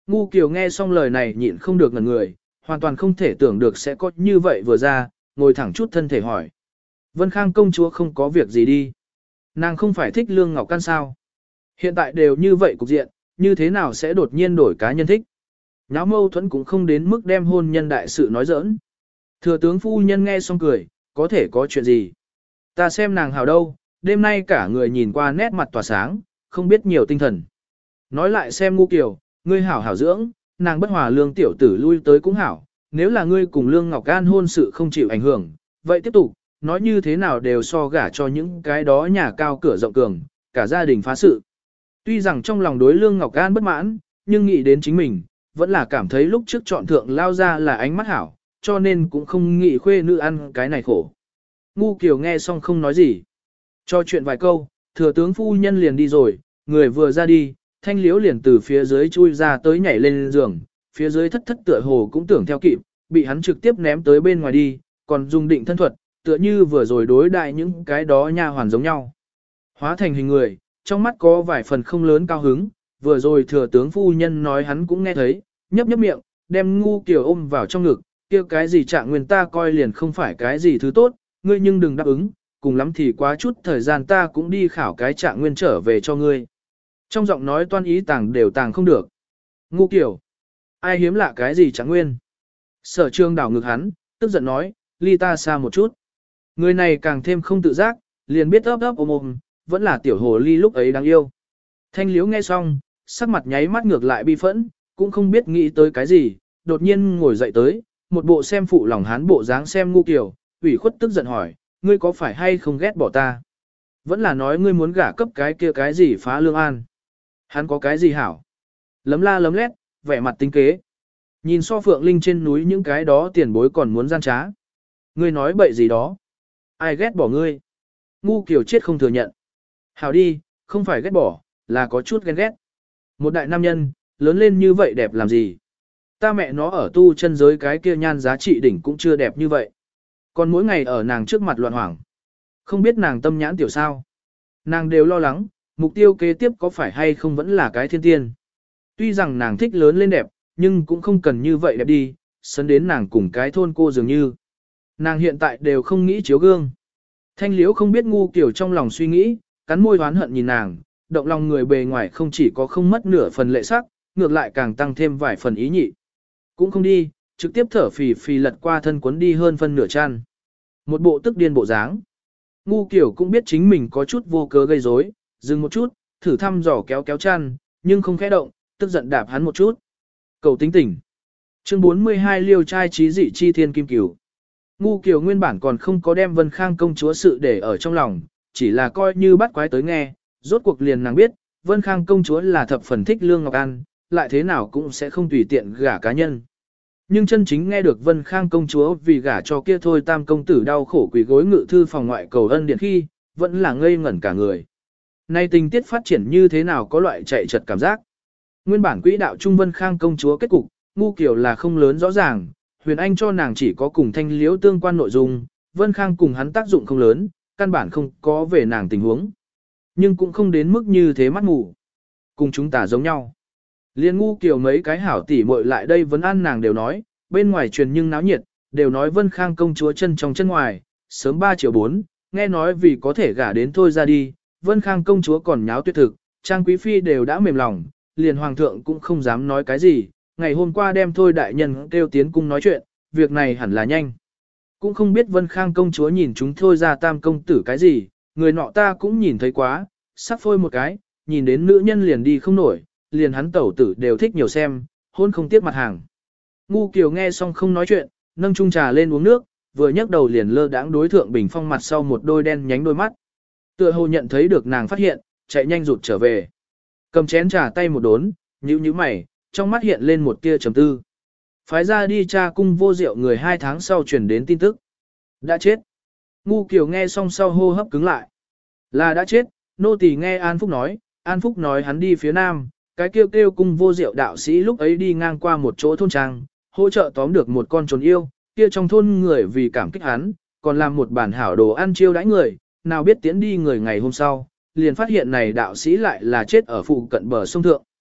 Ngu Kiều nghe xong lời này nhịn không được ngẩn người, hoàn toàn không thể tưởng được sẽ có như vậy vừa ra, ngồi thẳng chút thân thể hỏi. Vân Khang công chúa không có việc gì đi. Nàng không phải thích Lương Ngọc Can sao? Hiện tại đều như vậy cục diện, như thế nào sẽ đột nhiên đổi cá nhân thích? Nháo mâu thuẫn cũng không đến mức đem hôn nhân đại sự nói giỡn. Thừa tướng phu nhân nghe xong cười, có thể có chuyện gì? Ta xem nàng hào đâu, đêm nay cả người nhìn qua nét mặt tỏa sáng, không biết nhiều tinh thần. Nói lại xem Ngu Kiều, ngươi hảo hảo dưỡng, nàng bất hòa Lương tiểu tử lui tới cũng hảo, nếu là ngươi cùng Lương Ngọc An hôn sự không chịu ảnh hưởng, vậy tiếp tục, nói như thế nào đều so gả cho những cái đó nhà cao cửa rộng cường, cả gia đình phá sự. Tuy rằng trong lòng đối Lương Ngọc An bất mãn, nhưng nghĩ đến chính mình, vẫn là cảm thấy lúc trước chọn thượng lao ra là ánh mắt hảo, cho nên cũng không nghĩ khuê nữ ăn cái này khổ. Ngu Kiều nghe xong không nói gì. Cho chuyện vài câu, thừa tướng phu nhân liền đi rồi, người vừa ra đi, Thanh Liễu liền từ phía dưới chui ra tới nhảy lên giường, phía dưới thất thất tựa hồ cũng tưởng theo kịp, bị hắn trực tiếp ném tới bên ngoài đi, còn dùng định thân thuật, tựa như vừa rồi đối đại những cái đó nha hoàn giống nhau. Hóa thành hình người, trong mắt có vài phần không lớn cao hứng, vừa rồi thừa tướng phu nhân nói hắn cũng nghe thấy, nhấp nhấp miệng, đem Ngu Kiều ôm vào trong ngực, kia cái gì Trạng Nguyên ta coi liền không phải cái gì thứ tốt, ngươi nhưng đừng đáp ứng, cùng lắm thì quá chút thời gian ta cũng đi khảo cái Trạng Nguyên trở về cho ngươi. Trong giọng nói toan ý tàng đều tàng không được. Ngu Kiều, ai hiếm lạ cái gì Trạng Nguyên? Sở Trương đảo ngực hắn, tức giận nói, ly ta xa một chút. Người này càng thêm không tự giác, liền biết ấp ấp ôm ôm, vẫn là tiểu hồ ly lúc ấy đáng yêu. Thanh Liễu nghe xong, sắc mặt nháy mắt ngược lại bi phẫn, cũng không biết nghĩ tới cái gì, đột nhiên ngồi dậy tới, một bộ xem phụ lòng hán bộ dáng xem Ngu Kiều, ủy khuất tức giận hỏi, ngươi có phải hay không ghét bỏ ta? Vẫn là nói ngươi muốn gả cấp cái kia cái gì phá Lương An? Hắn có cái gì hảo? Lấm la lấm lét, vẻ mặt tinh kế. Nhìn so Phượng Linh trên núi những cái đó tiền bối còn muốn gian trá. Ngươi nói bậy gì đó? Ai ghét bỏ ngươi? Ngu Kiều chết không thừa nhận. Hảo đi, không phải ghét bỏ, là có chút ghen ghét. Một đại nam nhân, lớn lên như vậy đẹp làm gì? Ta mẹ nó ở tu chân giới cái kia nhan giá trị đỉnh cũng chưa đẹp như vậy. Còn mỗi ngày ở nàng trước mặt loạn hoảng. Không biết nàng tâm nhãn tiểu sao. Nàng đều lo lắng, mục tiêu kế tiếp có phải hay không vẫn là cái thiên tiên. Tuy rằng nàng thích lớn lên đẹp, nhưng cũng không cần như vậy đẹp đi, sấn đến nàng cùng cái thôn cô dường như. Nàng hiện tại đều không nghĩ chiếu gương. Thanh Liễu không biết Ngu Kiều trong lòng suy nghĩ, cắn môi oán hận nhìn nàng, động lòng người bề ngoài không chỉ có không mất nửa phần lệ sắc, ngược lại càng tăng thêm vài phần ý nhị. Cũng không đi, trực tiếp thở phì phì lật qua thân cuốn đi hơn phân nửa chăn. Một bộ tức điên bộ dáng. Ngu Kiều cũng biết chính mình có chút vô cớ gây rối, dừng một chút, thử thăm dò kéo kéo chăn, nhưng không khẽ động, tức giận đạp hắn một chút. Cầu tính tỉnh. Chương 42 Liêu trai trí dị chi thiên kim cửu. Ngu Kiều nguyên bản còn không có đem Vân Khang công chúa sự để ở trong lòng, chỉ là coi như bắt quái tới nghe, rốt cuộc liền nàng biết, Vân Khang công chúa là thập phần thích Lương Ngọc An, lại thế nào cũng sẽ không tùy tiện gả cá nhân. Nhưng chân chính nghe được Vân Khang công chúa vì gả cho kia thôi tam công tử đau khổ quỳ gối ngự thư phòng ngoại cầu ân điện khi, vẫn là ngây ngẩn cả người. Nay tình tiết phát triển như thế nào có loại chạy chật cảm giác. Nguyên bản quỹ đạo Trung Vân Khang công chúa kết cục, Ngu Kiều là không lớn rõ ràng, Huyền Anh cho nàng chỉ có cùng Thanh Liễu tương quan nội dung, Vân Khang cùng hắn tác dụng không lớn, căn bản không có về nàng tình huống. Nhưng cũng không đến mức như thế mắt ngủ. Cùng chúng ta giống nhau. Liên Ngu Kiều mấy cái hảo tỉ muội lại đây vấn an nàng đều nói, bên ngoài truyền nhưng náo nhiệt, đều nói Vân Khang công chúa chân trong chân ngoài, sớm 3 triệu 4, nghe nói vì có thể gả đến thôi ra đi, Vân Khang công chúa còn nháo tuyệt thực, Trang Quý Phi đều đã mềm lòng, liền Hoàng thượng cũng không dám nói cái gì, ngày hôm qua đem thôi đại nhân kêu tiến cung nói chuyện, việc này hẳn là nhanh. Cũng không biết Vân Khang công chúa nhìn chúng thôi ra tam công tử cái gì, người nọ ta cũng nhìn thấy quá, sắp phôi một cái, nhìn đến nữ nhân liền đi không nổi, liền hắn tẩu tử đều thích nhiều xem, hôn không tiếc mặt hàng. Ngu Kiều nghe xong không nói chuyện, nâng chung trà lên uống nước, vừa nhấc đầu liền lơ đãng đối thượng bình phong mặt sau một đôi đen nhánh đôi mắt. Tựa hồ nhận thấy được nàng phát hiện, chạy nhanh rụt trở về. Cầm chén trà tay một đốn, nhíu mày, trong mắt hiện lên một tia trầm tư. Phái ra đi tra cung vô diệu người 2 tháng sau truyền đến tin tức. Đã chết. Ngu Kiều nghe xong sau hô hấp cứng lại. Là đã chết, nô tỳ nghe An Phúc nói hắn đi phía nam, cái kêu kêu cung vô diệu đạo sĩ lúc ấy đi ngang qua một chỗ thôn trang, hỗ trợ tóm được một con trồn yêu, kia trong thôn người vì cảm kích hắn, còn làm một bản hảo đồ ăn chiêu đãi người, nào biết tiến đi người ngày hôm sau, liền phát hiện này đạo sĩ lại là chết ở phụ cận bờ sông thượng.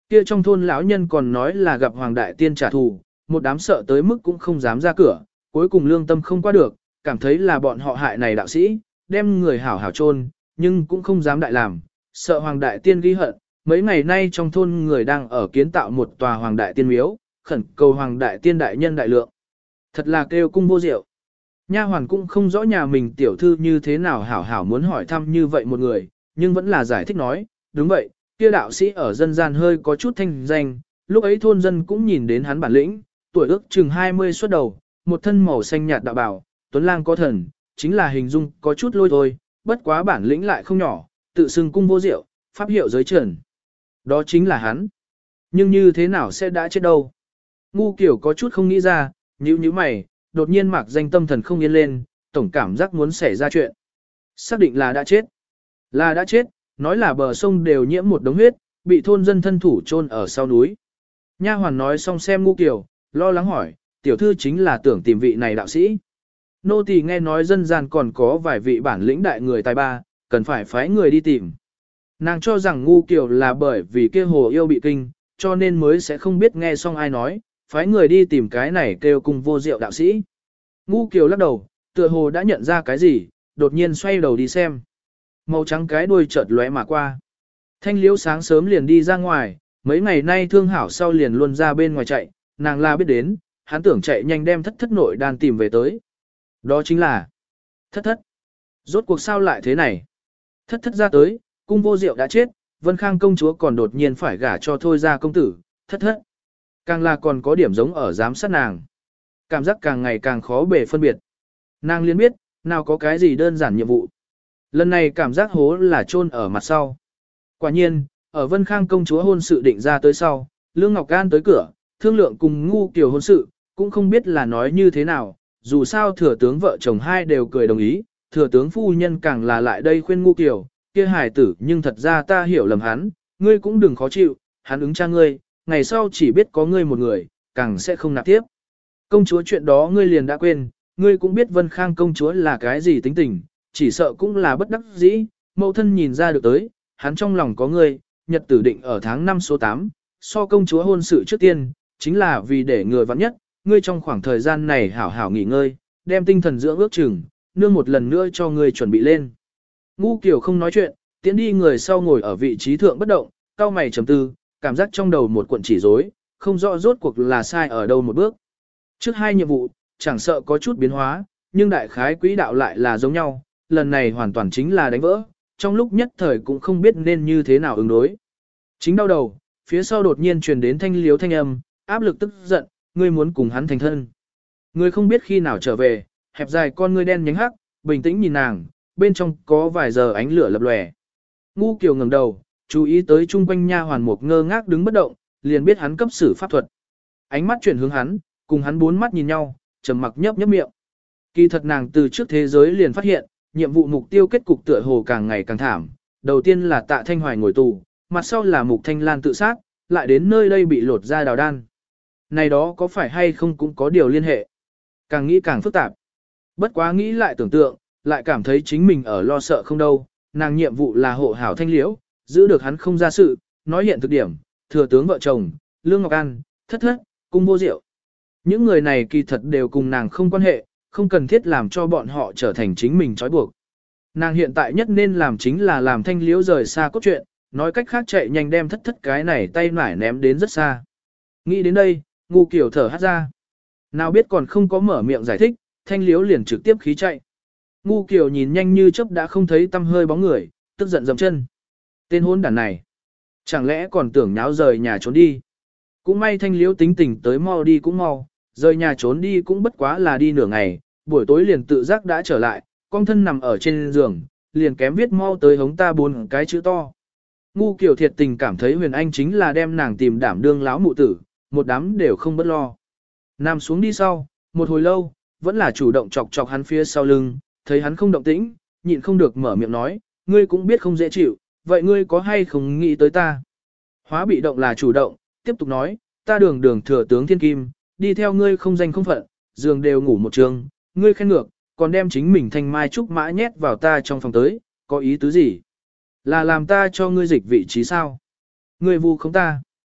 Kia trong thôn lão nhân còn nói là gặp Hoàng Đại Tiên trả thù, một đám sợ tới mức cũng không dám ra cửa, cuối cùng lương tâm không qua được, cảm thấy là bọn họ hại này đạo sĩ, đem người hảo hảo chôn, nhưng cũng không dám đại làm, sợ Hoàng Đại Tiên ghi hận. Mấy ngày nay trong thôn người đang ở kiến tạo một tòa Hoàng Đại Tiên miếu, khẩn cầu Hoàng Đại Tiên đại nhân đại lượng. Thật là kêu cung vô diệu. Nha hoàn cũng không rõ nhà mình tiểu thư như thế nào hảo hảo muốn hỏi thăm như vậy một người, nhưng vẫn là giải thích nói, đúng vậy, kia đạo sĩ ở dân gian hơi có chút thanh danh, lúc ấy thôn dân cũng nhìn đến hắn bản lĩnh, tuổi ước chừng 20 xuất đầu, một thân màu xanh nhạt đạo bào, tuấn lang có thần, chính là hình dung có chút lôi thôi, bất quá bản lĩnh lại không nhỏ, tự xưng cung vô diệu, pháp hiệu giới trần. Đó chính là hắn. Nhưng như thế nào sẽ đã chết đâu? Ngu kiểu có chút không nghĩ ra, nhíu mày, đột nhiên mặc danh tâm thần không yên lên, tổng cảm giác muốn xảy ra chuyện. Xác định là đã chết. Là đã chết, nói là bờ sông đều nhiễm một đống huyết, bị thôn dân thân thủ chôn ở sau núi. Nha hoàn nói xong xem ngu kiểu, lo lắng hỏi, tiểu thư chính là tưởng tìm vị này đạo sĩ. Nô tỳ nghe nói dân gian còn có vài vị bản lĩnh đại người tài ba, cần phải phái người đi tìm. Nàng cho rằng ngu kiểu là bởi vì kia hồ yêu bị kinh, cho nên mới sẽ không biết nghe xong ai nói, phái người đi tìm cái này kêu cùng vô diệu đạo sĩ. Ngu kiểu lắc đầu, tựa hồ đã nhận ra cái gì, đột nhiên xoay đầu đi xem. Màu trắng cái đuôi chợt lóe mà qua. Thanh liễu sáng sớm liền đi ra ngoài, mấy ngày nay thương hảo sau liền luôn ra bên ngoài chạy, nàng la biết đến, hắn tưởng chạy nhanh đem thất thất nội đan tìm về tới. Đó chính là thất thất. Rốt cuộc sao lại thế này? Thất thất ra tới, cung vô diệu đã chết, Vân Khang công chúa còn đột nhiên phải gả cho thôi ra công tử, thất thất. Càng là còn có điểm giống ở giám sát nàng. Cảm giác càng ngày càng khó bề phân biệt. Nàng liền biết, nào có cái gì đơn giản nhiệm vụ. Lần này cảm giác hố là chôn ở mặt sau. Quả nhiên, ở Vân Khang công chúa hôn sự định ra tới sau, Lương Ngọc Gan tới cửa, thương lượng cùng ngu kiều hôn sự, cũng không biết là nói như thế nào, dù sao thừa tướng vợ chồng hai đều cười đồng ý, thừa tướng phu nhân càng là lại đây khuyên ngu kiều, kia hài tử nhưng thật ra ta hiểu lầm hắn, ngươi cũng đừng khó chịu, hắn ứng cha ngươi, ngày sau chỉ biết có ngươi một người, càng sẽ không nạp tiếp. Công chúa chuyện đó ngươi liền đã quên, ngươi cũng biết Vân Khang công chúa là cái gì tính tình, chỉ sợ cũng là bất đắc dĩ, mẫu thân nhìn ra được tới, hắn trong lòng có ngươi, nhật tử định ở tháng 5 số 8, so công chúa hôn sự trước tiên, chính là vì để người vắng nhất, ngươi trong khoảng thời gian này hảo hảo nghỉ ngơi, đem tinh thần dưỡng ước chừng, nương một lần nữa cho ngươi chuẩn bị lên. Ngu Kiều không nói chuyện, tiến đi người sau ngồi ở vị trí thượng bất động, cao mày trầm tư, cảm giác trong đầu một cuộn chỉ rối, không rõ rốt cuộc là sai ở đâu một bước. Trước hai nhiệm vụ, chẳng sợ có chút biến hóa, nhưng đại khái quỹ đạo lại là giống nhau, lần này hoàn toàn chính là đánh vỡ, trong lúc nhất thời cũng không biết nên như thế nào ứng đối. Chính đau đầu, phía sau đột nhiên truyền đến thanh liếu thanh âm, áp lực tức giận, ngươi muốn cùng hắn thành thân. Ngươi không biết khi nào trở về, hẹp dài con ngươi đen nhánh hắc, bình tĩnh nhìn nàng, bên trong có vài giờ ánh lửa lập lòe. Ngu Kiều ngẩng đầu, chú ý tới chung quanh nha hoàn mục ngơ ngác đứng bất động, liền biết hắn cấp sử pháp thuật. Ánh mắt chuyển hướng hắn, cùng hắn bốn mắt nhìn nhau, trầm mặc nhấp nhấp miệng. Kỳ thật nàng từ trước thế giới liền phát hiện, nhiệm vụ mục tiêu kết cục tựa hồ càng ngày càng thảm. Đầu tiên là Tạ Thanh Hoài ngồi tù, mặt sau là Mục Thanh Lan tự sát, lại đến nơi đây bị lột ra đào đan. Này đó có phải hay không cũng có điều liên hệ. Càng nghĩ càng phức tạp. Bất quá nghĩ lại tưởng tượng, lại cảm thấy chính mình ở lo sợ không đâu. Nàng nhiệm vụ là hộ hảo Thanh Liễu, giữ được hắn không ra sự, nói hiện thực điểm, thừa tướng vợ chồng, Lương Ngọc An, thất thất, cung vô diệu. Những người này kỳ thật đều cùng nàng không quan hệ, không cần thiết làm cho bọn họ trở thành chính mình trói buộc. Nàng hiện tại nhất nên làm chính là làm Thanh Liễu rời xa cốt truyện, nói cách khác chạy nhanh đem thất thất cái này tay nải ném đến rất xa. Nghĩ đến đây, Ngu Kiều thở hắt ra. Nào biết còn không có mở miệng giải thích, Thanh Liễu liền trực tiếp khí chạy. Ngu Kiều nhìn nhanh như chớp đã không thấy tăm hơi bóng người, tức giận dậm chân. Tên hôn đản này, chẳng lẽ còn tưởng nháo rời nhà trốn đi. Cũng may Thanh Liễu tính tình tới mau đi cũng mau, rời nhà trốn đi cũng bất quá là đi nửa ngày, buổi tối liền tự giác đã trở lại, con thân nằm ở trên giường, liền kém viết mau tới hống ta 4 cái chữ to. Ngu Kiều thiệt tình cảm thấy Huyền Anh chính là đem nàng tìm đảm đương láo mụ tử, một đám đều không bất lo. Nằm xuống đi sau, một hồi lâu, vẫn là chủ động chọc chọc hắn phía sau lưng, thấy hắn không động tĩnh, nhịn không được mở miệng nói, ngươi cũng biết không dễ chịu, vậy ngươi có hay không nghĩ tới ta? Hóa bị động là chủ động, tiếp tục nói, ta đường thừa tướng thiên kim, đi theo ngươi không danh không phận, giường đều ngủ một trường, ngươi khen ngược, còn đem chính mình thanh mai trúc mã nhét vào ta trong phòng tới, có ý tứ gì? Là làm ta cho ngươi dịch vị trí sao? Ngươi vu không ta?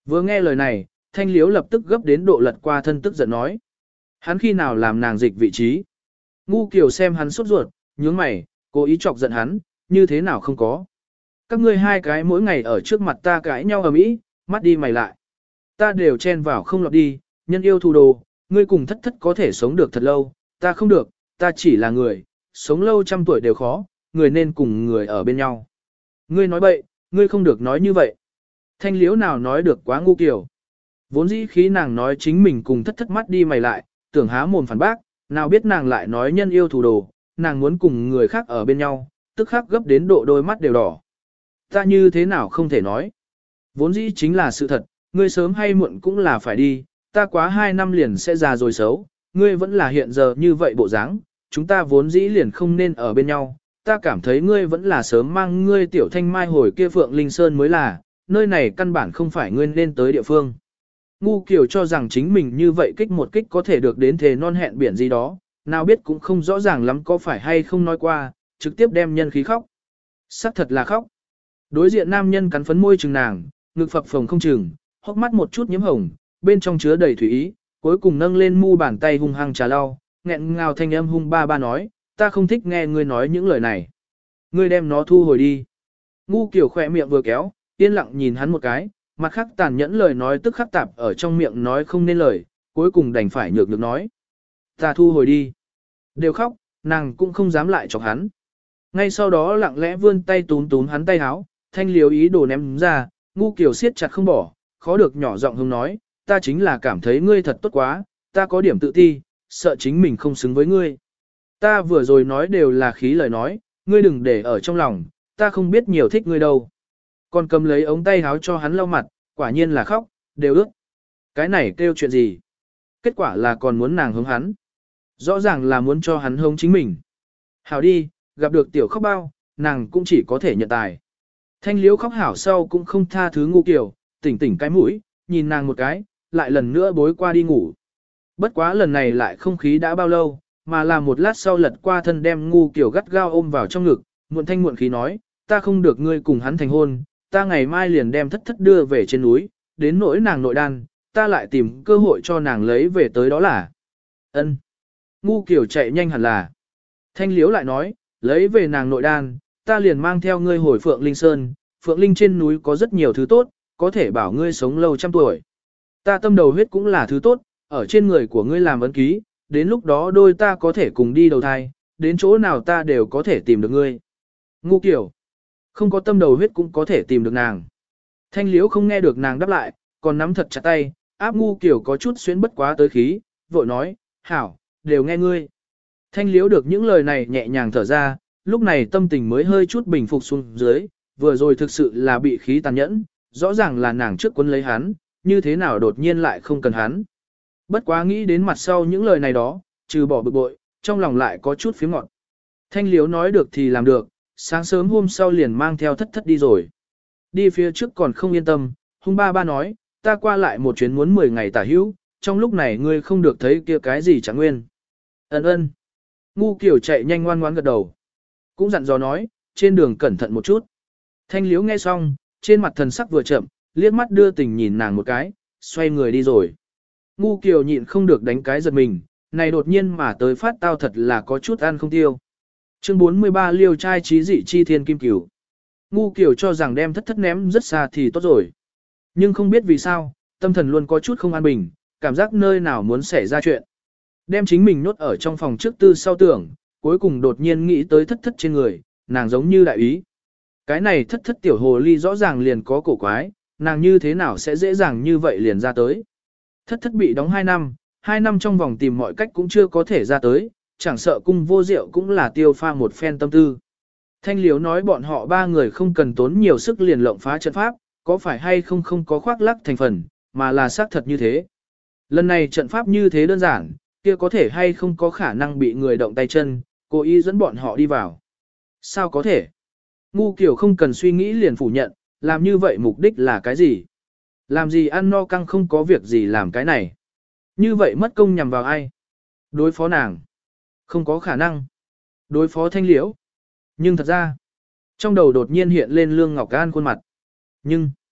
Vừa nghe lời này, Thanh Liếu lập tức gấp đến độ lật qua thân tức giận nói. Hắn khi nào làm nàng dịch vị trí? Ngu Kiều xem hắn sốt ruột, nhướng mày, cố ý chọc giận hắn, như thế nào không có. Các ngươi hai cái mỗi ngày ở trước mặt ta cãi nhau ầm ĩ, mắt đi mày lại. Ta đều chen vào không lọt đi, nhân yêu thù đồ, ngươi cùng thất thất có thể sống được thật lâu, ta không được, ta chỉ là người, sống lâu trăm tuổi đều khó, người nên cùng người ở bên nhau. Ngươi nói bậy, ngươi không được nói như vậy. Thanh Liếu nào nói được quá ngu kiểu. Vốn dĩ khí nàng nói chính mình cùng thất thất mắt đi mày lại, tưởng há mồm phản bác, nào biết nàng lại nói nhân yêu thù đồ, nàng muốn cùng người khác ở bên nhau, tức khắc gấp đến độ đôi mắt đều đỏ. Ta như thế nào không thể nói. Vốn dĩ chính là sự thật, ngươi sớm hay muộn cũng là phải đi, ta quá 2 năm liền sẽ già rồi xấu, ngươi vẫn là hiện giờ như vậy bộ dáng, chúng ta vốn dĩ liền không nên ở bên nhau, ta cảm thấy ngươi vẫn là sớm mang ngươi tiểu thanh mai hồi kia Phượng Linh Sơn mới là, nơi này căn bản không phải ngươi nên tới địa phương. Ngu Kiều cho rằng chính mình như vậy kích một kích có thể được đến thề non hẹn biển gì đó, nào biết cũng không rõ ràng lắm có phải hay không nói qua, trực tiếp đem nhân khí khóc. Sắc thật là khóc. Đối diện nam nhân cắn phấn môi chừng nàng, ngực phập phồng không chừng, hốc mắt một chút nhiễm hồng, bên trong chứa đầy thủy ý, cuối cùng nâng lên mu bàn tay hung hăng trà lau, nghẹn ngào thanh âm hung ba ba nói, ta không thích nghe ngươi nói những lời này. Ngươi đem nó thu hồi đi. Ngu Kiều khỏe miệng vừa kéo, yên lặng nhìn hắn một cái, mặt khác tàn nhẫn lời nói tức khắc tạp ở trong miệng nói không nên lời, cuối cùng đành phải nhược nhược nói. Ta thu hồi đi. Đều khóc, nàng cũng không dám lại chọc hắn. Ngay sau đó lặng lẽ vươn tay túm túm hắn tay háo, Thanh Liếu ý đồ ném ra, Ngu Kiều siết chặt không bỏ, khó được nhỏ giọng hông nói, ta chính là cảm thấy ngươi thật tốt quá, ta có điểm tự ti, sợ chính mình không xứng với ngươi. Ta vừa rồi nói đều là khí lời nói, ngươi đừng để ở trong lòng, ta không biết nhiều thích ngươi đâu. Còn cầm lấy ống tay háo cho hắn lau mặt, quả nhiên là khóc, đều ướt. Cái này kêu chuyện gì? Kết quả là còn muốn nàng hống hắn. Rõ ràng là muốn cho hắn hống chính mình. Hảo đi, gặp được tiểu khóc bao, nàng cũng chỉ có thể nhận tài. Thanh Liếu khóc hảo sau cũng không tha thứ Ngu Kiều, tỉnh tỉnh cái mũi, nhìn nàng một cái, lại lần nữa bối qua đi ngủ. Bất quá lần này lại không khí đã bao lâu, mà là một lát sau lật qua thân đem Ngu Kiều gắt gao ôm vào trong ngực, muộn thanh muộn khí nói, ta không được ngươi cùng hắn thành hôn, ta ngày mai liền đem thất thất đưa về trên núi, đến nỗi nàng nội đan, ta lại tìm cơ hội cho nàng lấy về tới đó là. Ân. Ngu Kiều chạy nhanh hẳn là. Thanh Liếu lại nói, lấy về nàng nội đan, ta liền mang theo ngươi hồi Phượng Linh Sơn, Phượng Linh trên núi có rất nhiều thứ tốt, có thể bảo ngươi sống lâu trăm tuổi. Ta tâm đầu huyết cũng là thứ tốt, ở trên người của ngươi làm ấn ký, đến lúc đó đôi ta có thể cùng đi đầu thai, đến chỗ nào ta đều có thể tìm được ngươi. Ngu Kiều, không có tâm đầu huyết cũng có thể tìm được nàng. Thanh Liếu không nghe được nàng đáp lại, còn nắm thật chặt tay, áp Ngu Kiều có chút xuyến bất quá tới khí, vội nói, hảo, đều nghe ngươi. Thanh Liếu được những lời này nhẹ nhàng thở ra, lúc này tâm tình mới hơi chút bình phục xuống dưới, vừa rồi thực sự là bị khí tàn nhẫn, rõ ràng là nàng trước quấn lấy hắn, như thế nào đột nhiên lại không cần hắn. Bất quá nghĩ đến mặt sau những lời này đó, trừ bỏ bực bội, trong lòng lại có chút phía ngọt. Thanh Liếu nói được thì làm được, sáng sớm hôm sau liền mang theo thất thất đi rồi. Đi phía trước còn không yên tâm, hung ba ba nói, ta qua lại một chuyến muốn 10 ngày tả hữu, trong lúc này ngươi không được thấy kia cái gì chẳng nguyên. Ấn ơn. Ngu Kiều chạy nhanh ngoan ngoãn gật đầu. Cũng dặn dò nói, trên đường cẩn thận một chút. Thanh Liếu nghe xong, trên mặt thần sắc vừa chậm, liếc mắt đưa tình nhìn nàng một cái, xoay người đi rồi. Ngu Kiều nhịn không được đánh cái giật mình, này đột nhiên mà tới phát tao thật là có chút ăn không tiêu. Chương 43 liêu trai trí dị chi thiên kim cửu. Ngu Kiều cho rằng đem thất thất ném rất xa thì tốt rồi. Nhưng không biết vì sao, tâm thần luôn có chút không an bình, cảm giác nơi nào muốn xảy ra chuyện. Đem chính mình nhốt ở trong phòng trước tư sau tưởng, cuối cùng đột nhiên nghĩ tới thất thất trên người, nàng giống như đại ý. Cái này thất thất tiểu hồ ly rõ ràng liền có cổ quái, nàng như thế nào sẽ dễ dàng như vậy liền ra tới. Thất thất bị đóng 2 năm, 2 năm trong vòng tìm mọi cách cũng chưa có thể ra tới, chẳng sợ cung vô diệu cũng là tiêu pha một phen tâm tư. Thanh Liếu nói bọn họ 3 người không cần tốn nhiều sức liền lộng phá trận pháp, có phải hay không không có khoác lác thành phần, mà là xác thật như thế. Lần này trận pháp như thế đơn giản, kia có thể hay không có khả năng bị người động tay chân, cố ý dẫn bọn họ đi vào. Sao có thể? Ngu Kiều không cần suy nghĩ liền phủ nhận, làm như vậy mục đích là cái gì? Làm gì ăn no căng không có việc gì làm cái này? Như vậy mất công nhằm vào ai? Đối phó nàng? Không có khả năng. Đối phó Thanh Liễu? Nhưng thật ra, trong đầu đột nhiên hiện lên Lương Ngọc An khuôn mặt. Nhưng,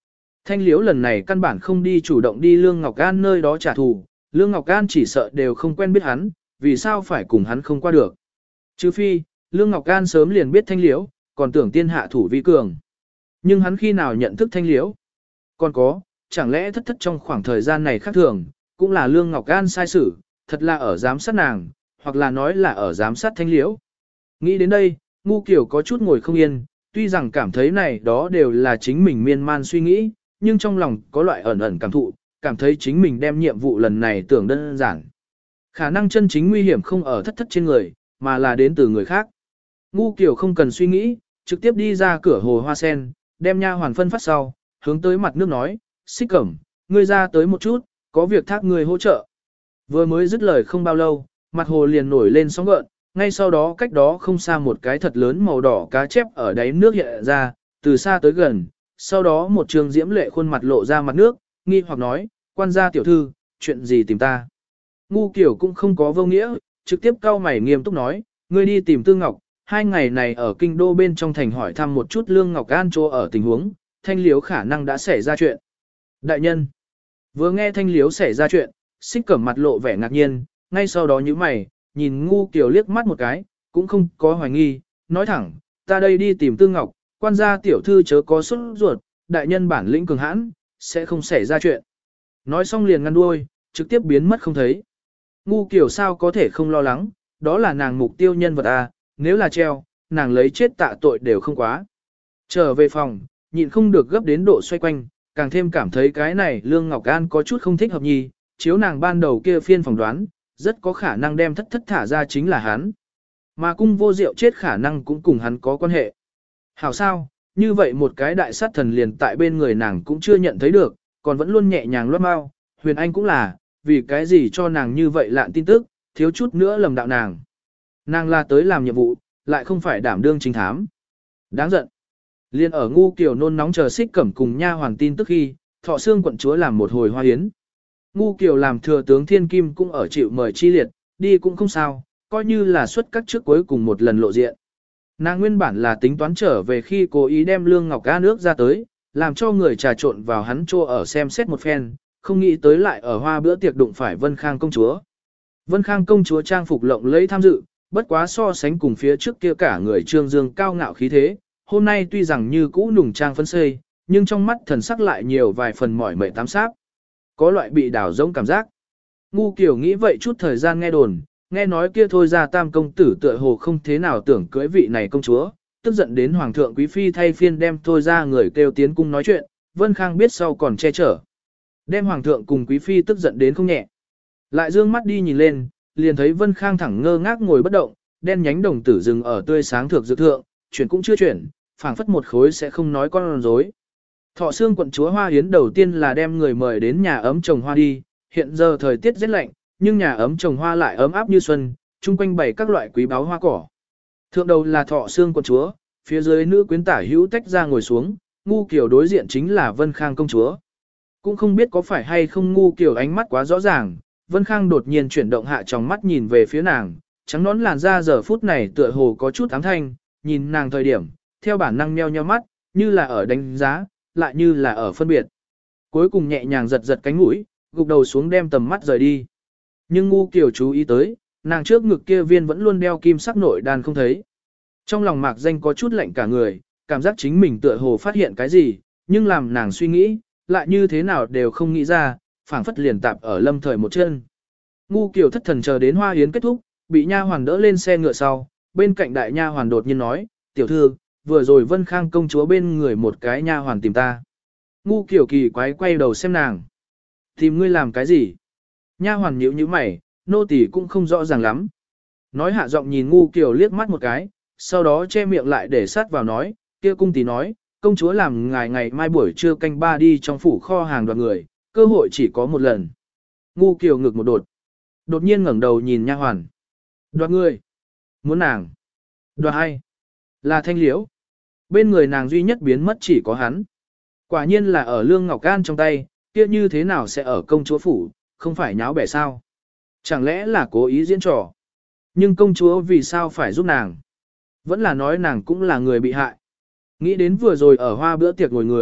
Thanh Liễu lần này căn bản không đi chủ động đi Lương Ngọc An nơi đó trả thù, Lương Ngọc An chỉ sợ đều không quen biết hắn, vì sao phải cùng hắn không qua được. Trừ phi, Lương Ngọc An sớm liền biết Thanh Liễu, còn tưởng tiên hạ thủ vi cường. Nhưng hắn khi nào nhận thức Thanh Liễu? Còn có, chẳng lẽ thất trong khoảng thời gian này khác thường, cũng là Lương Ngọc An sai xử, thật là ở giám sát nàng, hoặc là nói là ở giám sát Thanh Liễu. Nghĩ đến đây, Ngu Kiều có chút ngồi không yên, tuy rằng cảm thấy này đó đều là chính mình miên man suy nghĩ, nhưng trong lòng có loại ẩn ẩn cảm thụ, cảm thấy chính mình đem nhiệm vụ lần này tưởng đơn giản. Khả năng chân chính nguy hiểm không ở thất trên người, mà là đến từ người khác. Ngu Kiều không cần suy nghĩ, trực tiếp đi ra cửa hồ hoa sen, đem nha hoàn phân phát sau, hướng tới mặt nước nói, Xích Cẩm, ngươi ra tới một chút, có việc thác ngươi hỗ trợ. Vừa mới dứt lời không bao lâu, mặt hồ liền nổi lên sóng gợn, ngay sau đó cách đó không xa một cái thật lớn màu đỏ cá chép ở đáy nước hiện ra, từ xa tới gần, sau đó một trường diễm lệ khuôn mặt lộ ra mặt nước, nghi hoặc nói, quan gia tiểu thư, chuyện gì tìm ta. Ngu Kiều cũng không có vô nghĩa, trực tiếp cau mày nghiêm túc nói, ngươi đi tìm Tư Ngọc, 2 ngày này ở kinh đô bên trong thành hỏi thăm một chút Lương Ngọc An chỗ ở tình huống, Thanh Liếu khả năng đã xảy ra chuyện. Đại nhân, vừa nghe Thanh Liếu xảy ra chuyện, Xích Cẩm mặt lộ vẻ ngạc nhiên, ngay sau đó nhíu mày, nhìn Ngu Kiều liếc mắt một cái, cũng không có hoài nghi, nói thẳng, ta đây đi tìm Tư Ngọc, quan gia tiểu thư chớ có xuất ruột, đại nhân bản lĩnh cường hãn, sẽ không xảy ra chuyện. Nói xong liền ngăn đuôi, trực tiếp biến mất không thấy. Ngu Kiều sao có thể không lo lắng, đó là nàng mục tiêu nhân vật à, nếu là treo, nàng lấy chết tạ tội đều không quá. Trở về phòng, nhịn không được gấp đến độ xoay quanh, càng thêm cảm thấy cái này Lương Ngọc An có chút không thích hợp nhì, chiếu nàng ban đầu kia phiên phỏng đoán, rất có khả năng đem thất thả ra chính là hắn. Mà cung vô diệu chết khả năng cũng cùng hắn có quan hệ. Hảo sao, như vậy một cái đại sát thần liền tại bên người nàng cũng chưa nhận thấy được, còn vẫn luôn nhẹ nhàng loát mau, Huyền Anh cũng là, vì cái gì cho nàng như vậy lạn tin tức, thiếu chút nữa lầm đạo nàng. Nàng là tới làm nhiệm vụ, lại không phải đảm đương chính thám. Đáng giận. Liên ở Ngu Kiều nôn nóng chờ Xích Cẩm cùng nha hoàn tin tức khi, Thọ Xương quận chúa làm một hồi hoa yến. Ngu Kiều làm thừa tướng Thiên Kim cũng ở chịu mời chi liệt, đi cũng không sao, coi như là xuất các trước cuối cùng một lần lộ diện. Nàng nguyên bản là tính toán trở về khi cố ý đem Lương Ngọc An nước ra tới, làm cho người trà trộn vào hắn chỗ ở xem xét một phen, không nghĩ tới lại ở hoa bữa tiệc đụng phải Vân Khang công chúa. Vân Khang công chúa trang phục lộng lẫy tham dự, bất quá so sánh cùng phía trước kia cả người trương dương cao ngạo khí thế, hôm nay tuy rằng như cũ nùng trang phấn xây, nhưng trong mắt thần sắc lại nhiều vài phần mỏi mệt tám sáp. Có loại bị đảo rỗng cảm giác. Ngu Kiều nghĩ vậy chút thời gian nghe đồn, nghe nói kia thôi ra tam công tử tựa hồ không thế nào tưởng cưới vị này công chúa, tức giận đến hoàng thượng quý phi thay phiên đem thôi ra người kêu tiến cung nói chuyện, Vân Khang biết sau còn che chở. Đem hoàng thượng cùng quý phi tức giận đến không nhẹ. Lại dương mắt đi nhìn lên, liền thấy Vân Khang thẳng ngơ ngác ngồi bất động, đen nhánh đồng tử dừng ở tươi sáng thược dược thượng, chuyển cũng chưa chuyển, phảng phất một khối sẽ không nói con rối. Thọ Xương quận chúa Hoa Yến đầu tiên là đem người mời đến nhà ấm trồng hoa đi, hiện giờ thời tiết rất lạnh, nhưng nhà ấm trồng hoa lại ấm áp như xuân, chung quanh bày các loại quý báu hoa cỏ. Thượng đầu là Thọ Xương quận chúa, phía dưới nữ quyến tả hữu tách ra ngồi xuống, Ngu Kiều đối diện chính là Vân Khang công chúa. Cũng không biết có phải hay không Ngu Kiều ánh mắt quá rõ ràng, Vân Khang đột nhiên chuyển động hạ trong mắt nhìn về phía nàng, trắng nón làn da giờ phút này tựa hồ có chút ám thanh, nhìn nàng thời điểm, theo bản năng meo nheo mắt, như là ở đánh giá, lại như là ở phân biệt. Cuối cùng nhẹ nhàng giật giật cánh mũi, gục đầu xuống đem tầm mắt rời đi. Nhưng Ngu Kiều chú ý tới, nàng trước ngực kia viên vẫn luôn đeo kim sắc nội đan không thấy. Trong lòng mạc danh có chút lạnh cả người, cảm giác chính mình tựa hồ phát hiện cái gì, nhưng làm nàng suy nghĩ, lại như thế nào đều không nghĩ ra, phảng phất liền tạp ở lâm thời một chân. Ngu Kiều thất thần chờ đến hoa yến kết thúc, bị nha hoàn đỡ lên xe ngựa sau, bên cạnh đại nha hoàn đột nhiên nói, tiểu thư, vừa rồi Vân Khang công chúa bên người một cái nha hoàn tìm ta. Ngu Kiều kỳ quái quay đầu xem nàng. Tìm ngươi làm cái gì? Nha hoàn nhíu nhíu mày, nô tỳ cũng không rõ ràng lắm. Nói hạ giọng nhìn Ngu Kiều liếc mắt một cái, sau đó che miệng lại để sát vào nói, kia cung tỷ nói, công chúa làm ngài ngày mai buổi trưa canh ba đi trong phủ kho hàng đoạt người, cơ hội chỉ có một lần. Ngu Kiều ngực một đột nhiên ngẩng đầu nhìn nha hoàn. Đoạt người? Muốn nàng? Đoạt ai? Là Thanh Liễu. Bên người nàng duy nhất biến mất chỉ có hắn. Quả nhiên là ở Lương Ngọc An trong tay, kia như thế nào sẽ ở công chúa phủ, không phải nháo bẻ sao? Chẳng lẽ là cố ý diễn trò? Nhưng công chúa vì sao phải giúp nàng? Vẫn là nói nàng cũng là người bị hại. Nghĩ đến vừa rồi ở hoa bữa tiệc ngồi người,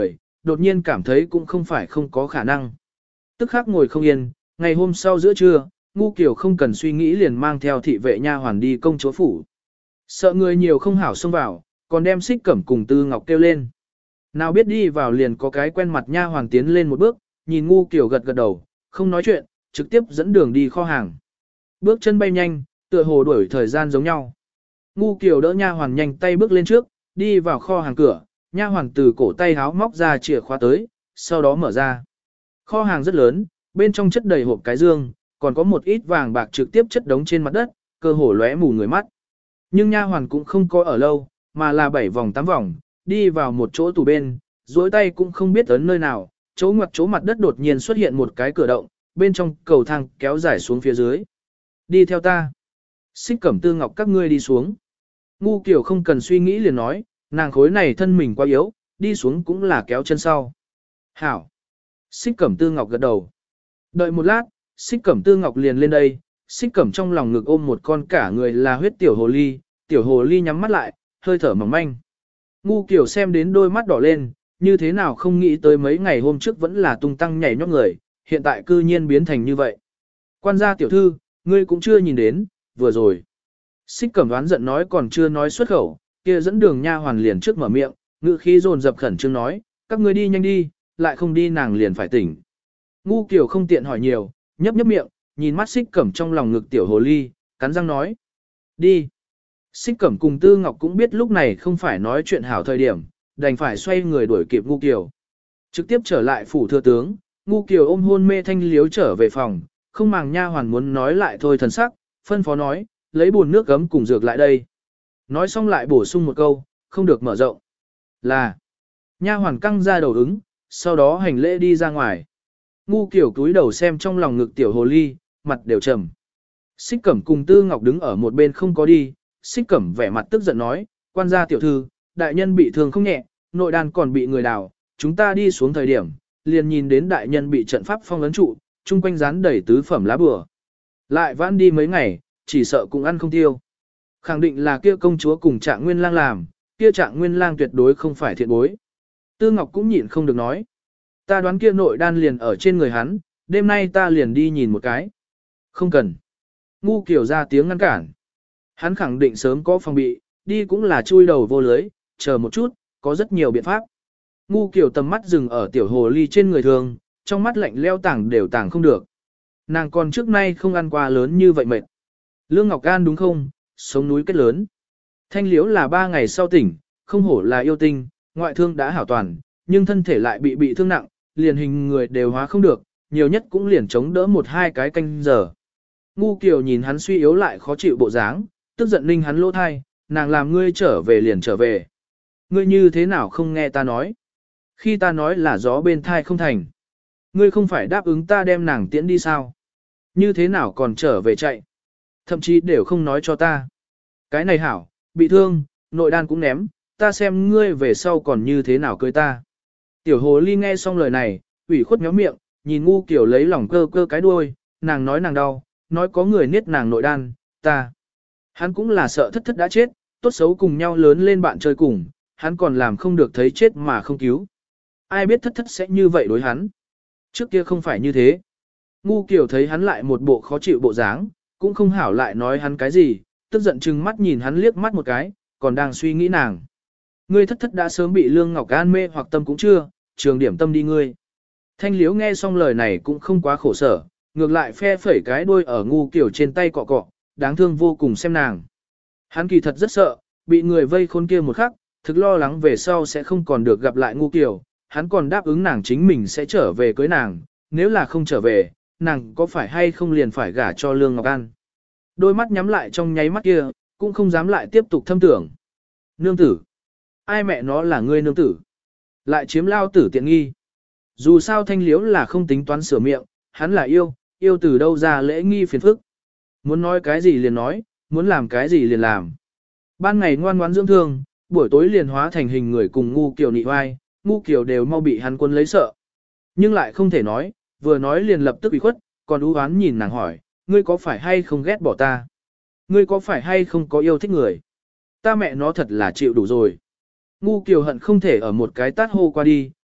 đột nhiên cảm thấy cũng không phải không có khả năng. Tức khắc ngồi không yên, ngày hôm sau giữa trưa, Ngu Kiều không cần suy nghĩ liền mang theo thị vệ nha hoàn đi công chúa phủ. Sợ người nhiều không hảo xông vào, còn đem Xích Cẩm cùng Tư Ngọc kêu lên. Nào biết đi vào liền có cái quen mặt nha hoàn tiến lên một bước, nhìn Ngu Kiều gật gật đầu, không nói chuyện, trực tiếp dẫn đường đi kho hàng. Bước chân bay nhanh, tựa hồ đuổi thời gian giống nhau. Ngu Kiều đỡ nha hoàn nhanh tay bước lên trước, đi vào kho hàng cửa, nha hoàn từ cổ tay háo móc ra chìa khóa tới, sau đó mở ra. Kho hàng rất lớn, bên trong chất đầy hộp cái dương, còn có một ít vàng bạc trực tiếp chất đống trên mặt đất, cơ hồ lóe mù người mắt. Nhưng nha hoàn cũng không có ở lâu, mà là 7 vòng 8 vòng, đi vào một chỗ tủ bên, duỗi tay cũng không biết ấn nơi nào, chỗ ngoặt chỗ mặt đất đột nhiên xuất hiện một cái cửa động, bên trong cầu thang kéo dài xuống phía dưới. Đi theo ta. Xích Cẩm Tư Ngọc các ngươi đi xuống. Ngu Kiều không cần suy nghĩ liền nói, nàng khối này thân mình quá yếu, đi xuống cũng là kéo chân sau. Hảo. Xích Cẩm Tư Ngọc gật đầu. Đợi một lát, Xích Cẩm Tư Ngọc liền lên đây, Xích Cẩm trong lòng ngực ôm một con cả người là huyết tiểu hồ ly nhắm mắt lại, hơi thở mỏng manh. Ngu Kiều xem đến đôi mắt đỏ lên, như thế nào không nghĩ tới mấy ngày hôm trước vẫn là tung tăng nhảy nhót người, hiện tại cư nhiên biến thành như vậy. Quan gia tiểu thư, ngươi cũng chưa nhìn đến, vừa rồi. Xích Cẩm đoán giận nói còn chưa nói xuất khẩu, kia dẫn đường nha hoàn liền trước mở miệng, ngữ khí dồn dập khẩn trương nói, các ngươi đi nhanh đi, lại không đi nàng liền phải tỉnh. Ngu Kiều không tiện hỏi nhiều, nhấp nhấp miệng, nhìn mắt Xích Cẩm trong lòng ngực tiểu hồ ly, cắn răng nói. Đi. Xích Cẩm cùng Tư Ngọc cũng biết lúc này không phải nói chuyện hảo thời điểm, đành phải xoay người đuổi kịp Ngu Kiều. Trực tiếp trở lại phủ thừa tướng, Ngu Kiều ôm hôn mê Thanh Liếu trở về phòng, không màng nha hoàn muốn nói lại thôi thần sắc, phân phó nói, lấy bồn nước gấm cùng dược lại đây. Nói xong lại bổ sung một câu, không được mở rộng. Là, nha hoàn căng ra đầu ứng, sau đó hành lễ đi ra ngoài. Ngu Kiều cúi đầu xem trong lòng ngực tiểu hồ ly, mặt đều trầm. Xích Cẩm cùng Tư Ngọc đứng ở một bên không có đi, Xích Cẩm vẻ mặt tức giận nói, quan gia tiểu thư, đại nhân bị thương không nhẹ, nội đan còn bị người đào, chúng ta đi xuống thời điểm, liền nhìn đến đại nhân bị trận pháp phong ấn trụ, chung quanh dán đầy tứ phẩm lá bùa. Lại vãn đi mấy ngày, chỉ sợ cũng ăn không tiêu. Khẳng định là kia công chúa cùng Trạng Nguyên Lang làm, kia Trạng Nguyên Lang tuyệt đối không phải thiện bối. Tư Ngọc cũng nhịn không được nói. Ta đoán kia nội đan liền ở trên người hắn, đêm nay ta liền đi nhìn một cái. Không cần. Ngu Kiều ra tiếng ngăn cản. Hắn khẳng định sớm có phòng bị, đi cũng là chui đầu vô lưới, chờ một chút, có rất nhiều biện pháp. Ngu Kiều tầm mắt dừng ở tiểu hồ ly trên người thường, trong mắt lạnh leo tảng đều tảng không được. Nàng còn trước nay không ăn qua lớn như vậy mệt. Lương Ngọc An đúng không, sống núi kết lớn. Thanh Liếu là 3 ngày sau tỉnh, không hổ là yêu tinh, ngoại thương đã hảo toàn, nhưng thân thể lại bị thương nặng, liền hình người đều hóa không được, nhiều nhất cũng liền chống đỡ 1-2 cái canh giờ. Ngu Kiều nhìn hắn suy yếu lại khó chịu bộ dáng, tức giận ninh hắn lỗ thai, nàng làm ngươi trở về liền trở về. Ngươi như thế nào không nghe ta nói? Khi ta nói là gió bên thai không thành. Ngươi không phải đáp ứng ta đem nàng tiễn đi sao? Như thế nào còn trở về chạy? Thậm chí đều không nói cho ta. Cái này hảo, bị thương, nội đan cũng ném, ta xem ngươi về sau còn như thế nào cưới ta. Tiểu hồ ly nghe xong lời này, ủy khuất méo miệng, nhìn Ngu Kiều lấy lòng cơ cơ cái đuôi, nàng nói nàng đau, nói có người niết nàng nội đan, ta. Hắn cũng là sợ thất thất đã chết, tốt xấu cùng nhau lớn lên bạn chơi cùng, hắn còn làm không được thấy chết mà không cứu. Ai biết thất thất sẽ như vậy đối hắn. Trước kia không phải như thế. Ngu Kiều thấy hắn lại một bộ khó chịu bộ dáng, cũng không hảo lại nói hắn cái gì, tức giận chừng mắt nhìn hắn liếc mắt một cái, còn đang suy nghĩ nàng. Ngươi thất thất đã sớm bị Lương Ngọc An mê hoặc tâm cũng chưa, trường điểm tâm đi ngươi. Thanh Liếu nghe xong lời này cũng không quá khổ sở, ngược lại phe phẩy cái đuôi ở Ngu Kiều trên tay cọ cọ, đáng thương vô cùng xem nàng. Hắn kỳ thật rất sợ, bị người vây khốn kia một khắc, thực lo lắng về sau sẽ không còn được gặp lại Ngu Kiều, hắn còn đáp ứng nàng chính mình sẽ trở về cưới nàng, nếu là không trở về, nàng có phải hay không liền phải gả cho Lương Ngọc An. Đôi mắt nhắm lại trong nháy mắt kia, cũng không dám lại tiếp tục thâm tưởng. Nương tử. Ai mẹ nó là ngươi nương tử? Lại chiếm lao tử tiện nghi. Dù sao Thanh Liếu là không tính toán sửa miệng, hắn là yêu từ đâu ra lễ nghi phiền phức. Muốn nói cái gì liền nói, muốn làm cái gì liền làm. Ban ngày ngoan ngoãn dưỡng thương, buổi tối liền hóa thành hình người cùng Ngu Kiều nị oai, Ngu Kiều đều mau bị hắn quân lấy sợ. Nhưng lại không thể nói, vừa nói liền lập tức bị khuất, còn ú oán nhìn nàng hỏi, ngươi có phải hay không ghét bỏ ta? Ngươi có phải hay không có yêu thích người? Ta mẹ nó thật là chịu đủ rồi. Ngu Kiều hận không thể ở một cái tát hô qua đi,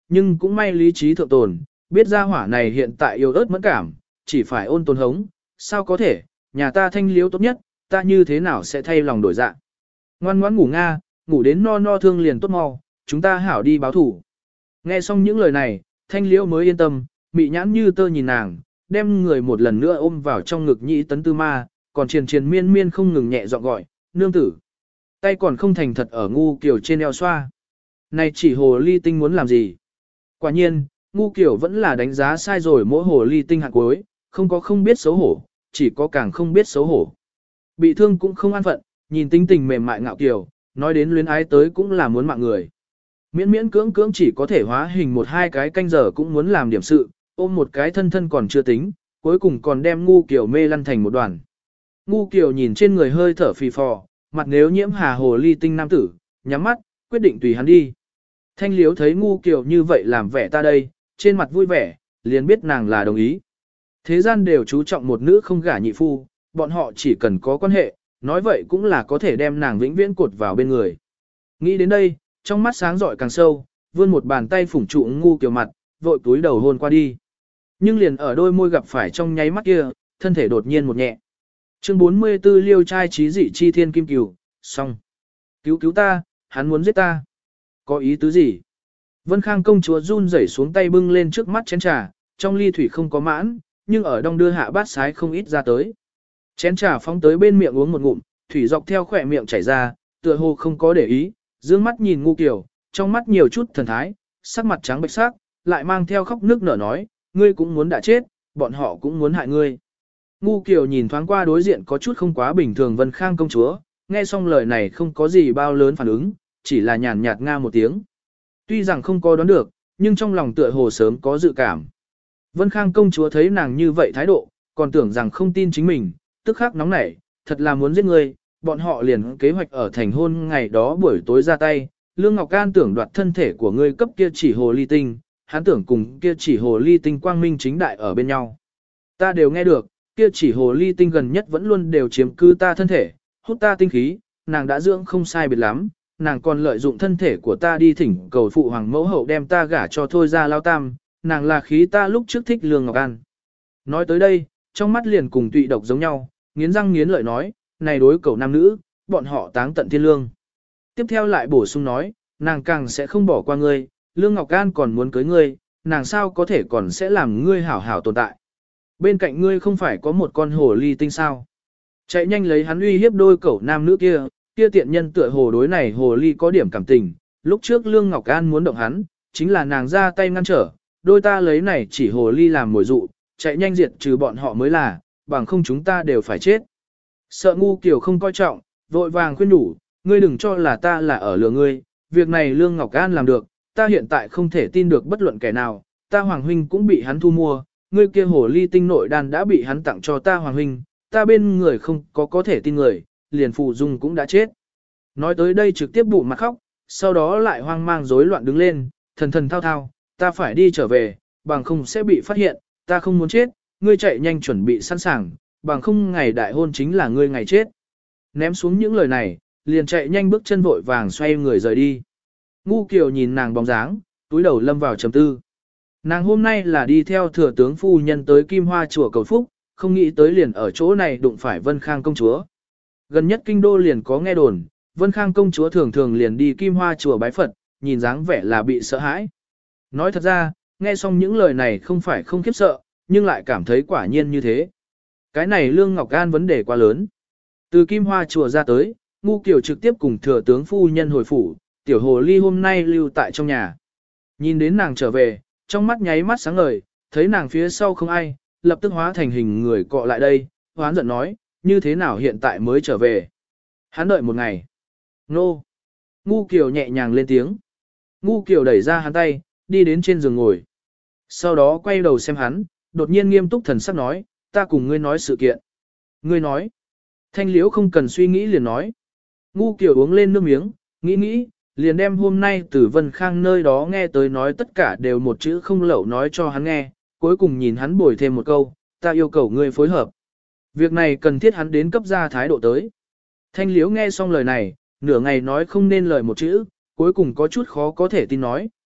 nhưng cũng may lý trí thượng tồn, biết ra hỏa này hiện tại yêu ớt mẫn cảm, chỉ phải ôn tồn hống, sao có thể, nhà ta Thanh Liếu tốt nhất, ta như thế nào sẽ thay lòng đổi dạ. Ngoan ngoãn ngủ nga, ngủ đến no no thương liền tốt mau, chúng ta hảo đi báo thủ. Nghe xong những lời này, Thanh Liễu mới yên tâm, mị nhãn như tơ nhìn nàng, đem người một lần nữa ôm vào trong ngực nhĩ tấn tư ma, còn triền triền miên miên không ngừng nhẹ giọng gọi, nương tử. Tay còn không thành thật ở ngu kiểu trên eo xoa. Này chỉ hồ ly tinh muốn làm gì? Quả nhiên, ngu kiểu vẫn là đánh giá sai rồi mỗi hồ ly tinh hạng cuối, không có không biết xấu hổ, chỉ có càng không biết xấu hổ. Bị thương cũng không an phận, nhìn tính tình mềm mại ngạo kiểu, nói đến luyến ái tới cũng là muốn mạng người. Miễn miễn cưỡng cưỡng chỉ có thể hóa hình một hai cái canh giờ cũng muốn làm điểm sự, ôm một cái thân thân còn chưa tính, cuối cùng còn đem ngu kiểu mê lăn thành một đoàn. Ngu kiểu nhìn trên người hơi thở phì phò, mặt nếu nhiễm hà hồ ly tinh nam tử, nhắm mắt, quyết định tùy hắn đi. Thanh Liếu thấy ngu kiểu như vậy làm vẻ ta đây, trên mặt vui vẻ, liền biết nàng là đồng ý. Thế gian đều chú trọng một nữ không gả nhị phu, bọn họ chỉ cần có quan hệ, nói vậy cũng là có thể đem nàng vĩnh viễn cột vào bên người. Nghĩ đến đây, trong mắt sáng rọi càng sâu, vươn một bàn tay phủng trụ ngu kiểu mặt, vội túi đầu hôn qua đi. Nhưng liền ở đôi môi gặp phải trong nháy mắt kia, thân thể đột nhiên một nhẹ. Chương 44 liêu trai trí dị chi thiên kim cửu, xong. Cứu cứu ta, hắn muốn giết ta. Có ý tứ gì? Vân Khang công chúa run rẩy xuống tay bưng lên trước mắt chén trà, trong ly thủy không có mãn, nhưng ở đông đưa hạ bát sái không ít ra tới. Chén trà phóng tới bên miệng uống một ngụm, thủy dọc theo khỏe miệng chảy ra, tựa hồ không có để ý, dương mắt nhìn ngu kiểu, trong mắt nhiều chút thần thái, sắc mặt trắng bệch sắc, lại mang theo khóc nước nở nói, ngươi cũng muốn đã chết, bọn họ cũng muốn hại ngươi. Ngu kiểu nhìn thoáng qua đối diện có chút không quá bình thường Vân Khang công chúa, nghe xong lời này không có gì bao lớn phản ứng, chỉ là nhàn nhạt nga một tiếng. Tuy rằng không có đoán được, nhưng trong lòng tựa hồ sớm có dự cảm. Vân Khang công chúa thấy nàng như vậy thái độ, còn tưởng rằng không tin chính mình, tức khắc nóng nảy, thật là muốn giết ngươi, bọn họ liền kế hoạch ở thành hôn ngày đó buổi tối ra tay, Lương Ngọc Can tưởng đoạt thân thể của ngươi cấp kia chỉ hồ ly tinh, hắn tưởng cùng kia chỉ hồ ly tinh quang minh chính đại ở bên nhau. Ta đều nghe được, kia chỉ hồ ly tinh gần nhất vẫn luôn đều chiếm cư ta thân thể, hút ta tinh khí, nàng đã dưỡng không sai biệt lắm, nàng còn lợi dụng thân thể của ta đi thỉnh cầu phụ hoàng mẫu hậu đem ta gả cho thôi ra lao tam, nàng là khí ta lúc trước thích Lương Ngọc An. Nói tới đây, trong mắt liền cùng tụy độc giống nhau, nghiến răng nghiến lợi nói, này đối cầu nam nữ, bọn họ táng tận thiên lương. Tiếp theo lại bổ sung nói, nàng càng sẽ không bỏ qua ngươi, Lương Ngọc An còn muốn cưới ngươi, nàng sao có thể còn sẽ làm ngươi hảo hảo tồn tại. Bên cạnh ngươi không phải có một con hồ ly tinh sao. Chạy nhanh lấy hắn uy hiếp đôi cẩu nam nữ kia, kia tiện nhân tựa hồ đối này hồ ly có điểm cảm tình, lúc trước Lương Ngọc An muốn động hắn, chính là nàng ra tay ngăn trở, đôi ta lấy này chỉ hồ ly làm mồi dụ, chạy nhanh diệt trừ bọn họ mới là, bằng không chúng ta đều phải chết. Sợ ngu kiểu không coi trọng, vội vàng khuyên nhủ, ngươi đừng cho là ta là ở lừa ngươi, việc này Lương Ngọc An làm được, ta hiện tại không thể tin được bất luận kẻ nào, ta Hoàng Huynh cũng bị hắn thu mua, ngươi kia hồ ly tinh nội đan đã bị hắn tặng cho ta Hoàng Huynh, ta bên người không có thể tin người, liền phụ dung cũng đã chết. Nói tới đây trực tiếp bụng mặt khóc, sau đó lại hoang mang rối loạn đứng lên, thần thần thao thao, ta phải đi trở về, bằng không sẽ bị phát hiện, ta không muốn chết, ngươi chạy nhanh chuẩn bị sẵn sàng, bằng không ngày đại hôn chính là ngươi ngày chết. Ném xuống những lời này, liền chạy nhanh bước chân vội vàng xoay người rời đi. Ngu Kiều nhìn nàng bóng dáng, túi đầu lâm vào trầm tư. Nàng hôm nay là đi theo thừa tướng phu nhân tới Kim Hoa chùa cầu phúc, không nghĩ tới liền ở chỗ này đụng phải Vân Khang công chúa. Gần nhất kinh đô liền có nghe đồn, Vân Khang công chúa thường thường liền đi Kim Hoa chùa bái Phật, nhìn dáng vẻ là bị sợ hãi. Nói thật ra, nghe xong những lời này không phải không khiếp sợ, nhưng lại cảm thấy quả nhiên như thế. Cái này Lương Ngọc An vấn đề quá lớn. Từ Kim Hoa chùa ra tới, Ngu Kiều trực tiếp cùng thừa tướng phu nhân hồi phủ, tiểu hồ ly hôm nay lưu tại trong nhà. Nhìn đến nàng trở về, trong mắt nháy mắt sáng ngời, thấy nàng phía sau không ai, lập tức hóa thành hình người cọ lại đây, hoán giận nói, như thế nào hiện tại mới trở về. Hắn đợi một ngày. Nô. Ngu Kiều nhẹ nhàng lên tiếng. Ngu Kiều đẩy ra hắn tay, đi đến trên giường ngồi. Sau đó quay đầu xem hắn, đột nhiên nghiêm túc thần sắc nói, ta cùng ngươi nói sự kiện. Ngươi nói. Thanh Liễu không cần suy nghĩ liền nói. Ngu Kiều uống lên nước miếng, nghĩ, liền đem hôm nay từ Vân Khang nơi đó nghe tới nói tất cả đều một chữ không lậu nói cho hắn nghe, cuối cùng nhìn hắn bồi thêm một câu, ta yêu cầu ngươi phối hợp. Việc này cần thiết hắn đến cấp ra thái độ tới. Thanh Liễu nghe xong lời này, nửa ngày nói không nên lời một chữ, cuối cùng có chút khó có thể tin nói,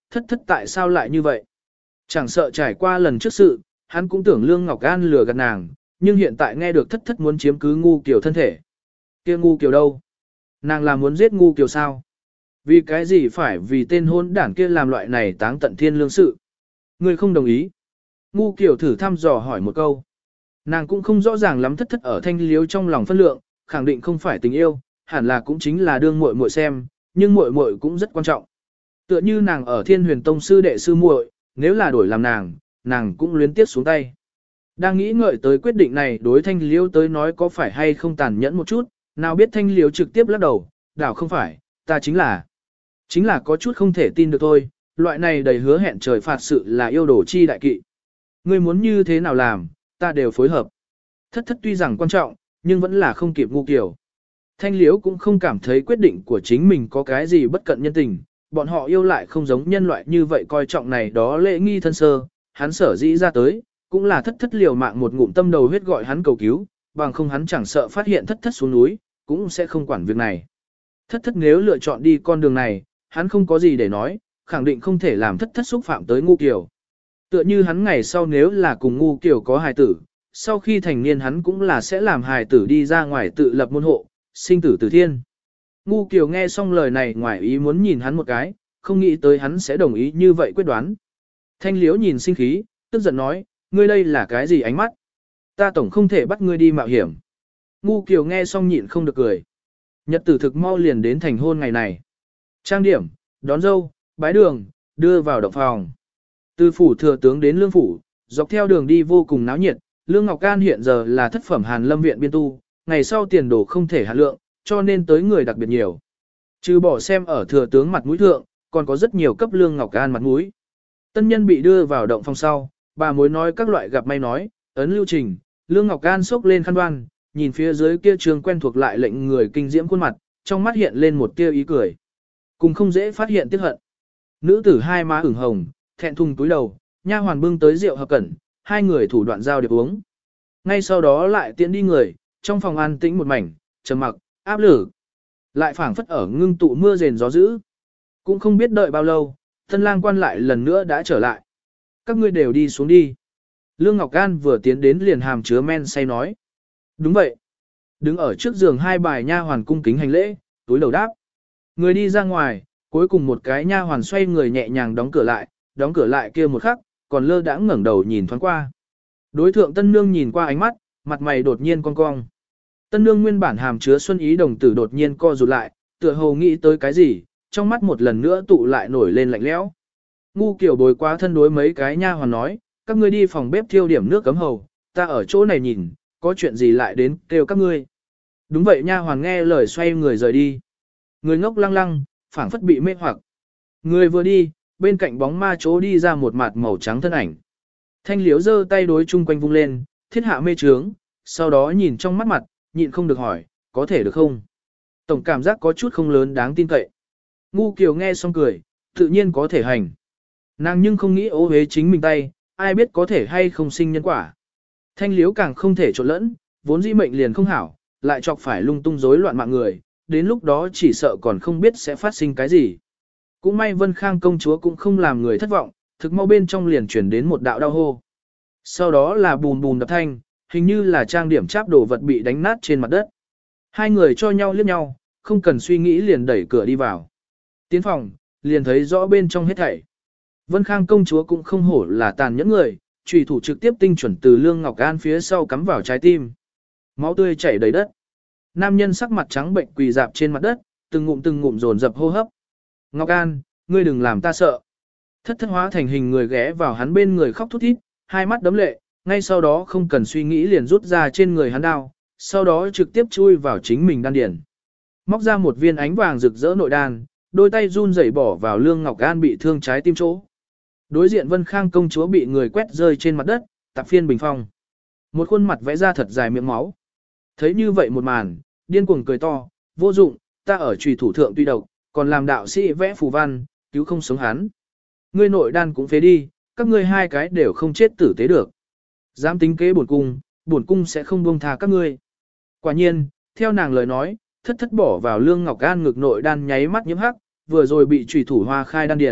thất thất tại sao lại như vậy. Chẳng sợ trải qua lần trước sự, hắn cũng tưởng Lương Ngọc An lừa gạt nàng, nhưng hiện tại nghe được thất thất muốn chiếm cứ Ngu Kiều thân thể. Kia Ngu Kiều đâu? Nàng là muốn giết Ngu Kiều sao? Vì cái gì phải vì tên hôn đảng kia làm loại này táng tận thiên lương sự? Ngươi không đồng ý. Ngu Kiều thử thăm dò hỏi một câu. Nàng cũng không rõ ràng lắm thất thất ở Thanh Liếu trong lòng phân lượng, khẳng định không phải tình yêu, hẳn là cũng chính là đương muội muội xem, nhưng muội muội cũng rất quan trọng. Tựa như nàng ở Thiên Huyền Tông sư đệ sư muội, nếu là đổi làm nàng cũng luyến tiếc xuống tay. Đang nghĩ ngợi tới quyết định này đối Thanh Liếu tới nói có phải hay không tàn nhẫn một chút, nào biết Thanh Liếu trực tiếp lắc đầu, đảo không phải, ta chính là có chút không thể tin được thôi, loại này đầy hứa hẹn trời phạt sự là yêu đổ chi đại kỵ. Ngươi muốn như thế nào làm, ta đều phối hợp. Thất thất tuy rằng quan trọng, nhưng vẫn là không kịp Ngu Kiều. Thanh Liếu cũng không cảm thấy quyết định của chính mình có cái gì bất cận nhân tình, bọn họ yêu lại không giống nhân loại như vậy coi trọng này đó lễ nghi thân sơ, hắn sở dĩ ra tới, cũng là thất thất liều mạng một ngụm tâm đầu huyết gọi hắn cầu cứu, bằng không hắn chẳng sợ phát hiện thất thất xuống núi, cũng sẽ không quản việc này. Thất thất nếu lựa chọn đi con đường này, hắn không có gì để nói, khẳng định không thể làm thất thất xúc phạm tới Ngu Kiều. Tựa như hắn ngày sau nếu là cùng Ngu Kiều có hài tử, sau khi thành niên hắn cũng là sẽ làm hài tử đi ra ngoài tự lập môn hộ, sinh tử từ thiên. Ngu Kiều nghe xong lời này ngoài ý muốn nhìn hắn một cái, không nghĩ tới hắn sẽ đồng ý như vậy quyết đoán. Thanh Liếu nhìn sinh khí, tức giận nói, ngươi đây là cái gì ánh mắt? Ta tổng không thể bắt ngươi đi mạo hiểm. Ngu Kiều nghe xong nhịn không được cười. Nhật tử thực mau liền đến thành hôn ngày này. Trang điểm, đón dâu, bái đường, đưa vào động phòng. Từ phủ thừa tướng đến lương phủ, dọc theo đường đi vô cùng náo nhiệt, Lương Ngọc Can hiện giờ là thất phẩm Hàn Lâm viện biên tu, ngày sau tiền đồ không thể hạn lượng, cho nên tới người đặc biệt nhiều. Trừ bỏ xem ở thừa tướng mặt mũi thượng, còn có rất nhiều cấp Lương Ngọc Can mặt mũi. Tân nhân bị đưa vào động phòng sau, bà mối nói các loại gặp may nói, ấn lưu trình, Lương Ngọc Can xốc lên khăn đoan, nhìn phía dưới kia trường quen thuộc lại lệnh người kinh diễm khuôn mặt, trong mắt hiện lên một tia ý cười. Cùng không dễ phát hiện tiếc hận. Nữ tử hai má ửng hồng, thẹn thùng túi đầu, nha hoàn bưng tới rượu hợp cẩn, hai người thủ đoạn giao điệp uống. Ngay sau đó lại tiễn đi người, trong phòng an tĩnh một mảnh, trầm mặc, áp lực. Lại phảng phất ở ngưng tụ mưa rền gió dữ. Cũng không biết đợi bao lâu, thân lang quan lại lần nữa đã trở lại. Các ngươi đều đi xuống đi. Lương Ngọc Can vừa tiến đến liền hàm chứa men say nói. Đúng vậy. Đứng ở trước giường hai bài nha hoàn cung kính hành lễ, túi đầu đáp. Người đi ra ngoài, cuối cùng một cái nha hoàn xoay người nhẹ nhàng đóng cửa lại kia một khắc, còn lơ đãng ngẩng đầu nhìn thoáng qua. Đối thượng tân nương nhìn qua ánh mắt, mặt mày đột nhiên cong cong. Tân nương nguyên bản hàm chứa xuân ý đồng tử đột nhiên co rụt lại, tựa hồ nghĩ tới cái gì, trong mắt một lần nữa tụ lại nổi lên lạnh lẽo. Ngu Kiều bồi quá thân đối mấy cái nha hoàn nói, các ngươi đi phòng bếp thiêu điểm nước cấm hầu, ta ở chỗ này nhìn, có chuyện gì lại đến kêu các ngươi. Đúng vậy, nha hoàn nghe lời xoay người rời đi. Người ngốc lăng lăng, phảng phất bị mê hoặc. Người vừa đi, bên cạnh bóng ma chỗ đi ra một mặt màu trắng thân ảnh. Thanh Liếu giơ tay đối chung quanh vung lên, thiết hạ mê trướng, sau đó nhìn trong mắt mặt, nhịn không được hỏi, có thể được không? Tổng cảm giác có chút không lớn đáng tin cậy. Ngu Kiều nghe xong cười, tự nhiên có thể hành. Nàng nhưng không nghĩ ô hế chính mình tay, ai biết có thể hay không sinh nhân quả. Thanh Liếu càng không thể trộn lẫn, vốn dĩ mệnh liền không hảo, lại chọc phải lung tung rối loạn mạng người, đến lúc đó chỉ sợ còn không biết sẽ phát sinh cái gì. Cũng may Vân Khang công chúa cũng không làm người thất vọng, thực mau bên trong liền chuyển đến một đạo đau hô. Sau đó là bùn bùn đập thanh, hình như là trang điểm cháp đồ vật bị đánh nát trên mặt đất. Hai người cho nhau liếc nhau, không cần suy nghĩ liền đẩy cửa đi vào. Tiến phòng, liền thấy rõ bên trong hết thảy. Vân Khang công chúa cũng không hổ là tàn nhẫn người, chủy thủ trực tiếp tinh chuẩn từ Lương Ngọc An phía sau cắm vào trái tim. Máu tươi chảy đầy đất. Nam nhân sắc mặt trắng bệnh quỳ dạp trên mặt đất, từng ngụm dồn dập hô hấp. Ngọc An, ngươi đừng làm ta sợ. Thất thất hóa thành hình người ghé vào hắn bên người khóc thút thít, hai mắt đấm lệ, ngay sau đó không cần suy nghĩ liền rút ra trên người hắn đao, sau đó trực tiếp chui vào chính mình đan điền. Móc ra một viên ánh vàng rực rỡ nội đan, đôi tay run rẩy bỏ vào Lương Ngọc An bị thương trái tim chỗ. Đối diện Vân Khang công chúa bị người quét rơi trên mặt đất, tạp phiên bình phong. Một khuôn mặt vẽ ra thật dài miệng máu. Thấy như vậy một màn, điên cuồng cười to, vô dụng, ta ở trùy thủ thượng tuy độc, còn làm đạo sĩ vẽ phù văn, cứu không sống hắn. Ngươi nội đan cũng phế đi, các ngươi hai cái đều không chết tử tế được. Dám tính kế bổn cung sẽ không buông tha các ngươi. Quả nhiên, theo nàng lời nói, thất thất bỏ vào Lương Ngọc An ngực nội đan nháy mắt nhiễm hắc, vừa rồi bị trùy thủ hoa khai đan điền,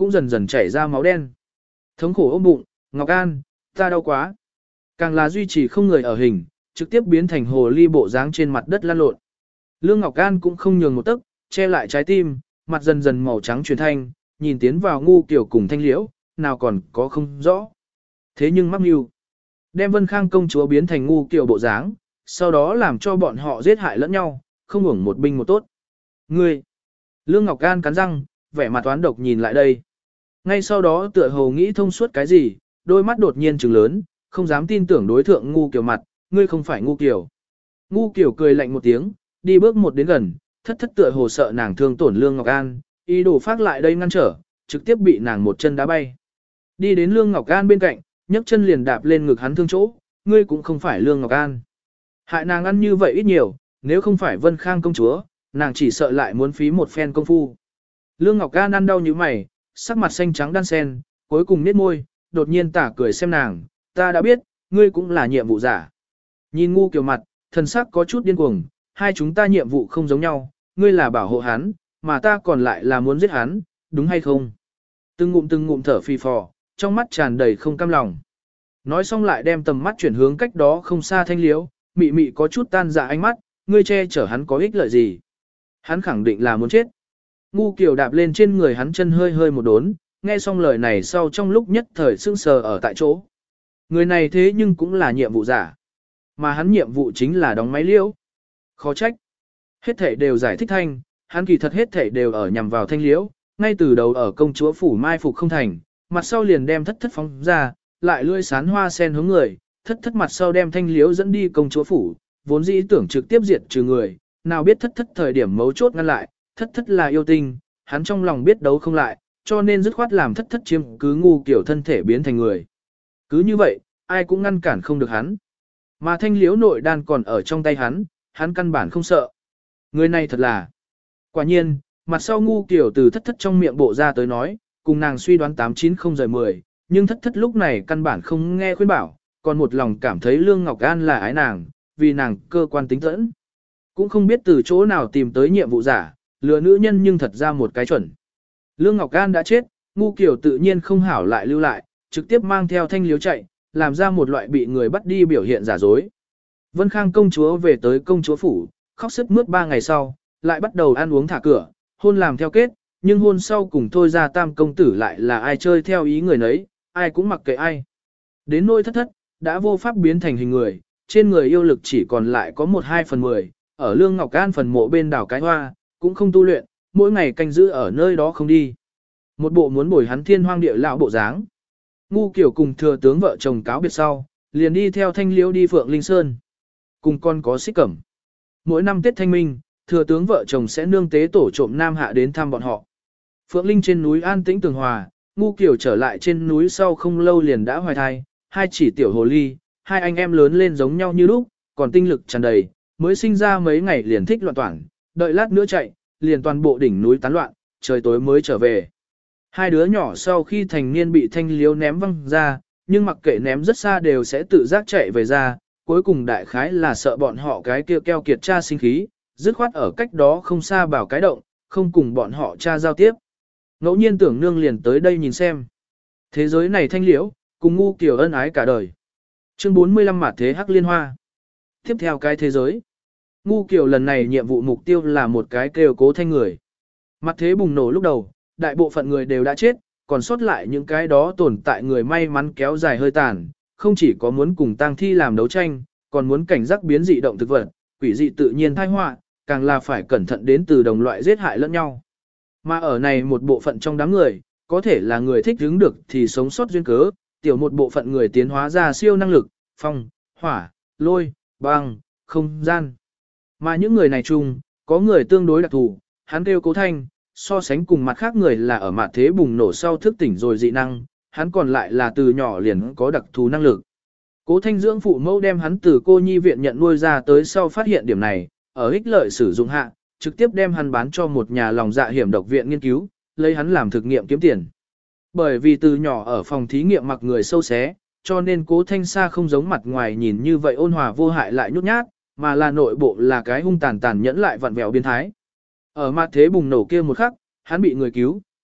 cũng dần dần chảy ra máu đen. Thống khổ ôm bụng, Ngọc An, ta đau quá. Càng là duy trì không người ở hình, trực tiếp biến thành hồ ly bộ dáng trên mặt đất lăn lộn. Lương Ngọc An cũng không nhường một tấc, che lại trái tim, mặt dần dần màu trắng chuyển thanh, nhìn tiến vào Ngu Kiều cùng Thanh Liễu, nào còn có không rõ. Thế nhưng mắc mưu, đem Vân Khang công chúa biến thành Ngu Kiều bộ dáng, sau đó làm cho bọn họ giết hại lẫn nhau, không hưởng một binh một tốt. Ngươi! Lương Ngọc An cắn răng, vẻ mặt toán độc nhìn lại đây. Ngay sau đó tựa hồ nghĩ thông suốt cái gì, đôi mắt đột nhiên trừng lớn, không dám tin tưởng đối thượng Ngu Kiều mặt, ngươi không phải Ngu Kiều. Ngu Kiều cười lạnh một tiếng, đi bước một đến gần, thất thất tựa hồ sợ nàng thương tổn Lương Ngọc An, ý đồ phát lại đây ngăn trở, trực tiếp bị nàng một chân đá bay. Đi đến Lương Ngọc An bên cạnh, nhấc chân liền đạp lên ngực hắn thương chỗ, ngươi cũng không phải Lương Ngọc An. Hại nàng ăn như vậy ít nhiều, nếu không phải Vân Khang công chúa, nàng chỉ sợ lại muốn phí một phen công phu. Lương Ngọc An ăn đau như mày, sắc mặt xanh trắng đan sen, cuối cùng nhếch môi, đột nhiên tả cười xem nàng, ta đã biết, ngươi cũng là nhiệm vụ giả. Nhìn Ngu Kiều mặt, thần sắc có chút điên cuồng, hai chúng ta nhiệm vụ không giống nhau, ngươi là bảo hộ hắn, mà ta còn lại là muốn giết hắn, đúng hay không? Từng ngụm thở phì phò, trong mắt tràn đầy không cam lòng. Nói xong lại đem tầm mắt chuyển hướng cách đó không xa Thanh Liễu, mị mị có chút tan dạ ánh mắt, ngươi che chở hắn có ích lợi gì? Hắn khẳng định là muốn chết. Ngu Kiều đạp lên trên người hắn chân hơi hơi một đốn, nghe xong lời này sau trong lúc nhất thời sững sờ ở tại chỗ. Người này thế nhưng cũng là nhiệm vụ giả. Mà hắn nhiệm vụ chính là đóng máy Liễu. Khó trách. Hết thảy đều giải thích thanh, hắn kỳ thật hết thảy đều ở nhằm vào Thanh Liễu, ngay từ đầu ở công chúa phủ mai phục không thành, mặt sau liền đem thất thất phóng ra, lại lưỡi sán hoa sen hướng người, thất thất mặt sau đem Thanh Liễu dẫn đi công chúa phủ, vốn dĩ tưởng trực tiếp diệt trừ người, nào biết thất thất thời điểm mấu chốt ngăn lại, thất thất là yêu tinh, hắn trong lòng biết đấu không lại, cho nên dứt khoát làm thất thất chiếm cứ Ngu Kiều thân thể biến thành người. Cứ như vậy, ai cũng ngăn cản không được hắn. Mà Thanh Liễu nội đan còn ở trong tay hắn căn bản không sợ. Người này thật là. Quả nhiên, mặt sau Ngu Kiều từ thất thất trong miệng bộ ra tới nói, cùng nàng suy đoán 890-10, nhưng thất thất lúc này căn bản không nghe khuyên bảo, còn một lòng cảm thấy Lương Ngọc An là ái nàng, vì nàng cơ quan tính tẫn. Cũng không biết từ chỗ nào tìm tới nhiệm vụ giả, lừa nữ nhân nhưng thật ra một cái chuẩn. Lương Ngọc An đã chết, Ngu Kiều tự nhiên không hảo lại lưu lại, trực tiếp mang theo Thanh Liễu chạy, làm ra một loại bị người bắt đi biểu hiện giả dối. Vân Khang công chúa về tới công chúa phủ, khóc sướt mướt 3 ngày sau, lại bắt đầu ăn uống thả cửa, hôn làm theo kết, nhưng hôn sau cùng thôi ra tam công tử lại là ai chơi theo ý người nấy, ai cũng mặc kệ ai. Đến nỗi thất thất, đã vô pháp biến thành hình người, trên người yêu lực chỉ còn lại có 1/2/10, ở Lương Ngọc An phần mộ bên đảo Cái Hoa, cũng không tu luyện, mỗi ngày canh giữ ở nơi đó không đi. Một bộ muốn bồi hắn thiên hoang địa lão bộ dáng. Ngu Kiều cùng thừa tướng vợ chồng cáo biệt sau, liền đi theo Thanh Liễu đi Phượng Linh Sơn. Cùng con có Xích Cẩm. Mỗi năm Tết Thanh Minh, thừa tướng vợ chồng sẽ nương tế tổ trộm Nam Hạ đến thăm bọn họ. Phượng Linh trên núi an tĩnh tường hòa, Ngu Kiều trở lại trên núi sau không lâu liền đã hoài thai, hai chỉ tiểu hồ ly, hai anh em lớn lên giống nhau như lúc, còn tinh lực tràn đầy, mới sinh ra mấy ngày liền thích loạn toản, đợi lát nữa chạy, liền toàn bộ đỉnh núi tán loạn, trời tối mới trở về. Hai đứa nhỏ sau khi thành niên bị Thanh Liễu ném văng ra, nhưng mặc kệ ném rất xa đều sẽ tự giác chạy về ra, cuối cùng đại khái là sợ bọn họ cái kia keo kiệt cha sinh khí, dứt khoát ở cách đó không xa bảo cái động, không cùng bọn họ cha giao tiếp. Ngẫu nhiên tưởng nương liền tới đây nhìn xem. Thế giới này Thanh Liễu, cùng Ngu Kiều ân ái cả đời. Chương 45 Mạt Thế Hắc Liên Hoa. Tiếp theo cái thế giới. Ngu Kiều lần này nhiệm vụ mục tiêu là một cái kêu Cố Thanh người. Mặt thế bùng nổ lúc đầu, đại bộ phận người đều đã chết, còn sót lại những cái đó tồn tại người may mắn kéo dài hơi tàn, không chỉ có muốn cùng tang thi làm đấu tranh, còn muốn cảnh giác biến dị động thực vật, quỷ dị tự nhiên tai họa, càng là phải cẩn thận đến từ đồng loại giết hại lẫn nhau. Mà ở này một bộ phận trong đám người, có thể là người thích hứng được thì sống sót duyên cớ, tiểu một bộ phận người tiến hóa ra siêu năng lực, phong, hỏa, lôi, băng, không gian. Mà những người này chung, có người tương đối đặc thù, hắn kêu Cố Thanh, so sánh cùng mặt khác người là ở mặt thế bùng nổ sau thức tỉnh rồi dị năng, hắn còn lại là từ nhỏ liền có đặc thù năng lực. Cố Thanh dưỡng phụ mẫu đem hắn từ cô nhi viện nhận nuôi ra tới sau phát hiện điểm này, ở ích lợi sử dụng hạ, trực tiếp đem hắn bán cho một nhà lòng dạ hiểm độc viện nghiên cứu, lấy hắn làm thực nghiệm kiếm tiền. Bởi vì từ nhỏ ở phòng thí nghiệm mặc người sâu xé, cho nên Cố Thanh xa không giống mặt ngoài nhìn như vậy ôn hòa vô hại lại nhút nhát, mà là nội bộ là cái hung tàn tàn nhẫn lại vặn vẹo biến thái. Ở mặt thế bùng nổ kia một khắc, hắn bị người cứu,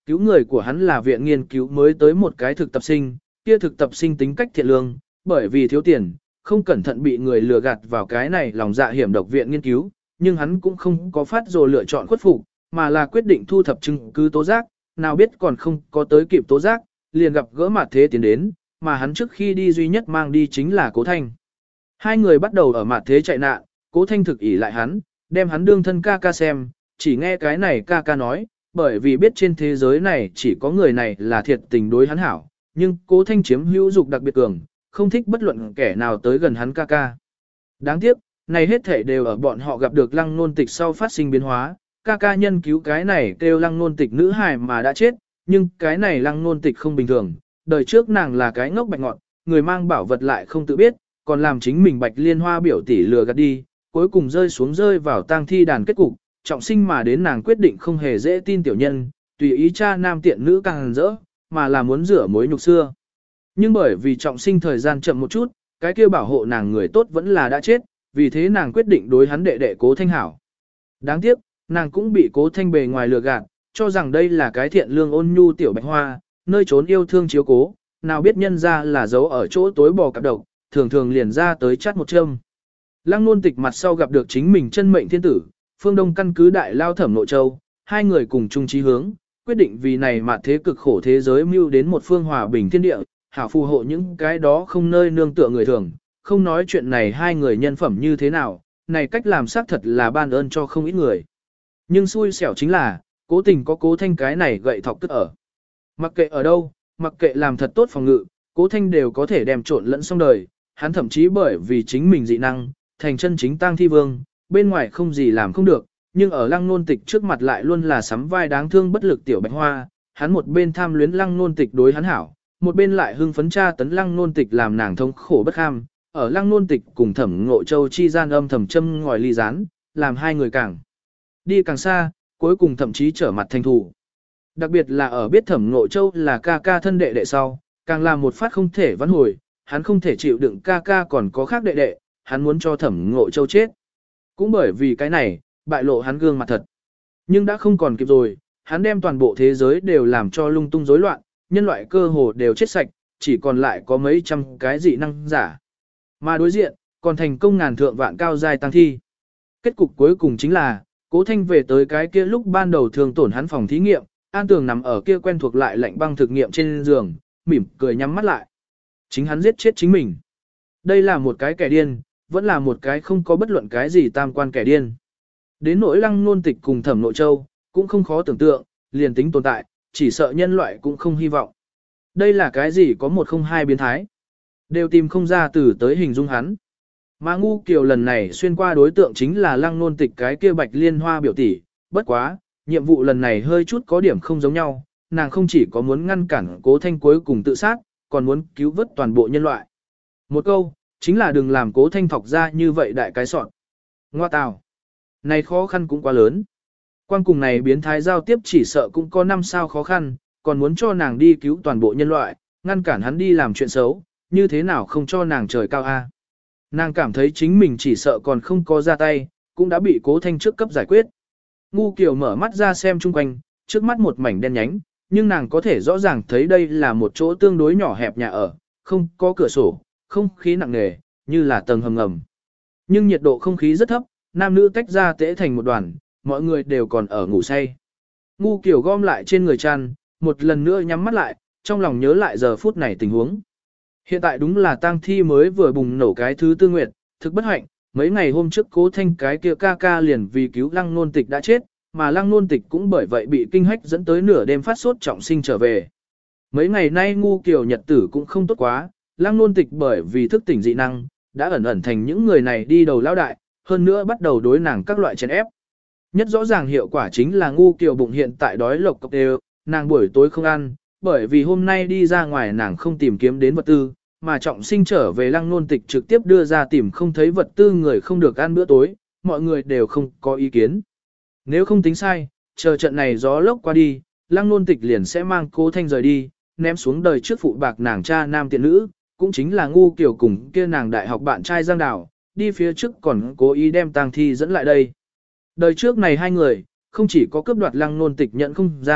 cứu người của hắn là viện nghiên cứu mới tới một cái thực tập sinh, kia thực tập sinh tính cách thiện lương, bởi vì thiếu tiền, không cẩn thận bị người lừa gạt vào cái này lòng dạ hiểm độc viện nghiên cứu, nhưng hắn cũng không có phát rồi lựa chọn khuất phục, mà là quyết định thu thập chứng cứ tố giác, nào biết còn không có tới kịp tố giác, liền gặp gỡ Mạt Thế tiến đến, mà hắn trước khi đi duy nhất mang đi chính là Cố Thanh. Hai người bắt đầu ở Mạt Thế chạy nạn, Cố Thanh thực ỷ lại hắn, đem hắn đương thân ca ca xem, chỉ nghe cái này ca ca nói, bởi vì biết trên thế giới này chỉ có người này là thiệt tình đối hắn hảo, nhưng Cố Thanh chiếm hữu dục đặc biệt cường, không thích bất luận kẻ nào tới gần hắn ca ca. Đáng tiếc, này hết thể đều ở bọn họ gặp được Lăng Nôn Tịch sau phát sinh biến hóa, ca ca nhân cứu cái này kêu Lăng Nôn Tịch nữ hài mà đã chết, nhưng cái này Lăng Nôn Tịch không bình thường, đời trước nàng là cái ngốc bạch ngọt, người mang bảo vật lại không tự biết, còn làm chính mình Bạch Liên Hoa biểu tỷ lừa gạt đi, cuối cùng rơi vào tang thi đàn kết cục, trọng sinh mà đến nàng quyết định không hề dễ tin tiểu nhân, tùy ý cha nam tiện nữ càng rỡ, mà là muốn rửa mối nhục xưa. Nhưng bởi vì trọng sinh thời gian chậm một chút, cái kia bảo hộ nàng người tốt vẫn là đã chết, vì thế nàng quyết định đối hắn đệ đệ Cố Thanh hảo. Đáng tiếc, nàng cũng bị Cố Thanh bề ngoài lừa gạt, cho rằng đây là cái thiện lương ôn nhu tiểu bạch hoa, nơi trốn yêu thương chiếu cố, nào biết nhân ra là giấu ở chỗ tối bò cặp độc, thường thường liền ra tới chát một châm. Lăng Nôn Tịch mặt sau gặp được chính mình chân mệnh thiên tử, phương Đông căn cứ đại lao Thẩm Nội Châu, hai người cùng chung chí hướng, quyết định vì này mà thế cực khổ thế giới mưu đến một phương hòa bình thiên địa, hảo phù hộ những cái đó không nơi nương tựa người thường, không nói chuyện này hai người nhân phẩm như thế nào, này cách làm xác thật là ban ơn cho không ít người. Nhưng xui xẻo chính là, cố tình có Cố Thanh cái này gậy thọc tức ở. Mặc kệ ở đâu, mặc kệ làm thật tốt phòng ngự, Cố Thanh đều có thể đem trộn lẫn xong đời, hắn thậm chí bởi vì chính mình dị năng, thành chân chính tang thi vương, bên ngoài không gì làm không được, nhưng ở Lăng Nôn Tịch trước mặt lại luôn là sắm vai đáng thương bất lực tiểu bạch hoa, hắn một bên tham luyến Lăng Nôn Tịch đối hắn hảo, một bên lại hưng phấn tra tấn Lăng Nôn Tịch làm nàng thống khổ bất kham, ở Lăng Nôn Tịch cùng Thẩm Ngộ Châu chi gian âm thầm châm ngòi ly gián, làm hai người càng đi càng xa, cuối cùng thậm chí trở mặt thành thù. Đặc biệt là ở biết Thẩm Ngộ Châu là ca ca thân đệ đệ sau, càng làm một phát không thể vãn hồi, hắn không thể chịu đựng ca ca còn có khác đệ đệ, hắn muốn cho Thẩm Ngộ Châu chết. Cũng bởi vì cái này, bại lộ hắn gương mặt thật. Nhưng đã không còn kịp rồi, hắn đem toàn bộ thế giới đều làm cho lung tung rối loạn, nhân loại cơ hồ đều chết sạch, chỉ còn lại có mấy trăm cái dị năng giả. Mà đối diện, còn thành công ngàn thượng vạn cao giai tăng thi. Kết cục cuối cùng chính là, Cố Thanh về tới cái kia lúc ban đầu thường tổn hắn phòng thí nghiệm, An Tường nằm ở kia quen thuộc lại lạnh băng thực nghiệm trên giường, mỉm cười nhắm mắt lại. Chính hắn giết chết chính mình. Đây là một cái kẻ điên, vẫn là một cái không có bất luận cái gì tam quan kẻ điên. Đến nỗi Lăng Nôn Tịch cùng Thẩm Nội Châu, cũng không khó tưởng tượng, liền tính tồn tại, chỉ sợ nhân loại cũng không hy vọng. Đây là cái gì có một không hai biến thái. Đều tìm không ra từ tới hình dung hắn. Mà ngu kiều lần này xuyên qua đối tượng chính là Lăng Nôn Tịch cái kia Bạch Liên Hoa biểu tỷ, bất quá, nhiệm vụ lần này hơi chút có điểm không giống nhau, nàng không chỉ có muốn ngăn cản Cố Thanh cuối cùng tự sát, còn muốn cứu vớt toàn bộ nhân loại. Một câu, chính là đừng làm Cố Thanh thọc ra như vậy đại cái sọn. Ngoa tào. Này khó khăn cũng quá lớn. Quan cùng này biến thái giao tiếp chỉ sợ cũng có 5 sao khó khăn, còn muốn cho nàng đi cứu toàn bộ nhân loại, ngăn cản hắn đi làm chuyện xấu, như thế nào không cho nàng trời cao a? Nàng cảm thấy chính mình chỉ sợ còn không có ra tay, cũng đã bị Cố Thanh trước cấp giải quyết. Ngu Kiều mở mắt ra xem chung quanh, trước mắt một mảnh đen nhánh, nhưng nàng có thể rõ ràng thấy đây là một chỗ tương đối nhỏ hẹp nhà ở, không có cửa sổ, không khí nặng nề, như là tầng hầm ngầm. Nhưng nhiệt độ không khí rất thấp, nam nữ tách ra tễ thành một đoàn, mọi người đều còn ở ngủ say. Ngu Kiều gom lại trên người chăn, một lần nữa nhắm mắt lại, trong lòng nhớ lại giờ phút này tình huống. Hiện tại đúng là tang thi mới vừa bùng nổ cái thứ tư nguyệt, thực bất hạnh, mấy ngày hôm trước Cố Thanh cái kia ca ca liền vì cứu Lăng Nôn Tịch đã chết, mà Lăng Nôn Tịch cũng bởi vậy bị kinh hách dẫn tới nửa đêm phát sốt trọng sinh trở về. Mấy ngày nay ngu Kiều nhật tử cũng không tốt quá, Lăng Nôn Tịch bởi vì thức tỉnh dị năng, đã ẩn ẩn thành những người này đi đầu lão đại, hơn nữa bắt đầu đối nàng các loại chèn ép. Nhất rõ ràng hiệu quả chính là ngu Kiều bụng hiện tại đói lộc cộc đều, nàng buổi tối không ăn, bởi vì hôm nay đi ra ngoài nàng không tìm kiếm đến vật tư, mà trọng sinh trở về Lăng Nôn Tịch trực tiếp đưa ra tìm không thấy vật tư người không được ăn bữa tối, mọi người đều không có ý kiến. Nếu không tính sai, chờ trận này gió lốc qua đi, Lăng Nôn Tịch liền sẽ mang Cố Thanh rời đi, ném xuống đời trước phụ bạc nàng cha nam tiện nữ, cũng chính là ngu Kiều cùng kia nàng đại học bạn trai Giang Đào, đi phía trước còn cố ý đem tang thi dẫn lại đây. Đời trước này hai người, không chỉ có cướp đoạt Lăng Nôn Tịch nhận không gian,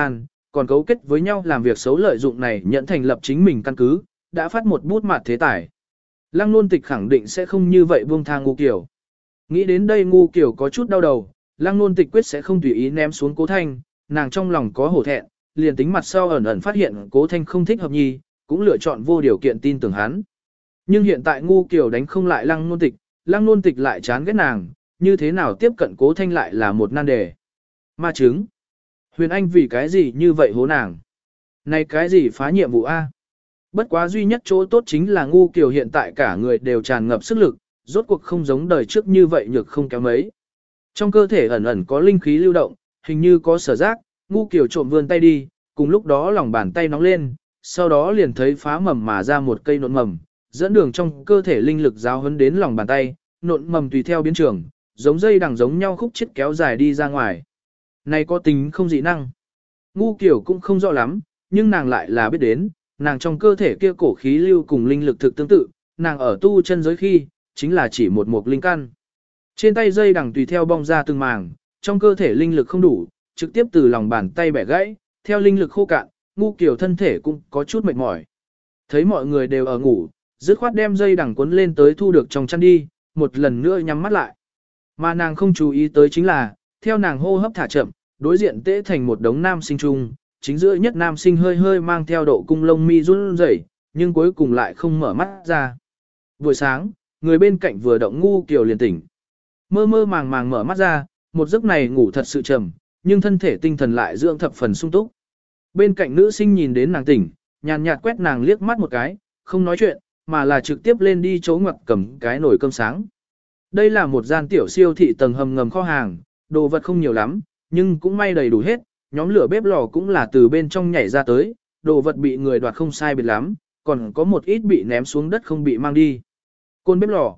còn cấu kết với nhau làm việc xấu lợi dụng này nhận thành lập chính mình căn cứ, đã phát một bút mạt thế tài. Lăng Nôn Tịch khẳng định sẽ không như vậy buông tha Ngu Kiều. Nghĩ đến đây Ngu Kiều có chút đau đầu, Lăng Nôn Tịch quyết sẽ không tùy ý ném xuống Cố Thanh, nàng trong lòng có hổ thẹn, liền tính mặt sau ẩn ẩn phát hiện Cố Thanh không thích hợp nhi, cũng lựa chọn vô điều kiện tin tưởng hắn. Nhưng hiện tại Ngu Kiều đánh không lại Lăng Nôn Tịch lại chán ghét nàng, như thế nào tiếp cận Cố Thanh lại là một nan đề. Ma chứng. Huyền Anh vì cái gì như vậy hố nàng? Này cái gì phá nhiệm vụ A? Bất quá duy nhất chỗ tốt chính là Ngu Kiều hiện tại cả người đều tràn ngập sức lực, rốt cuộc không giống đời trước như vậy nhược không kéo mấy. Trong cơ thể ẩn ẩn có linh khí lưu động, hình như có sở giác, Ngu Kiều trộm vươn tay đi, cùng lúc đó lòng bàn tay nóng lên, sau đó liền thấy phá mầm mà ra một cây nộn mầm, dẫn đường trong cơ thể linh lực giáo huấn đến lòng bàn tay, nộn mầm tùy theo biến trường, giống dây đằng giống nhau khúc chết kéo dài đi ra ngoài. Này có tính không dị năng. Ngu Kiều cũng không rõ lắm, nhưng nàng lại là biết đến, nàng trong cơ thể kia cổ khí lưu cùng linh lực thực tương tự, nàng ở tu chân giới khi, chính là chỉ một mục linh căn. Trên tay dây đằng tùy theo bong ra từng màng, trong cơ thể linh lực không đủ, trực tiếp từ lòng bàn tay bẻ gãy, theo linh lực khô cạn, Ngu Kiều thân thể cũng có chút mệt mỏi. Thấy mọi người đều ở ngủ, dứt khoát đem dây đằng cuốn lên tới thu được trong chăn đi, một lần nữa nhắm mắt lại. Mà nàng không chú ý tới chính là, theo nàng hô hấp thả chậm, đối diện tễ thành một đống nam sinh chung, chính giữa nhất nam sinh hơi hơi mang theo độ cung lông mi run rẩy, nhưng cuối cùng lại không mở mắt ra. Buổi sáng, người bên cạnh vừa động Ngu Kiều liền tỉnh. Mơ mơ màng màng mở mắt ra, một giấc này ngủ thật sự trầm, nhưng thân thể tinh thần lại dưỡng thập phần sung túc. Bên cạnh nữ sinh nhìn đến nàng tỉnh, nhàn nhạt quét nàng liếc mắt một cái, không nói chuyện, mà là trực tiếp lên đi chỗ ngoặc cầm cái nồi cơm sáng. Đây là một gian tiểu siêu thị tầng hầm ngầm kho hàng, đồ vật không nhiều lắm, nhưng cũng may đầy đủ hết, nhóm lửa bếp lò cũng là từ bên trong nhảy ra tới, đồ vật bị người đoạt không sai biệt lắm, còn có một ít bị ném xuống đất không bị mang đi. Côn bếp lò,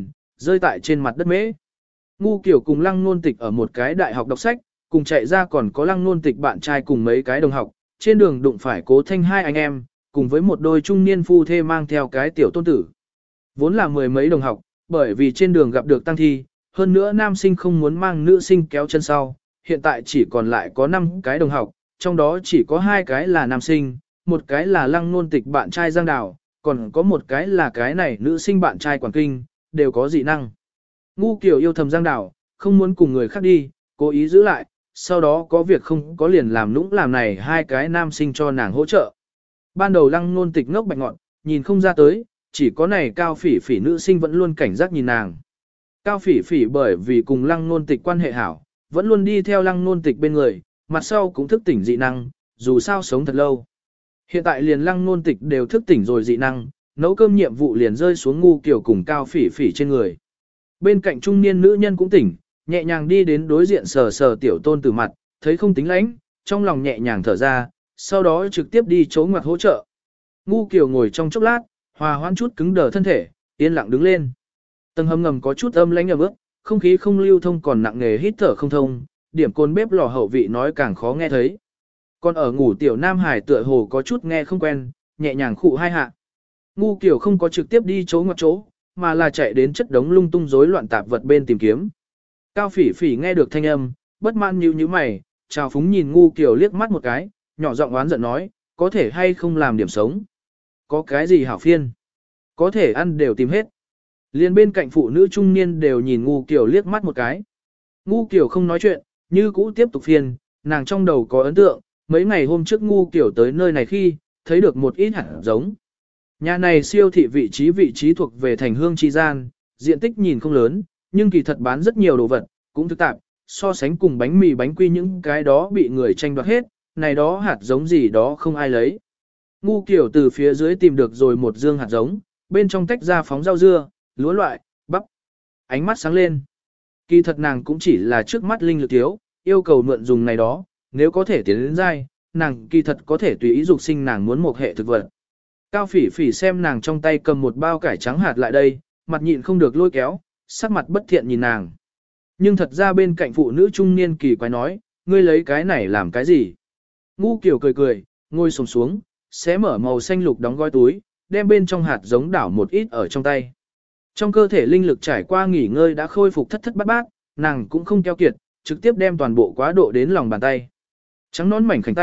rơi tại trên mặt đất mễ. Ngu Kiều cùng Lăng Nôn Tịch ở một cái đại học đọc sách, cùng chạy ra còn có Lăng Nôn Tịch bạn trai cùng mấy cái đồng học, trên đường đụng phải Cố Thanh hai anh em, cùng với một đôi trung niên phu thê mang theo cái tiểu tôn tử. Vốn là mười mấy đồng học, bởi vì trên đường gặp được tăng thi, hơn nữa nam sinh không muốn mang nữ sinh kéo chân sau, hiện tại chỉ còn lại có 5 cái đồng học, trong đó chỉ có 2 cái là nam sinh, một cái là Lăng Nôn Tịch bạn trai Giang Đào, còn có một cái là cái này nữ sinh bạn trai Quảng Kinh, đều có dị năng. Ngu Kiều yêu thầm Giang Đào, không muốn cùng người khác đi, cố ý giữ lại, sau đó có việc không có liền làm nũng làm này 2 cái nam sinh cho nàng hỗ trợ. Ban đầu Lăng Nôn Tịch ngốc bạch ngọn, nhìn không ra tới, chỉ có này Cao Phỉ Phỉ nữ sinh vẫn luôn cảnh giác nhìn nàng. Cao Phỉ Phỉ bởi vì cùng Lăng Nôn Tịch quan hệ hảo, vẫn luôn đi theo Lăng Nôn Tịch bên người, mặt sau cũng thức tỉnh dị năng, dù sao sống thật lâu. Hiện tại liền Lăng Nôn Tịch đều thức tỉnh rồi dị năng, nấu cơm nhiệm vụ liền rơi xuống Ngu Kiều cùng Cao Phỉ Phỉ trên người. Bên cạnh trung niên nữ nhân cũng tỉnh, nhẹ nhàng đi đến đối diện sờ sờ tiểu tôn tử mặt, thấy không tính lãnh, trong lòng nhẹ nhàng thở ra, sau đó trực tiếp đi chỗ ngoặt hỗ trợ. Ngu Kiều ngồi trong chốc lát, hòa hoãn chút cứng đờ thân thể, yên lặng đứng lên. Tầng hầm ngầm có chút âm lãnh ẩm ướt, không khí không lưu thông còn nặng nề hít thở không thông, điểm côn bếp lò hậu vị nói càng khó nghe thấy. Còn ở ngủ tiểu Nam Hải tựa hồ có chút nghe không quen, nhẹ nhàng khụ hai hạ. Ngu Kiều không có trực tiếp đi chỗ ngoặt chỗ, mà là chạy đến chất đống lung tung rối loạn tạp vật bên tìm kiếm. Cao Phỉ Phỉ nghe được thanh âm, bất mãn nhíu mày, chào phúng nhìn Ngu Kiều liếc mắt một cái, nhỏ giọng oán giận nói, có thể hay không làm điểm sống. Có cái gì hảo phiên? Có thể ăn đều tìm hết. Liên bên cạnh phụ nữ trung niên đều nhìn Ngu Kiều liếc mắt một cái. Ngu Kiều không nói chuyện, như cũ tiếp tục phiên, nàng trong đầu có ấn tượng, mấy ngày hôm trước Ngu Kiều tới nơi này khi, thấy được một ít hạt giống. Nhà này siêu thị vị trí thuộc về thành hương chi gian, diện tích nhìn không lớn, nhưng kỳ thật bán rất nhiều đồ vật, cũng thực tạp, so sánh cùng bánh mì bánh quy những cái đó bị người tranh đoạt hết, này đó hạt giống gì đó không ai lấy. Ngu Kiều từ phía dưới tìm được rồi một dương hạt giống, bên trong tách ra phóng rau dưa, lúa loại, bắp. Ánh mắt sáng lên. Kỳ thật nàng cũng chỉ là trước mắt linh lực thiếu, yêu cầu mượn dùng này đó, nếu có thể tiến đến dai, nàng kỳ thật có thể tùy ý dục sinh nàng muốn một hệ thực vật. Cao Phỉ Phỉ xem nàng trong tay cầm một bao cải trắng hạt lại đây, mặt nhịn không được lôi kéo, sắc mặt bất thiện nhìn nàng. Nhưng thật ra bên cạnh phụ nữ trung niên kỳ quái nói, ngươi lấy cái này làm cái gì? Ngu Kiều cười cười, ngồi xổm xuống, xé mở màu xanh lục đóng gói túi, đem bên trong hạt giống đảo một ít ở trong tay. Trong cơ thể linh lực trải qua nghỉ ngơi đã khôi phục thất thất bát bát, nàng cũng không keo kiệt, trực tiếp đem toàn bộ quá độ đến lòng bàn tay. Trắng nón mảnh khảnh tay,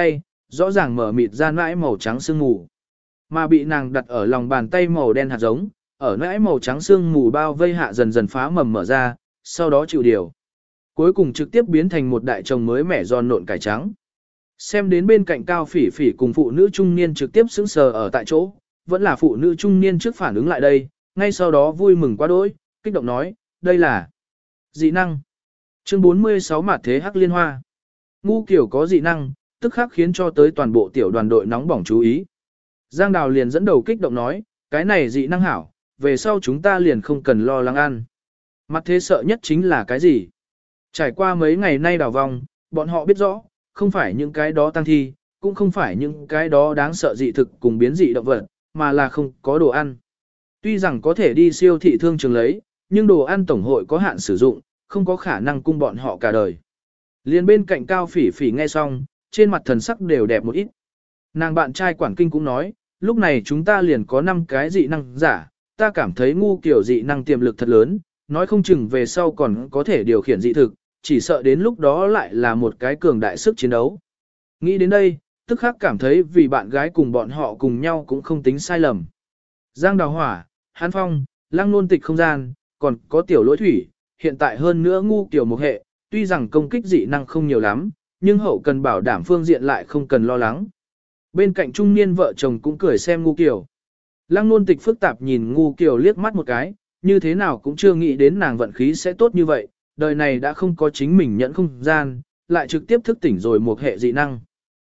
rõ ràng mở mịt ra nãi màu trắng sương mù. Mà bị nàng đặt ở lòng bàn tay màu đen hạt giống, ở nãi màu trắng sương mù bao vây hạ dần dần phá mầm mở ra, sau đó chịu điều. Cuối cùng trực tiếp biến thành một đại chồng mới mẻ giòn nộn cải trắng. Xem đến bên cạnh Cao Phỉ Phỉ cùng phụ nữ trung niên trực tiếp sững sờ ở tại chỗ, vẫn là phụ nữ trung niên trước phản ứng lại đây, ngay sau đó vui mừng quá đỗi, kích động nói, đây là dị năng. Chương 46 Mạt thế hắc liên hoa. Ngu kiểu có dị năng, tức khắc khiến cho tới toàn bộ tiểu đoàn đội nóng bỏng chú ý. Giang Đào liền dẫn đầu kích động nói, cái này dị năng hảo, về sau chúng ta liền không cần lo lắng ăn. Mặt thế sợ nhất chính là cái gì? Trải qua mấy ngày nay đào vòng, bọn họ biết rõ, không phải những cái đó tăng thi, cũng không phải những cái đó đáng sợ dị thực cùng biến dị động vật, mà là không có đồ ăn. Tuy rằng có thể đi siêu thị thương trường lấy, nhưng đồ ăn tổng hội có hạn sử dụng, không có khả năng cung bọn họ cả đời. Liên bên cạnh Cao Phỉ Phỉ nghe xong, trên mặt thần sắc đều đẹp một ít. Nàng bạn trai Quản Kinh cũng nói, lúc này chúng ta liền có 5 cái dị năng giả, ta cảm thấy ngu kiểu dị năng tiềm lực thật lớn, nói không chừng về sau còn có thể điều khiển dị thực, chỉ sợ đến lúc đó lại là một cái cường đại sức chiến đấu. Nghĩ đến đây, tức khắc cảm thấy vì bạn gái cùng bọn họ cùng nhau cũng không tính sai lầm. Giang Đào Hỏa, Hán Phong, Lăng Nôn Tịch không gian, còn có tiểu lỗi thủy, hiện tại hơn nữa ngu kiểu một hệ, tuy rằng công kích dị năng không nhiều lắm, nhưng hậu cần bảo đảm phương diện lại không cần lo lắng. Bên cạnh trung niên vợ chồng cũng cười xem ngu kiểu. Lăng Nôn Tịch phức tạp nhìn ngu kiểu liếc mắt một cái, như thế nào cũng chưa nghĩ đến nàng vận khí sẽ tốt như vậy, đời này đã không có chính mình nhận không gian, lại trực tiếp thức tỉnh rồi một hệ dị năng.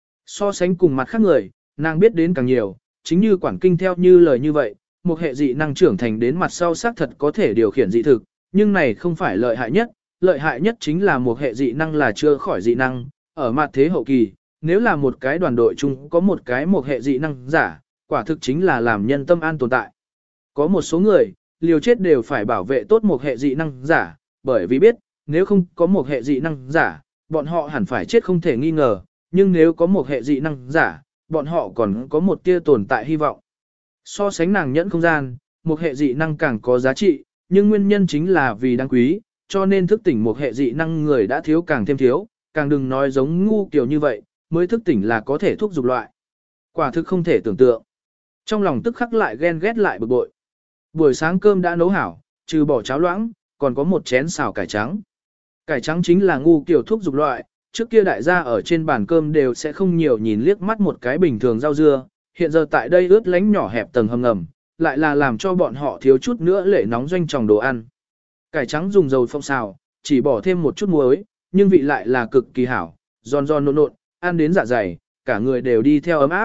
So sánh cùng mặt khác người, nàng biết đến càng nhiều, chính như Quản Kinh theo như lời như vậy, một hệ dị năng trưởng thành đến mặt sau xác thật có thể điều khiển dị thực, nhưng này không phải lợi hại nhất chính là một hệ dị năng là chưa khỏi dị năng, ở mặt thế hậu kỳ, nếu là một cái đoàn đội chung có một cái một hệ dị năng giả, quả thực chính là làm nhân tâm an tồn tại. Có một số người, liều chết đều phải bảo vệ tốt một hệ dị năng giả, bởi vì biết, nếu không có một hệ dị năng giả, bọn họ hẳn phải chết không thể nghi ngờ, nhưng nếu có một hệ dị năng giả, bọn họ còn có một tia tồn tại hy vọng. So sánh nàng nhẫn không gian, một hệ dị năng càng có giá trị, nhưng nguyên nhân chính là vì đáng quý, cho nên thức tỉnh một hệ dị năng người đã thiếu càng thêm thiếu, càng đừng nói giống ngu kiểu như vậy, mới thức tỉnh là có thể thúc dục loại. Quả thực không thể tưởng tượng. Trong lòng tức khắc lại ghen ghét lại bực bội. Buổi sáng cơm đã nấu hảo, trừ bỏ cháo loãng, còn có một chén xào cải trắng. Cải trắng chính là ngu kiểu thuốc dục loại, trước kia đại gia ở trên bàn cơm đều sẽ không nhiều nhìn liếc mắt một cái bình thường rau dưa, hiện giờ tại đây ướt lánh nhỏ hẹp tầng hầm ngầm, lại là làm cho bọn họ thiếu chút nữa lệ nóng doanh tròng đồ ăn. Cải trắng dùng dầu phong xào, chỉ bỏ thêm một chút muối, nhưng vị lại là cực kỳ hảo, giòn giòn nộn nộn, ăn đến dạ dày, cả người đều đi theo ấm áp.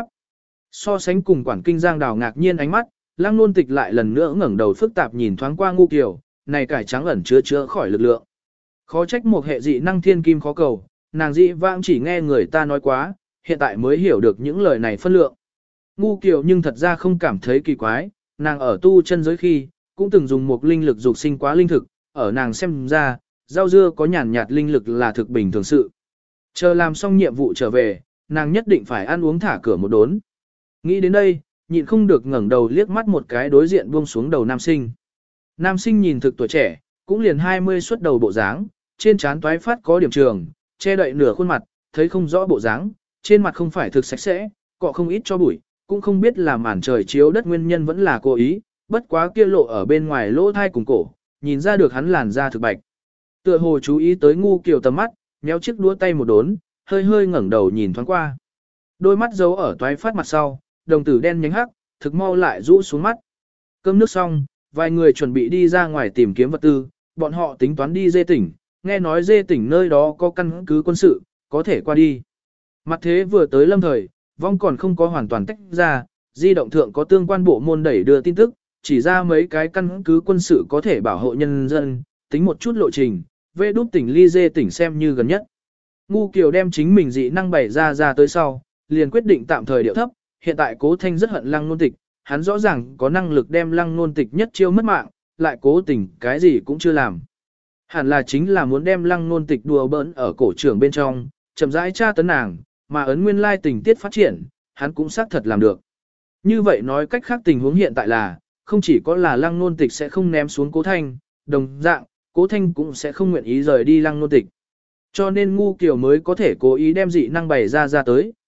So sánh cùng Quản Kinh Giang Đào ngạc nhiên ánh mắt, Lăng Nôn Tịch lại lần nữa ngẩng đầu phức tạp nhìn thoáng qua ngu kiểu, này cải trắng ẩn chứa khỏi lực lượng. Khó trách một hệ dị năng thiên kim khó cầu, nàng dị vãng chỉ nghe người ta nói quá, hiện tại mới hiểu được những lời này phân lượng. Ngu kiểu nhưng thật ra không cảm thấy kỳ quái, nàng ở tu chân giới khi, cũng từng dùng một linh lực dục sinh quá linh thực, ở nàng xem ra, rau dưa có nhàn nhạt linh lực là thực bình thường sự. Chờ làm xong nhiệm vụ trở về, nàng nhất định phải ăn uống thả cửa một đốn. Nghĩ đến đây, nhịn không được ngẩng đầu liếc mắt một cái đối diện buông xuống đầu nam sinh. Nam sinh nhìn thực tuổi trẻ, cũng liền 20 xuất đầu bộ dáng, trên trán toái phát có điểm trường, che đậy nửa khuôn mặt, thấy không rõ bộ dáng, trên mặt không phải thực sạch sẽ, cọ không ít cho bụi, cũng không biết là màn trời chiếu đất nguyên nhân vẫn là cố ý, bất quá kia lộ ở bên ngoài lỗ thai cùng cổ, nhìn ra được hắn làn da thực bạch. Tựa hồ chú ý tới ngu kiểu tầm mắt, nhéo chiếc đũa tay một đốn, hơi hơi ngẩng đầu nhìn thoáng qua. Đôi mắt giấu ở toái phát mặt sau, đồng tử đen nhánh hắc, thực mau lại rũ xuống mắt. Cơm nước xong, vài người chuẩn bị đi ra ngoài tìm kiếm vật tư, bọn họ tính toán đi dê tỉnh, nghe nói dê tỉnh nơi đó có căn cứ quân sự, có thể qua đi. Mặt thế vừa tới lâm thời, vong còn không có hoàn toàn tách ra, di động thượng có tương quan bộ môn đẩy đưa tin tức, chỉ ra mấy cái căn cứ quân sự có thể bảo hộ nhân dân, tính một chút lộ trình, về đút tỉnh ly dê tỉnh xem như gần nhất. Ngu Kiều đem chính mình dị năng bày ra tới sau, liền quyết định tạm thời điệu thấp, hiện tại Cố Thanh rất hận Lăng Nôn Tịch, hắn rõ ràng có năng lực đem Lăng Nôn Tịch nhất chiêu mất mạng, lại cố tình cái gì cũng chưa làm. Hẳn là chính là muốn đem Lăng Nôn Tịch đùa bỡn ở cổ trưởng bên trong, chậm rãi tra tấn nàng, mà ấn nguyên lai tình tiết phát triển, hắn cũng xác thật làm được. Như vậy nói cách khác tình huống hiện tại là, không chỉ có là Lăng Nôn Tịch sẽ không ném xuống Cố Thanh, đồng dạng, Cố Thanh cũng sẽ không nguyện ý rời đi Lăng Nôn Tịch. Cho nên Ngu Kiều mới có thể cố ý đem dị năng bày ra tới,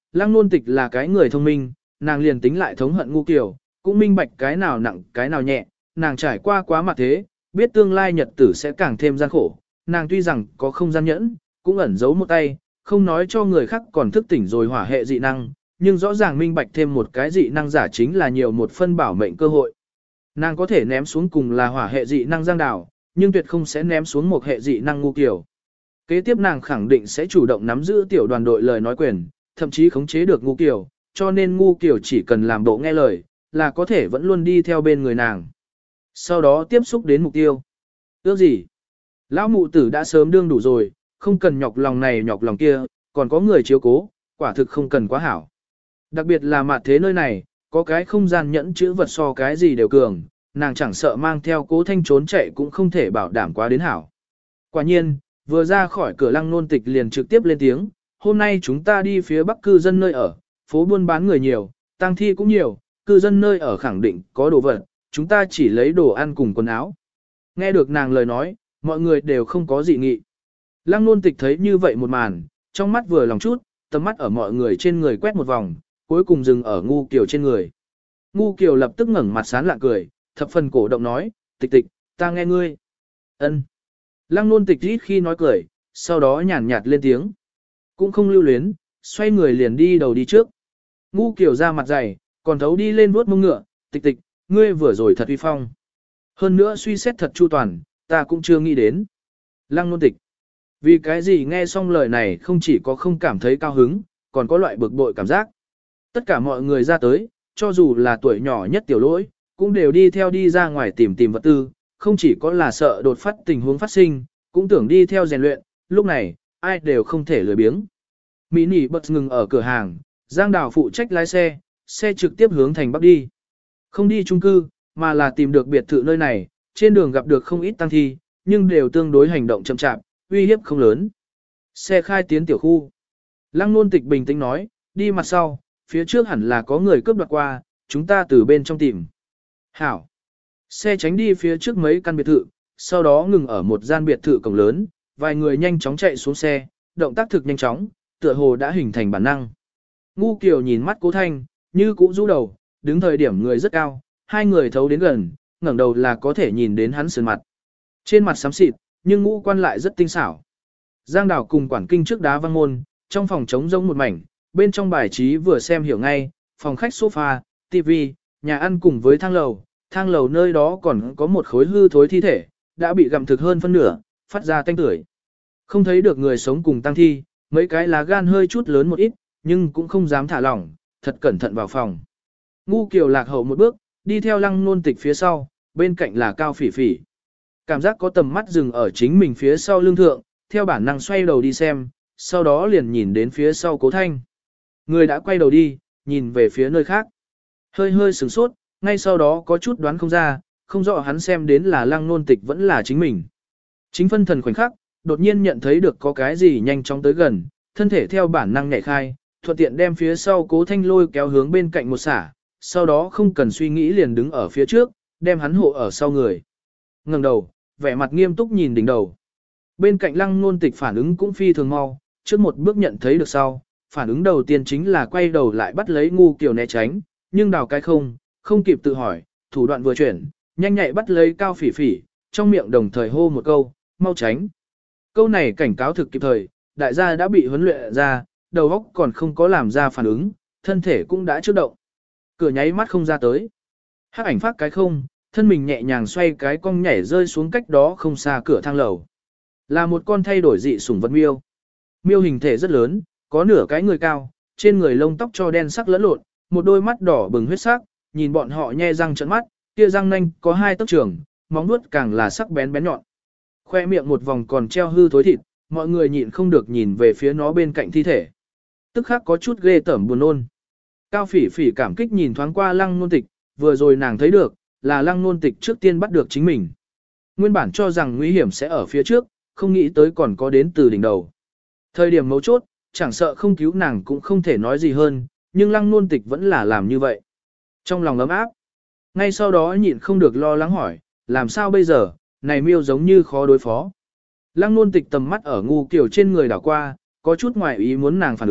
Lăng Nôn Tịch là cái người thông minh, nàng liền tính lại thống hận Ngu Kiều, cũng minh bạch cái nào nặng cái nào nhẹ, nàng trải qua quá mặt thế, biết tương lai nhật tử sẽ càng thêm gian khổ, nàng tuy rằng có không gian nhẫn, cũng ẩn giấu một tay, không nói cho người khác còn thức tỉnh rồi hỏa hệ dị năng, nhưng rõ ràng minh bạch thêm một cái dị năng giả chính là nhiều một phân bảo mệnh cơ hội. Nàng có thể ném xuống cùng là hỏa hệ dị năng Giang Đào, nhưng tuyệt không sẽ ném xuống một hệ dị năng Ngu Kiều. Kế tiếp nàng khẳng định sẽ chủ động nắm giữ tiểu đoàn đội lời nói quyền, thậm chí khống chế được Ngu Kiều, cho nên Ngu Kiều chỉ cần làm bộ nghe lời, là có thể vẫn luôn đi theo bên người nàng. Sau đó tiếp xúc đến mục tiêu. Ước gì? Lão mụ tử đã sớm đương đủ rồi, không cần nhọc lòng này nhọc lòng kia, còn có người chiếu cố, quả thực không cần quá hảo. Đặc biệt là mặt thế nơi này, có cái không gian nhẫn chữ vật so cái gì đều cường, nàng chẳng sợ mang theo Cố Thanh trốn chạy cũng không thể bảo đảm quá đến hảo. Quả nhiên, vừa ra khỏi cửa Lăng Nôn Tịch liền trực tiếp lên tiếng, hôm nay chúng ta đi phía bắc cư dân nơi ở, phố buôn bán người nhiều, tang thi cũng nhiều, cư dân nơi ở khẳng định có đồ vật, chúng ta chỉ lấy đồ ăn cùng quần áo. Nghe được nàng lời nói, mọi người đều không có dị nghị. Lăng Nôn Tịch thấy như vậy một màn, trong mắt vừa lòng chút, tầm mắt ở mọi người trên người quét một vòng, cuối cùng dừng ở Ngu Kiều trên người. Ngu Kiều lập tức ngẩng mặt sán lạ cười, thập phần cổ động nói, Tịch Tịch, ta nghe ngươi. Ân. Lăng Nôn Tịch ít khi nói cười, sau đó nhàn nhạt lên tiếng. Cũng không lưu luyến, xoay người liền đi đầu đi trước. Ngu Kiều ra mặt dày, còn thấu đi lên vuốt mông ngựa, Tịch Tịch, ngươi vừa rồi thật uy phong. Hơn nữa suy xét thật chu toàn, ta cũng chưa nghĩ đến. Lăng Nôn Tịch. Vì cái gì nghe xong lời này không chỉ có không cảm thấy cao hứng, còn có loại bực bội cảm giác. Tất cả mọi người ra tới, cho dù là tuổi nhỏ nhất tiểu lỗi, cũng đều đi theo đi ra ngoài tìm tìm vật tư, không chỉ có là sợ đột phát tình huống phát sinh, cũng tưởng đi theo rèn luyện, lúc này, ai đều không thể lười biếng. Mỹ nỉ bật ngừng ở cửa hàng, Giang Đào phụ trách lái xe, xe trực tiếp hướng thành bắc đi. Không đi chung cư, mà là tìm được biệt thự nơi này, trên đường gặp được không ít tăng thi, nhưng đều tương đối hành động chậm chạp, uy hiếp không lớn. Xe khai tiến tiểu khu. Lăng Nôn Tịch bình tĩnh nói, đi mặt sau, phía trước hẳn là có người cướp đoạt qua, chúng ta từ bên trong tìm. Hảo. Xe tránh đi phía trước mấy căn biệt thự, sau đó ngừng ở một gian biệt thự cổng lớn, vài người nhanh chóng chạy xuống xe, động tác thực nhanh chóng, tựa hồ đã hình thành bản năng. Ngu Kiều nhìn mắt Cố Thanh, như cũ rũ đầu, đứng thời điểm người rất cao, hai người thấu đến gần, ngẩng đầu là có thể nhìn đến hắn sườn mặt. Trên mặt xám xịt, nhưng ngũ quan lại rất tinh xảo. Giang Đào cùng quản kinh trước đá văng môn, trong phòng trống rỗng một mảnh, bên trong bài trí vừa xem hiểu ngay, phòng khách sofa, tivi, nhà ăn cùng với thang lầu nơi đó còn có một khối hư thối thi thể, đã bị gặm thực hơn phân nửa, phát ra tanh tưởi. Không thấy được người sống cùng tăng thi, mấy cái lá gan hơi chút lớn một ít, nhưng cũng không dám thả lỏng, thật cẩn thận vào phòng. Ngu Kiều lạc hậu một bước, đi theo Lăng Nôn Tịch phía sau, bên cạnh là Cao Phỉ Phỉ. Cảm giác có tầm mắt dừng ở chính mình phía sau lưng thượng, theo bản năng xoay đầu đi xem, sau đó liền nhìn đến phía sau Cố Thanh. Người đã quay đầu đi, nhìn về phía nơi khác. Hơi hơi sửng sốt, ngay sau đó có chút đoán không ra, không rõ hắn xem đến là Lăng Nôn Tịch vẫn là chính mình. Chính phân thần khoảnh khắc, đột nhiên nhận thấy được có cái gì nhanh chóng tới gần, thân thể theo bản năng nhảy khai, thuận tiện đem phía sau Cố Thanh lôi kéo hướng bên cạnh một xả, sau đó không cần suy nghĩ liền đứng ở phía trước, đem hắn hộ ở sau người. Ngẩng đầu, vẻ mặt nghiêm túc nhìn đỉnh đầu. Bên cạnh Lăng Nôn Tịch phản ứng cũng phi thường mau, trước một bước nhận thấy được sau, phản ứng đầu tiên chính là quay đầu lại bắt lấy Ngu Kiều né tránh, nhưng đào cái không kịp tự hỏi, thủ đoạn vừa chuyển, nhanh nhạy bắt lấy Cao Phỉ Phỉ, trong miệng đồng thời hô một câu, mau tránh. Câu này cảnh cáo thực kịp thời, đại gia đã bị huấn luyện ra, đầu óc còn không có làm ra phản ứng, thân thể cũng đã trước động. Cửa nháy mắt không ra tới. Hắc ảnh phát cái không, thân mình nhẹ nhàng xoay cái cong nhảy rơi xuống cách đó không xa cửa thang lầu. Là một con thay đổi dị sủng vật miêu. Miêu hình thể rất lớn, có nửa cái người cao, trên người lông tóc cho đen sắc lẫn lộn, một đôi mắt đỏ bừng huyết sắc, nhìn bọn họ nhe răng trợn mắt, kia răng nanh có 2 tấc trường, móng vuốt càng là sắc bén bén nhọn. Khoe miệng một vòng còn treo hư thối thịt, mọi người nhịn không được nhìn về phía nó bên cạnh thi thể. Tức khắc có chút ghê tởm buồn nôn. Cao Phỉ Phỉ cảm kích nhìn thoáng qua Lăng Nôn Tịch, vừa rồi nàng thấy được, là Lăng Nôn Tịch trước tiên bắt được chính mình. Nguyên bản cho rằng nguy hiểm sẽ ở phía trước, không nghĩ tới còn có đến từ đỉnh đầu. Thời điểm mấu chốt, chẳng sợ không cứu nàng cũng không thể nói gì hơn, nhưng Lăng Nôn Tịch vẫn là làm như vậy. Trong lòng ấm áp, ngay sau đó nhịn không được lo lắng hỏi, làm sao bây giờ, này miêu giống như khó đối phó. Lăng Nôn Tịch tầm mắt ở Ngu Kiều trên người đảo qua, có chút ngoài ý muốn nàng phản ứng,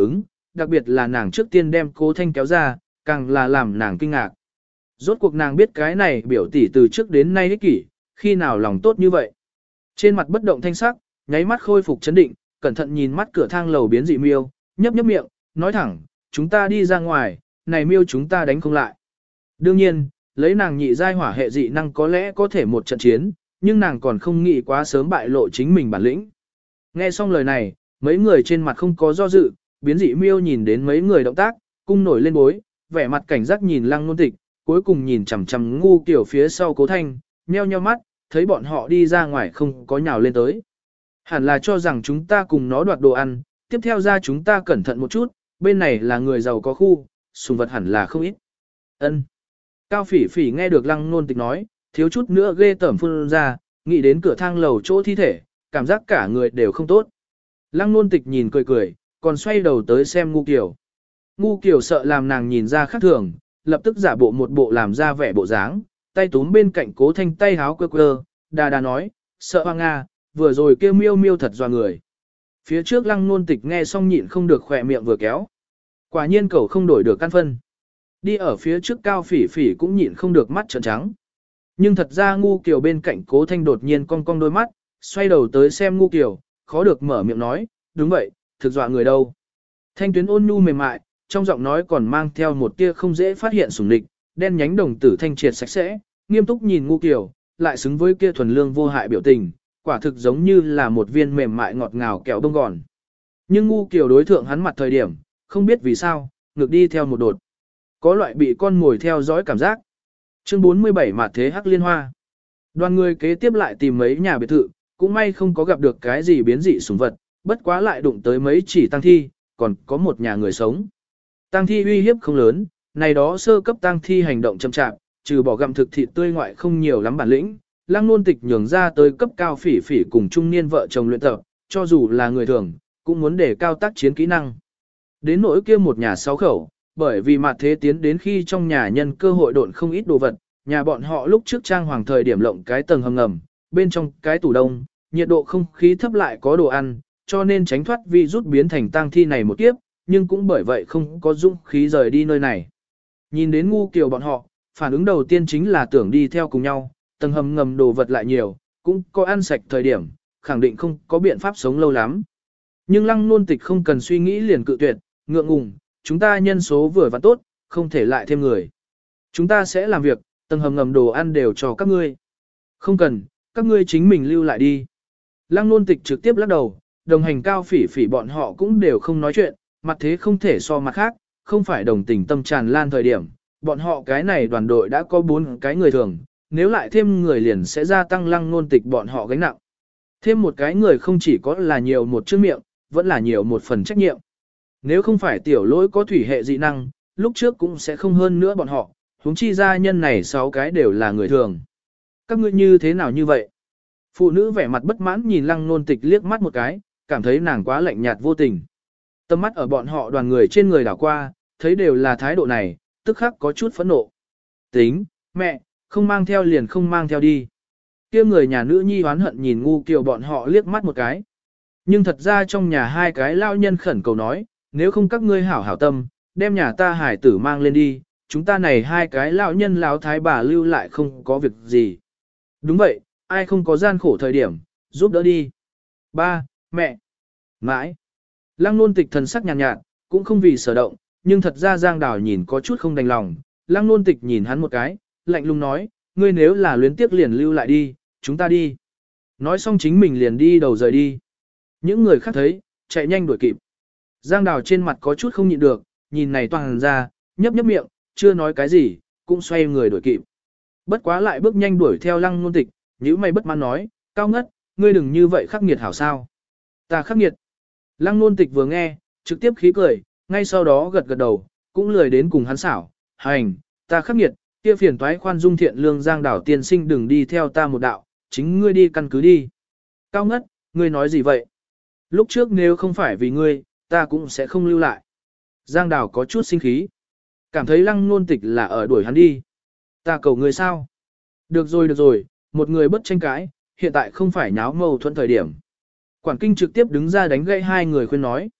đặc biệt là nàng trước tiên đem Cố Thanh kéo ra, càng là làm nàng kinh ngạc. Rốt cuộc nàng biết cái này biểu tỷ từ trước đến nay ích kỷ, khi nào lòng tốt như vậy. Trên mặt bất động thanh sắc, nháy mắt khôi phục chấn định, cẩn thận nhìn mắt cửa thang lầu biến dị miêu, nhấp nhấp miệng, nói thẳng, chúng ta đi ra ngoài, này miêu chúng ta đánh không lại. Đương nhiên, lấy nàng nhị giai hỏa hệ dị năng có lẽ có thể một trận chiến, nhưng nàng còn không nghĩ quá sớm bại lộ chính mình bản lĩnh. Nghe xong lời này, mấy người trên mặt không có do dự, biến dị miêu nhìn đến mấy người động tác, cung nổi lên bối, vẻ mặt cảnh giác nhìn Lăng Nôn Tịch, cuối cùng nhìn chằm chằm Ngu Kiều phía sau Cố Thanh, nheo nheo mắt, thấy bọn họ đi ra ngoài không có nhào lên tới. Hẳn là cho rằng chúng ta cùng nó đoạt đồ ăn, tiếp theo ra chúng ta cẩn thận một chút, bên này là người giàu có khu, sùng vật hẳn là không ít. Ân. Cao Phỉ Phỉ nghe được Lăng Nôn Tịch nói, thiếu chút nữa ghê tởm phun ra, nghĩ đến cửa thang lầu chỗ thi thể, cảm giác cả người đều không tốt. Lăng Nôn Tịch nhìn cười cười, còn xoay đầu tới xem Ngu Kiều. Ngu Kiều sợ làm nàng nhìn ra khác thường, lập tức giả bộ một bộ làm ra vẻ bộ dáng, tay túm bên cạnh Cố Thanh tay háo quơ quơ, đà đà nói, sợ hoang Nga, vừa rồi kêu miêu miêu thật doa người. Phía trước Lăng Nôn Tịch nghe xong nhịn không được khỏe miệng vừa kéo. Quả nhiên cậu không đổi được căn phân. Đi ở phía trước Cao Phỉ Phỉ cũng nhịn không được mắt trợn trắng. Nhưng thật ra Ngu Kiều bên cạnh Cố Thanh đột nhiên cong cong đôi mắt, xoay đầu tới xem Ngu Kiều, khó được mở miệng nói, đúng vậy, thực dọa người đâu. Thanh tuyến ôn nhu mềm mại, trong giọng nói còn mang theo một tia không dễ phát hiện sủng địch, đen nhánh đồng tử thanh triệt sạch sẽ, nghiêm túc nhìn Ngu Kiều, lại xứng với kia thuần lương vô hại biểu tình, quả thực giống như là một viên mềm mại ngọt ngào kẹo bông gòn. Nhưng Ngu Kiều đối thượng hắn mặt thời điểm, không biết vì sao, ngược đi theo một đột. Có loại bị con mồi theo dõi cảm giác. Chương 47 Mạt Thế Hắc Liên Hoa. Đoàn người kế tiếp lại tìm mấy nhà biệt thự, cũng may không có gặp được cái gì biến dị sủng vật, bất quá lại đụng tới mấy chỉ tăng thi, còn có một nhà người sống. Tăng thi uy hiếp không lớn, này đó sơ cấp tăng thi hành động chậm chạp, trừ bỏ gặm thực thịt tươi ngoại không nhiều lắm bản lĩnh. Lăng Nôn Tịch nhường ra tới cấp Cao Phỉ Phỉ cùng trung niên vợ chồng luyện tập, cho dù là người thường, cũng muốn để cao tác chiến kỹ năng. Đến nỗi kia một nhà 6 khẩu, bởi vì mặt thế tiến đến khi trong nhà nhân cơ hội độn không ít đồ vật, nhà bọn họ lúc trước trang hoàng thời điểm lộng cái tầng hầm ngầm, bên trong cái tủ đông, nhiệt độ không khí thấp lại có đồ ăn, cho nên tránh thoát vi rút biến thành tang thi này một kiếp, nhưng cũng bởi vậy không có dũng khí rời đi nơi này. Nhìn đến Ngu Kiều bọn họ, phản ứng đầu tiên chính là tưởng đi theo cùng nhau, tầng hầm ngầm đồ vật lại nhiều, cũng có ăn sạch thời điểm, khẳng định không có biện pháp sống lâu lắm. Nhưng Lăng Nôn Tịch không cần suy nghĩ liền cự tuyệt, ngượng ngùng, chúng ta nhân số vừa và tốt, không thể lại thêm người. Chúng ta sẽ làm việc, tầng hầm ngầm đồ ăn đều cho các ngươi. Không cần, các ngươi chính mình lưu lại đi. Lăng Nôn Tịch trực tiếp lắc đầu, đồng hành Cao Phỉ Phỉ bọn họ cũng đều không nói chuyện, mặt thế không thể so mặt khác, không phải đồng tình tâm tràn lan thời điểm. Bọn họ cái này đoàn đội đã có 4 cái người thường, nếu lại thêm người liền sẽ gia tăng Lăng Nôn Tịch bọn họ gánh nặng. Thêm một cái người không chỉ có là nhiều một chữ miệng, vẫn là nhiều một phần trách nhiệm. Nếu không phải tiểu lỗi có thủy hệ dị năng, lúc trước cũng sẽ không hơn nữa bọn họ, huống chi gia nhân này 6 cái đều là người thường. Các ngươi như thế nào như vậy? Phụ nữ vẻ mặt bất mãn nhìn Lăng Nôn Tịch liếc mắt một cái, cảm thấy nàng quá lạnh nhạt vô tình. Tâm mắt ở bọn họ đoàn người trên người đảo qua, thấy đều là thái độ này, tức khắc có chút phẫn nộ. Tính, mẹ, không mang theo liền không mang theo đi. Kia người nhà nữ nhi hoán hận nhìn Ngu Kiều bọn họ liếc mắt một cái. Nhưng thật ra trong nhà 2 cái lao nhân khẩn cầu nói, nếu không các ngươi hảo hảo tâm, đem nhà ta hải tử mang lên đi, chúng ta này 2 cái lão nhân lão thái bà lưu lại không có việc gì. Đúng vậy, ai không có gian khổ thời điểm, giúp đỡ đi. Ba, mẹ, mãi. Lăng Nôn Tịch thần sắc nhàn nhạt, cũng không vì sở động, nhưng thật ra Giang Đào nhìn có chút không đành lòng. Lăng Nôn Tịch nhìn hắn một cái, lạnh lùng nói, ngươi nếu là luyến tiếc liền lưu lại đi, chúng ta đi. Nói xong chính mình liền đi đầu rời đi. Những người khác thấy, chạy nhanh đuổi kịp. Giang Đào trên mặt có chút không nhịn được, nhìn này toàn ra, nhấp nhấp miệng, chưa nói cái gì, cũng xoay người đuổi kịp. Bất quá lại bước nhanh đuổi theo Lăng Nôn Tịch, nhíu mày bất mãn nói, Cao Ngất, ngươi đừng như vậy khắc nghiệt hảo sao. Ta khắc nghiệt. Lăng Nôn Tịch vừa nghe, trực tiếp khí cười, ngay sau đó gật gật đầu, cũng lười đến cùng hắn xảo, hành, ta khắc nghiệt, kia phiền toái khoan dung thiện lương Giang Đảo tiên sinh đừng đi theo ta một đạo, chính ngươi đi căn cứ đi. Cao Ngất, ngươi nói gì vậy? Lúc trước nếu không phải vì ngươi, ta cũng sẽ không lưu lại. Giang Đảo có chút sinh khí, cảm thấy Lăng Nôn Tịch là ở đuổi hắn đi. Ta cầu ngươi sao? Được rồi, một người bất tranh cãi, hiện tại không phải nháo mâu thuẫn thời điểm. Quản kinh trực tiếp đứng ra đánh gãy 2 người khuyên nói.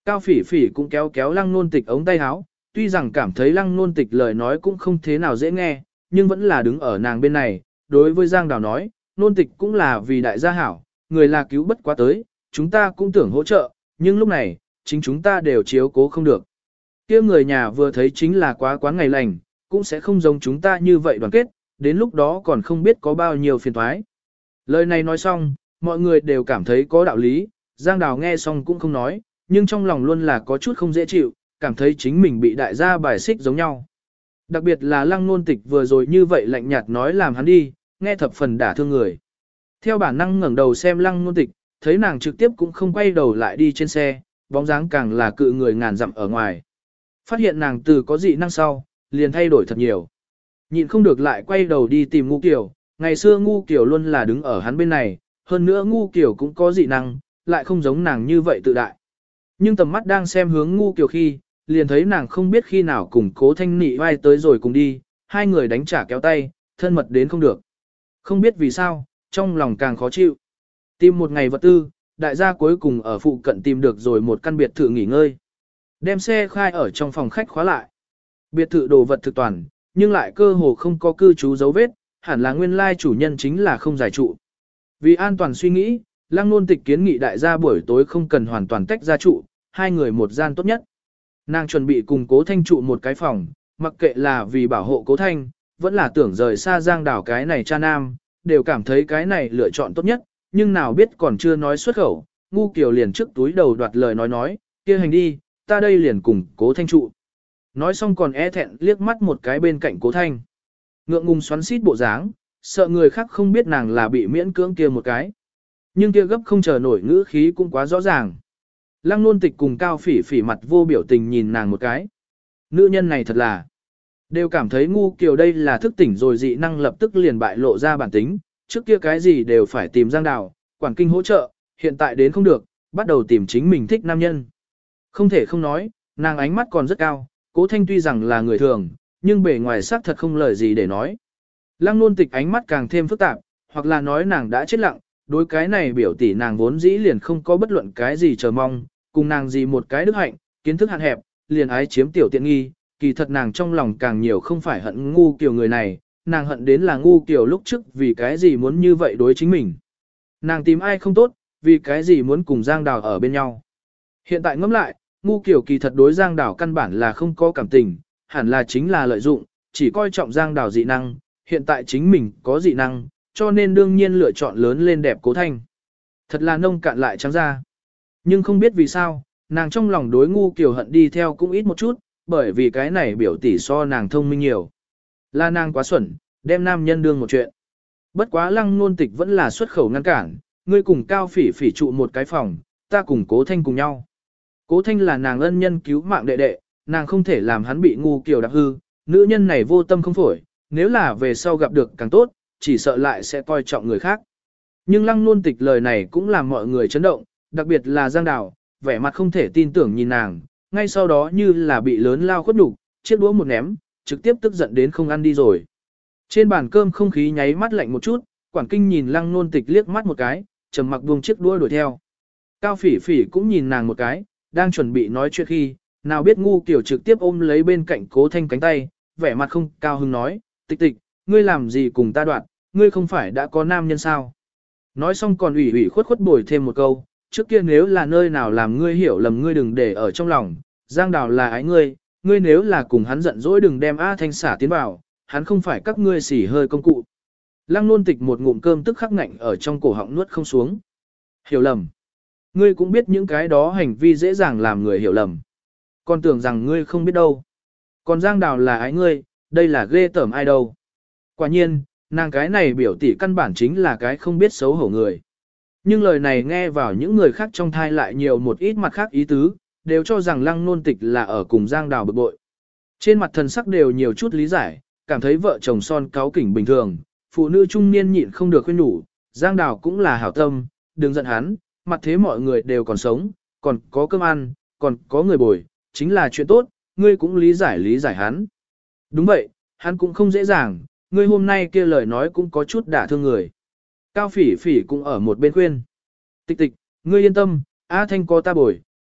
Cao Phỉ Phỉ cũng kéo kéo Lăng Nôn Tịch ống tay áo, tuy rằng cảm thấy Lăng Nôn Tịch lời nói cũng không thế nào dễ nghe, nhưng vẫn là đứng ở nàng bên này, đối với Giang Đào nói, Nôn Tịch cũng là vì đại gia hảo, người là cứu bất quá tới, chúng ta cũng tưởng hỗ trợ, nhưng lúc này, chính chúng ta đều chiếu cố không được. Kia người nhà vừa thấy chính là quá quán ngày lành, cũng sẽ không giống chúng ta như vậy đoàn kết, đến lúc đó còn không biết có bao nhiêu phiền toái. Lời này nói xong, mọi người đều cảm thấy có đạo lý, Giang Đào nghe xong cũng không nói, nhưng trong lòng luôn là có chút không dễ chịu, cảm thấy chính mình bị đại gia bài xích giống nhau. Đặc biệt là Lăng Nôn Tịch vừa rồi như vậy lạnh nhạt nói làm hắn đi, nghe thập phần đả thương người. Theo bản năng ngẩng đầu xem Lăng Nôn Tịch, thấy nàng trực tiếp cũng không quay đầu lại đi trên xe, bóng dáng càng là cự người ngàn dặm ở ngoài. Phát hiện nàng từ có dị năng sau, liền thay đổi thật nhiều. Nhịn không được lại quay đầu đi tìm Ngu Kiều, ngày xưa Ngu Kiều luôn là đứng ở hắn bên này, hơn nữa Ngu Kiều cũng có dị năng, lại không giống nàng như vậy tự đại. Nhưng tầm mắt đang xem hướng Ngu Kiều khi, liền thấy nàng không biết khi nào cùng Cố Thanh Nị vai tới rồi cùng đi, hai người đánh trả kéo tay, thân mật đến không được. Không biết vì sao, trong lòng càng khó chịu. Tìm một ngày vật tư, đại gia cuối cùng ở phụ cận tìm được rồi một căn biệt thự nghỉ ngơi. Đem xe khai ở trong phòng khách khóa lại. Biệt thự đồ vật thực toàn, nhưng lại cơ hồ không có cư trú dấu vết, hẳn là nguyên lai chủ nhân chính là không giải trụ. Vì an toàn suy nghĩ, Lăng Nôn Tịch kiến nghị đại gia buổi tối không cần hoàn toàn tách ra trụ, hai người một gian tốt nhất. Nàng chuẩn bị cùng Cố Thanh trụ một cái phòng, mặc kệ là vì bảo hộ Cố Thanh, vẫn là tưởng rời xa Giang Đào cái này cha nam, đều cảm thấy cái này lựa chọn tốt nhất, nhưng nào biết còn chưa nói xuất khẩu, Ngu Kiều liền trước túi đầu đoạt lời nói, kia hành đi, ta đây liền cùng Cố Thanh trụ. Nói xong còn e thẹn liếc mắt một cái bên cạnh Cố Thanh. Ngượng ngùng xoắn xít bộ dáng, sợ người khác không biết nàng là bị miễn cưỡng kia một cái. Nhưng kia gấp không chờ nổi ngữ khí cũng quá rõ ràng. Lăng Nôn Tịch cùng Cao Phỉ Phỉ mặt vô biểu tình nhìn nàng một cái. Nữ nhân này thật là, đều cảm thấy Ngu Kiều đây là thức tỉnh rồi dị năng lập tức liền bại lộ ra bản tính, trước kia cái gì đều phải tìm Giang Đào, quản kinh hỗ trợ, hiện tại đến không được, bắt đầu tìm chính mình thích nam nhân. Không thể không nói, nàng ánh mắt còn rất cao, Cố Thanh tuy rằng là người thường, nhưng bề ngoài xác thật không lời gì để nói. Lăng Nôn Tịch ánh mắt càng thêm phức tạp, hoặc là nói nàng đã chết lặng, đối cái này biểu tỷ nàng vốn dĩ liền không có bất luận cái gì chờ mong, cùng nàng gì một cái đức hạnh, kiến thức hạn hẹp, liền ái chiếm tiểu tiện nghi, kỳ thật nàng trong lòng càng nhiều không phải hận Ngu Kiều người này, nàng hận đến là Ngu Kiều lúc trước vì cái gì muốn như vậy đối chính mình. Nàng tìm ai không tốt, vì cái gì muốn cùng Giang Đào ở bên nhau. Hiện tại ngẫm lại, Ngu Kiều kỳ thật đối Giang Đào căn bản là không có cảm tình, hẳn là chính là lợi dụng, chỉ coi trọng Giang Đào dị năng, hiện tại chính mình có dị năng, cho nên đương nhiên lựa chọn lớn lên đẹp Cố Thanh. Thật là nông cạn lại trắng ra. Nhưng không biết vì sao, nàng trong lòng đối Ngu Kiều hận đi theo cũng ít một chút, bởi vì cái này biểu tỷ so nàng thông minh nhiều. Là nàng quá xuẩn, đem nam nhân đương một chuyện. Bất quá Lăng Nôn Tịch vẫn là xuất khẩu ngăn cản, ngươi cùng Cao Phỉ Phỉ trụ một cái phòng, ta cùng Cố Thanh cùng nhau. Cố Thanh là nàng ân nhân cứu mạng đệ đệ, nàng không thể làm hắn bị Ngu Kiều đạp hư, nữ nhân này vô tâm không phổi, nếu là về sau gặp được càng tốt, chỉ sợ lại sẽ coi trọng người khác. Nhưng Lăng Nôn Tịch lời này cũng làm mọi người chấn động, đặc biệt là Giang Đào, vẻ mặt không thể tin tưởng nhìn nàng, ngay sau đó như là bị lớn lao khuất nhục, chiếc đũa một ném, trực tiếp tức giận đến không ăn đi rồi. Trên bàn cơm không khí nháy mắt lạnh một chút, Quản Kinh nhìn Lăng Nôn Tịch liếc mắt một cái, trầm mặc buông chiếc đũa đuổi theo. Cao Phỉ Phỉ cũng nhìn nàng một cái, đang chuẩn bị nói chuyện khi, nào biết Ngu Kiều trực tiếp ôm lấy bên cạnh Cố Thanh cánh tay, vẻ mặt không cao hứng nói, Tịch Tịch, ngươi làm gì cùng ta đoạn, ngươi không phải đã có nam nhân sao? Nói xong còn ủy ủy khuất khuất bồi thêm một câu, trước kia nếu là nơi nào làm ngươi hiểu lầm ngươi đừng để ở trong lòng, Giang Đào là ái ngươi, ngươi nếu là cùng hắn giận dỗi đừng đem A Thanh xả tiến vào, hắn không phải các ngươi xỉ hơi công cụ. Lăng Nôn Tịch một ngụm cơm tức khắc ngạnh ở trong cổ họng nuốt không xuống. Hiểu lầm. Ngươi cũng biết những cái đó hành vi dễ dàng làm người hiểu lầm. Còn tưởng rằng ngươi không biết đâu. Còn Giang Đào là ái ngươi, đây là ghê tởm ai đâu. Quả nhiên, nàng cái này biểu tỷ căn bản chính là cái không biết xấu hổ người. Nhưng lời này nghe vào những người khác trong thai lại nhiều một ít mặt khác ý tứ, đều cho rằng Lăng Nôn Tịch là ở cùng Giang Đào bực bội. Trên mặt thần sắc đều nhiều chút lý giải, cảm thấy vợ chồng son cáu kỉnh bình thường, phụ nữ trung niên nhịn không được khuyên nhủ, Giang Đào cũng là hảo tâm, đừng giận hắn, mặt thế mọi người đều còn sống, còn có cơm ăn, còn có người bồi, chính là chuyện tốt, ngươi cũng lý giải hắn. Đúng vậy, hắn cũng không dễ dàng, ngươi hôm nay kia lời nói cũng có chút đả thương người. Cao Phỉ Phỉ cũng ở một bên khuyên. Tịch Tịch, ngươi yên tâm, A Thanh có ta bồi,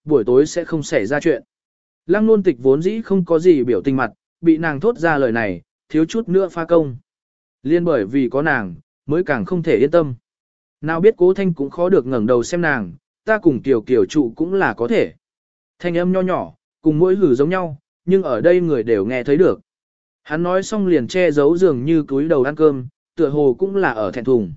buổi tối sẽ không xảy ra chuyện. Lăng Nôn Tịch vốn dĩ không có gì biểu tình mặt, bị nàng thốt ra lời này, thiếu chút nữa pha công. Liên bởi vì có nàng, mới càng không thể yên tâm. Nào biết Cố Thanh cũng khó được ngẩng đầu xem nàng, ta cùng Kiều Kiều trụ cũng là có thể. Thanh âm nho nhỏ, cùng mỗi hử giống nhau, nhưng ở đây người đều nghe thấy được. Hắn nói xong liền che giấu dường như cúi đầu ăn cơm, tựa hồ cũng là ở thẹn thùng.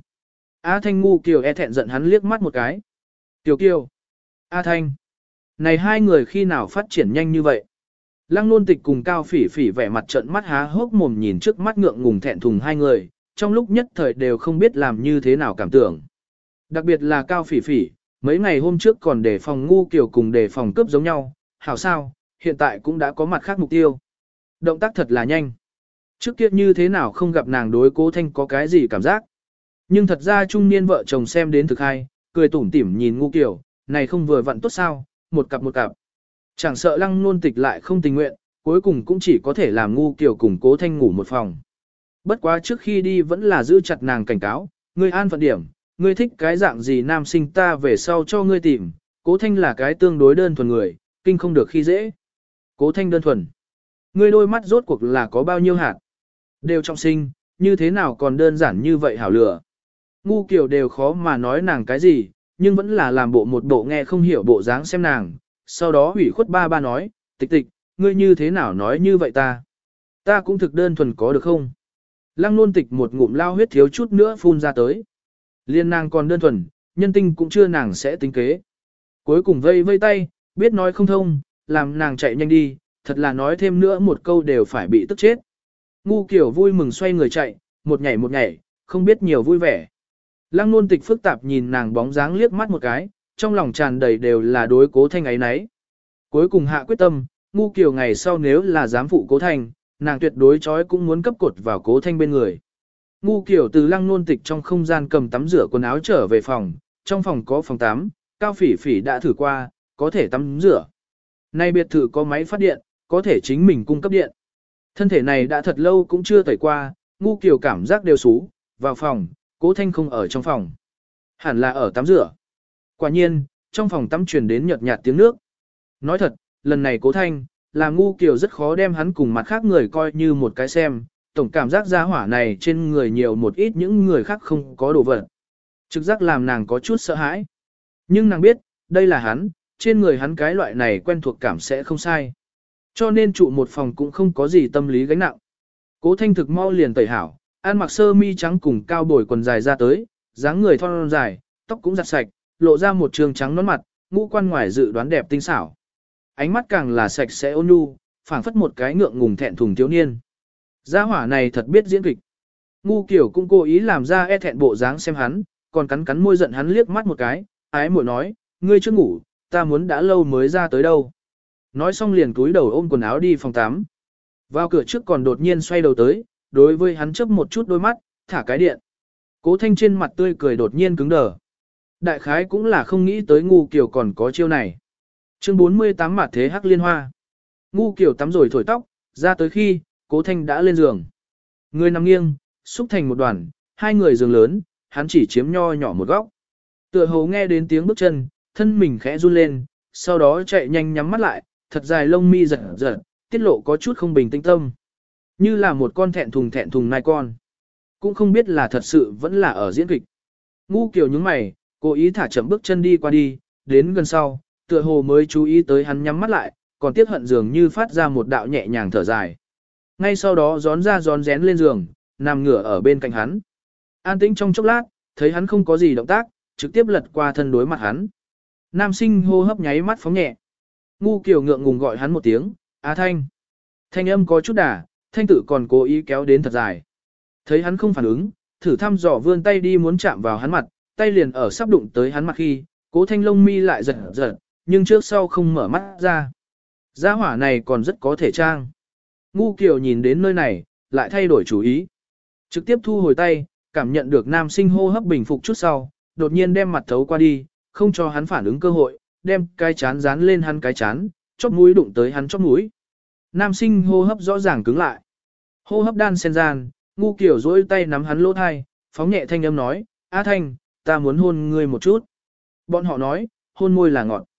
A Thanh ngu Kiều e thẹn giận hắn liếc mắt một cái. Kiều Kiều. A Thanh. Này hai người khi nào phát triển nhanh như vậy? Lăng Nôn Tịch cùng Cao Phỉ Phỉ vẻ mặt trợn mắt há hốc mồm nhìn trước mắt ngượng ngùng thẹn thùng hai người, trong lúc nhất thời đều không biết làm như thế nào cảm tưởng. Đặc biệt là Cao Phỉ Phỉ, mấy ngày hôm trước còn đề phòng ngu Kiều cùng đề phòng cướp giống nhau, hảo sao, hiện tại cũng đã có mặt khác mục tiêu. Động tác thật là nhanh. Trước kia như thế nào không gặp nàng đối Cố Thanh có cái gì cảm giác. Nhưng thật ra trung niên vợ chồng xem đến thực hay, cười tủm tỉm nhìn ngu Kiều, này không vừa vặn tốt sao, một cặp một cặp. Chẳng sợ Lăng Nôn Tịch lại không tình nguyện, cuối cùng cũng chỉ có thể làm ngu Kiều cùng Cố Thanh ngủ một phòng. Bất quá trước khi đi vẫn là giữ chặt nàng cảnh cáo, ngươi an phận điểm, ngươi thích cái dạng gì nam sinh ta về sau cho ngươi tìm, Cố Thanh là cái tương đối đơn thuần người, kinh không được khi dễ. Cố Thanh đơn thuần. Ngươi đôi mắt rốt cuộc là có bao nhiêu hạt? Đều trọng sinh, như thế nào còn đơn giản như vậy hảo lửa. Ngu Kiều đều khó mà nói nàng cái gì, nhưng vẫn là làm một bộ nghe không hiểu bộ dáng xem nàng, sau đó hủy khuất ba ba nói, Tịch Tịch, ngươi như thế nào nói như vậy ta? Ta cũng thực đơn thuần có được không? Lăng Nôn Tịch một ngụm lao huyết thiếu chút nữa phun ra tới. Liên nàng còn đơn thuần, nhân tinh cũng chưa nàng sẽ tính kế. Cuối cùng vây vây tay, biết nói không thông, làm nàng chạy nhanh đi, thật là nói thêm nữa một câu đều phải bị tức chết. Ngu Kiều vui mừng xoay người chạy, một nhảy, không biết nhiều vui vẻ. Lăng Nôn Tịch phức tạp nhìn nàng bóng dáng liếc mắt một cái, trong lòng tràn đầy đều là đối Cố Thanh ấy nấy. Cuối cùng hạ quyết tâm, ngu Kiều ngày sau nếu là dám phụ Cố Thanh, nàng tuyệt đối chói cũng muốn cấp cột vào Cố Thanh bên người. Ngu Kiều từ Lăng Nôn Tịch trong không gian cầm tắm rửa quần áo trở về phòng, trong phòng có phòng tắm, Cao Phỉ Phỉ đã thử qua, có thể tắm rửa. Nay biệt thự có máy phát điện, có thể chính mình cung cấp điện. Thân thể này đã thật lâu cũng chưa tẩy qua, ngu Kiều cảm giác đều xú, vào phòng, Cố Thanh không ở trong phòng. Hẳn là ở tắm rửa. Quả nhiên, trong phòng tắm truyền đến nhợt nhạt tiếng nước. Nói thật, lần này Cố Thanh, làm ngu Kiều rất khó đem hắn cùng mặt khác người coi như một cái xem, tổng cảm giác gia hỏa này trên người nhiều một ít những người khác không có đồ vật. Trực giác làm nàng có chút sợ hãi. Nhưng nàng biết, đây là hắn, trên người hắn cái loại này quen thuộc cảm sẽ không sai. Cho nên trụ một phòng cũng không có gì tâm lý gánh nặng. Cố Thanh thực mau liền tẩy hảo, ăn mặc sơ mi trắng cùng cao bồi quần dài ra tới, dáng người thon dài, tóc cũng giặt sạch, lộ ra một trường trắng nón mặt, ngũ quan ngoài dự đoán đẹp tinh xảo. Ánh mắt càng là sạch sẽ ôn nhu, phảng phất một cái ngượng ngùng thẹn thùng thiếu niên. Gia hỏa này thật biết diễn kịch. Ngu Kiều cũng cố ý làm ra e thẹn bộ dáng xem hắn, còn cắn cắn môi giận hắn liếc mắt một cái, ái muội nói, ngươi chưa ngủ, ta muốn đã lâu mới ra tới đâu. Nói xong liền cúi đầu ôm quần áo đi phòng tắm. Vào cửa trước còn đột nhiên xoay đầu tới, đối với hắn chớp một chút đôi mắt, thả cái điện. Cố Thanh trên mặt tươi cười đột nhiên cứng đờ. Đại khái cũng là không nghĩ tới ngu Kiều còn có chiêu này. Chương 48 Mạt Thế Hắc Liên Hoa. Ngu Kiều tắm rồi thổi tóc, ra tới khi, Cố Thanh đã lên giường. Người nằm nghiêng, xúc thành một đoàn, hai người giường lớn, hắn chỉ chiếm nho nhỏ một góc. Tựa hồ nghe đến tiếng bước chân, thân mình khẽ run lên, sau đó chạy nhanh nhắm mắt lại, thật dài lông mi giật giật, tiết lộ có chút không bình tĩnh tâm. Như là một con thẹn thùng nai con. Cũng không biết là thật sự vẫn là ở diễn kịch. Ngu Kiều nhướng mày, cố ý thả chậm bước chân đi qua đi, đến gần sau, tựa hồ mới chú ý tới hắn nhắm mắt lại, còn tiếc hận dường như phát ra một đạo nhẹ nhàng thở dài. Ngay sau đó gión ra gión rén lên giường, nằm ngửa ở bên cạnh hắn. An tĩnh trong chốc lát, thấy hắn không có gì động tác, trực tiếp lật qua thân đối mặt hắn. Nam sinh hô hấp nháy mắt phóng nhẹ. Ngu Kiều ngượng ngùng gọi hắn một tiếng, Á Thanh. Thanh âm có chút đà, Thanh tử còn cố ý kéo đến thật dài. Thấy hắn không phản ứng, thử thăm dò vươn tay đi muốn chạm vào hắn mặt, tay liền ở sắp đụng tới hắn mặt khi, Cố Thanh lông mi lại giật giật, nhưng trước sau không mở mắt ra. Gia hỏa này còn rất có thể trang. Ngu Kiều nhìn đến nơi này, lại thay đổi chủ ý. Trực tiếp thu hồi tay, cảm nhận được nam sinh hô hấp bình phục chút sau, đột nhiên đem mặt thấu qua đi, không cho hắn phản ứng cơ hội, đem cái chán dán lên hắn cái chán, chóp mũi đụng tới hắn chóp mũi. Nam sinh hô hấp rõ ràng cứng lại. Hô hấp đan xen gian, Ngu Kiều duỗi tay nắm hắn lỗ thai, phóng nhẹ thanh âm nói, A Thanh, ta muốn hôn ngươi một chút. Bọn họ nói, hôn môi là ngọt.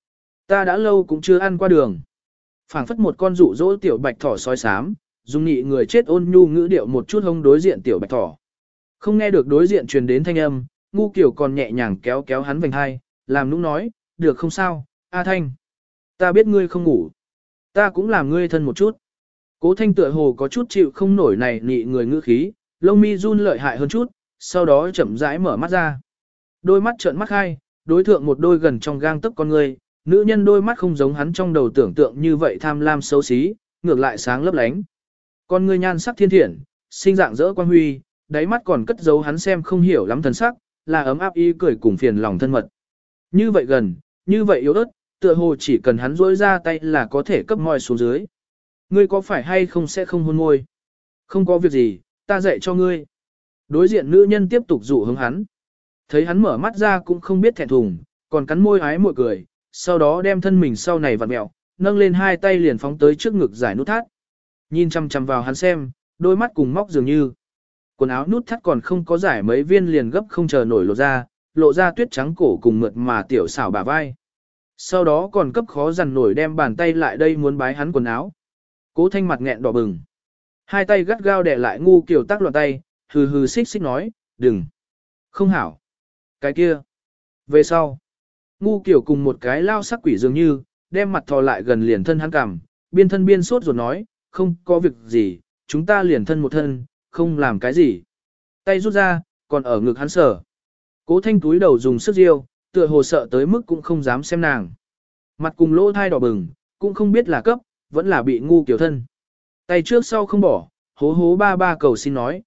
Ta đã lâu cũng chưa ăn qua đường. Phảng phất một con rụ rỗ tiểu bạch thỏ sói xám, dùng nhị người chết ôn nhu ngữ điệu một chút hông đối diện tiểu bạch thỏ. Không nghe được đối diện truyền đến thanh âm, Ngu Kiều còn nhẹ nhàng kéo kéo hắn vành hai, làm nũng nói, được không sao, A Thanh. Ta biết ngươi không ngủ. Ta cũng làm ngươi thân một chút. Cố Thanh tựa hồ có chút chịu không nổi này nhị người ngữ khí, lông mi run lợi hại hơn chút, sau đó chậm rãi mở mắt ra. Đôi mắt trợn mắt hai, đối thượng một đôi gần trong gang tấc con người, nữ nhân đôi mắt không giống hắn trong đầu tưởng tượng như vậy tham lam xấu xí, ngược lại sáng lấp lánh. Con người nhan sắc thiên thiện, sinh dạng dỡ quang huy, đáy mắt còn cất giấu hắn xem không hiểu lắm thần sắc, là ấm áp y cười cùng phiền lòng thân mật. Như vậy gần, như vậy yếu ớt, tựa hồ chỉ cần hắn rỗi ra tay là có thể cấp môi xuống dưới. Ngươi có phải hay không sẽ không hôn môi? Không có việc gì, ta dạy cho ngươi. Đối diện nữ nhân tiếp tục dụ hướng hắn. Thấy hắn mở mắt ra cũng không biết thẹn thùng, còn cắn môi ái mội cười, sau đó đem thân mình sau này vặn mẹo, nâng lên hai tay liền phóng tới trước ngực giải nút thắt. Nhìn chăm chăm vào hắn xem, đôi mắt cùng móc dường như. Quần áo nút thắt còn không có giải mấy viên liền gấp không chờ nổi lộ ra tuyết trắng cổ cùng mượt mà tiểu xảo bả vai. Sau đó còn cấp khó dằn nổi đem bàn tay lại đây muốn bái hắn quần áo. Cố Thanh mặt nghẹn đỏ bừng. Hai tay gắt gao đè lại Ngu Kiều tác loạn tay, hừ hừ xích xích nói, đừng. Không hảo. Cái kia. Về sau. Ngu Kiều cùng một cái lao sắc quỷ dường như, đem mặt thò lại gần liền thân hắn cằm, biên thân biên sốt rồi nói, không có việc gì, chúng ta liền thân một thân, không làm cái gì. Tay rút ra, còn ở ngực hắn sở. Cố Thanh túi đầu dùng sức riêu, tựa hồ sợ tới mức cũng không dám xem nàng. Mặt cùng lỗ thai đỏ bừng, cũng không biết là cấp, vẫn là bị Ngu Kiều thân. Tay trước sau không bỏ, hố hố ba ba cầu xin nói,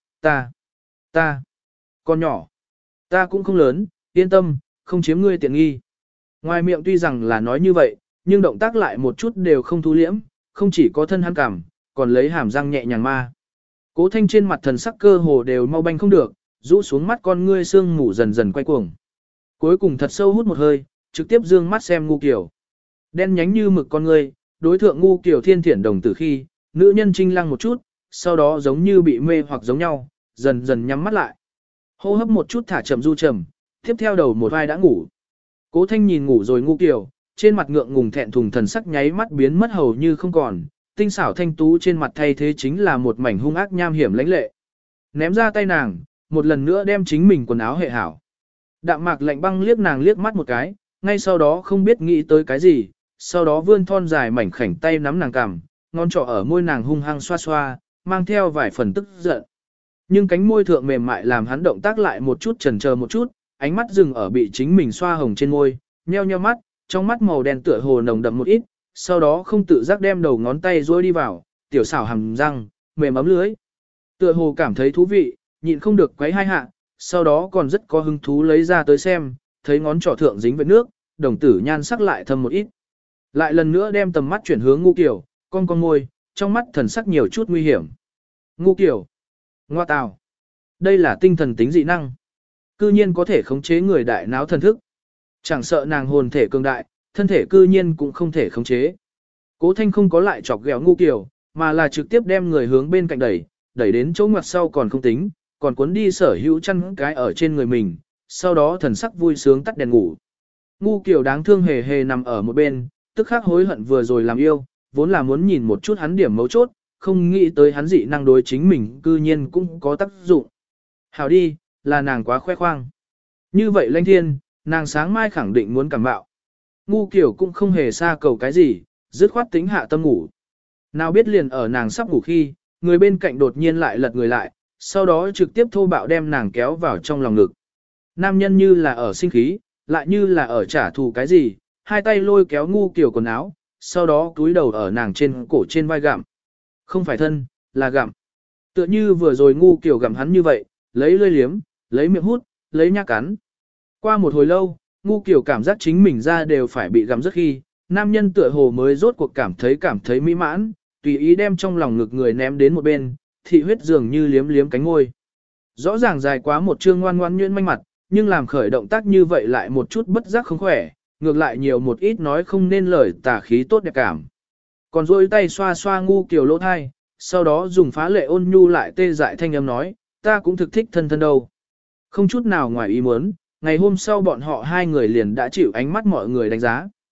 ta, con nhỏ, ta cũng không lớn, yên tâm, không chiếm ngươi tiện nghi. Ngoài miệng tuy rằng là nói như vậy, nhưng động tác lại một chút đều không thu liễm, không chỉ có thân hắn cảm, còn lấy hàm răng nhẹ nhàng ma. Cố Thanh trên mặt thần sắc cơ hồ đều mau banh không được, rũ xuống mắt con ngươi sương mù dần dần quay cuồng. Cuối cùng thật sâu hút một hơi, trực tiếp dương mắt xem Ngu Kiều. Đen nhánh như mực con ngươi, đối thượng Ngu Kiều thiên thiển đồng tử khi, nữ nhân trinh lăng một chút, sau đó giống như bị mê hoặc giống nhau, dần dần nhắm mắt lại. Hô hấp một chút thả chậm du trầm, tiếp theo đầu một vai đã ngủ. Cố Thanh nhìn ngủ rồi Ngu Kiều, trên mặt ngượng ngùng thẹn thùng thần sắc nháy mắt biến mất hầu như không còn, tinh xảo thanh tú trên mặt thay thế chính là một mảnh hung ác nham hiểm lãnh lệ. Ném ra tay nàng, một lần nữa đem chính mình quần áo hệ hảo. Đạm Mạc lạnh băng liếc nàng liếc mắt một cái, ngay sau đó không biết nghĩ tới cái gì, sau đó vươn thon dài mảnh khảnh tay nắm nàng cằm, ngón trỏ ở môi nàng hung hăng xoa xoa, mang theo vài phần tức giận. Nhưng cánh môi thượng mềm mại làm hắn động tác lại một chút chần chờ một chút, ánh mắt dừng ở bị chính mình xoa hồng trên môi, nheo nheo mắt, trong mắt màu đen tựa hồ nồng đậm một ít, sau đó không tự giác đem đầu ngón tay duỗi đi vào, tiểu xảo hàm răng, mềm ấm lưới. Tựa hồ cảm thấy thú vị, nhịn không được quấy hai hạ, sau đó còn rất có hứng thú lấy ra tới xem, thấy ngón trỏ thượng dính với nước, đồng tử nhan sắc lại thâm một ít. Lại lần nữa đem tầm mắt chuyển hướng Ngu Kiều, con môi, trong mắt thần sắc nhiều chút nguy hiểm. Ngu Kiều, ngoa tào, đây là tinh thần tính dị năng. Cư nhiên có thể khống chế người đại náo thần thức. Chẳng sợ nàng hồn thể cường đại, thân thể cư nhiên cũng không thể khống chế. Cố Thanh không có lại chọc ghẹo Ngu Kiều, mà là trực tiếp đem người hướng bên cạnh đẩy đến chỗ ngoặt sau còn không tính, còn cuốn đi sở hữu chăn cái ở trên người mình, sau đó thần sắc vui sướng tắt đèn ngủ. Ngu Kiều đáng thương hề hề nằm ở một bên, tức khắc hối hận vừa rồi làm yêu, vốn là muốn nhìn một chút hắn điểm mấu chốt, không nghĩ tới hắn dị năng đối chính mình cư nhiên cũng có tác dụng. Hảo đi, là nàng quá khoe khoang. Như vậy Lãnh Thiên, nàng sáng mai khẳng định muốn cảm bạo. Ngu Kiều cũng không hề xa cầu cái gì, dứt khoát tính hạ tâm ngủ. Nào biết liền ở nàng sắp ngủ khi, người bên cạnh đột nhiên lại lật người lại, sau đó trực tiếp thô bạo đem nàng kéo vào trong lòng ngực. Nam nhân như là ở sinh khí, lại như là ở trả thù cái gì, hai tay lôi kéo Ngu Kiều quần áo, sau đó cúi đầu ở nàng trên cổ trên vai gặm. Không phải thân, là gặm. Tựa như vừa rồi Ngu Kiều gặm hắn như vậy, lấy lưỡi liếm, lấy miệng hút, lấy nhác cắn. Qua một hồi lâu, Ngu Kiều cảm giác chính mình ra đều phải bị gặm rất khi, nam nhân tựa hồ mới rốt cuộc cảm thấy mỹ mãn, tùy ý đem trong lòng ngực người ném đến một bên, thị huyết dường như liếm liếm cánh ngôi. Rõ ràng dài quá một chương ngoan ngoan nhuyễn manh mặt, nhưng làm khởi động tác như vậy lại một chút bất giác không khỏe, ngược lại nhiều một ít nói không nên lời tà khí tốt đẹp cảm. Còn duỗi tay xoa xoa Ngu Kiều lỗ thai, sau đó dùng phá lệ ôn nhu lại tê dại thanh âm nói, ta cũng thực thích thân đâu. Không chút nào ngoài ý muốn, ngày hôm sau bọn họ hai người liền đã chịu ánh mắt mọi người đánh giá.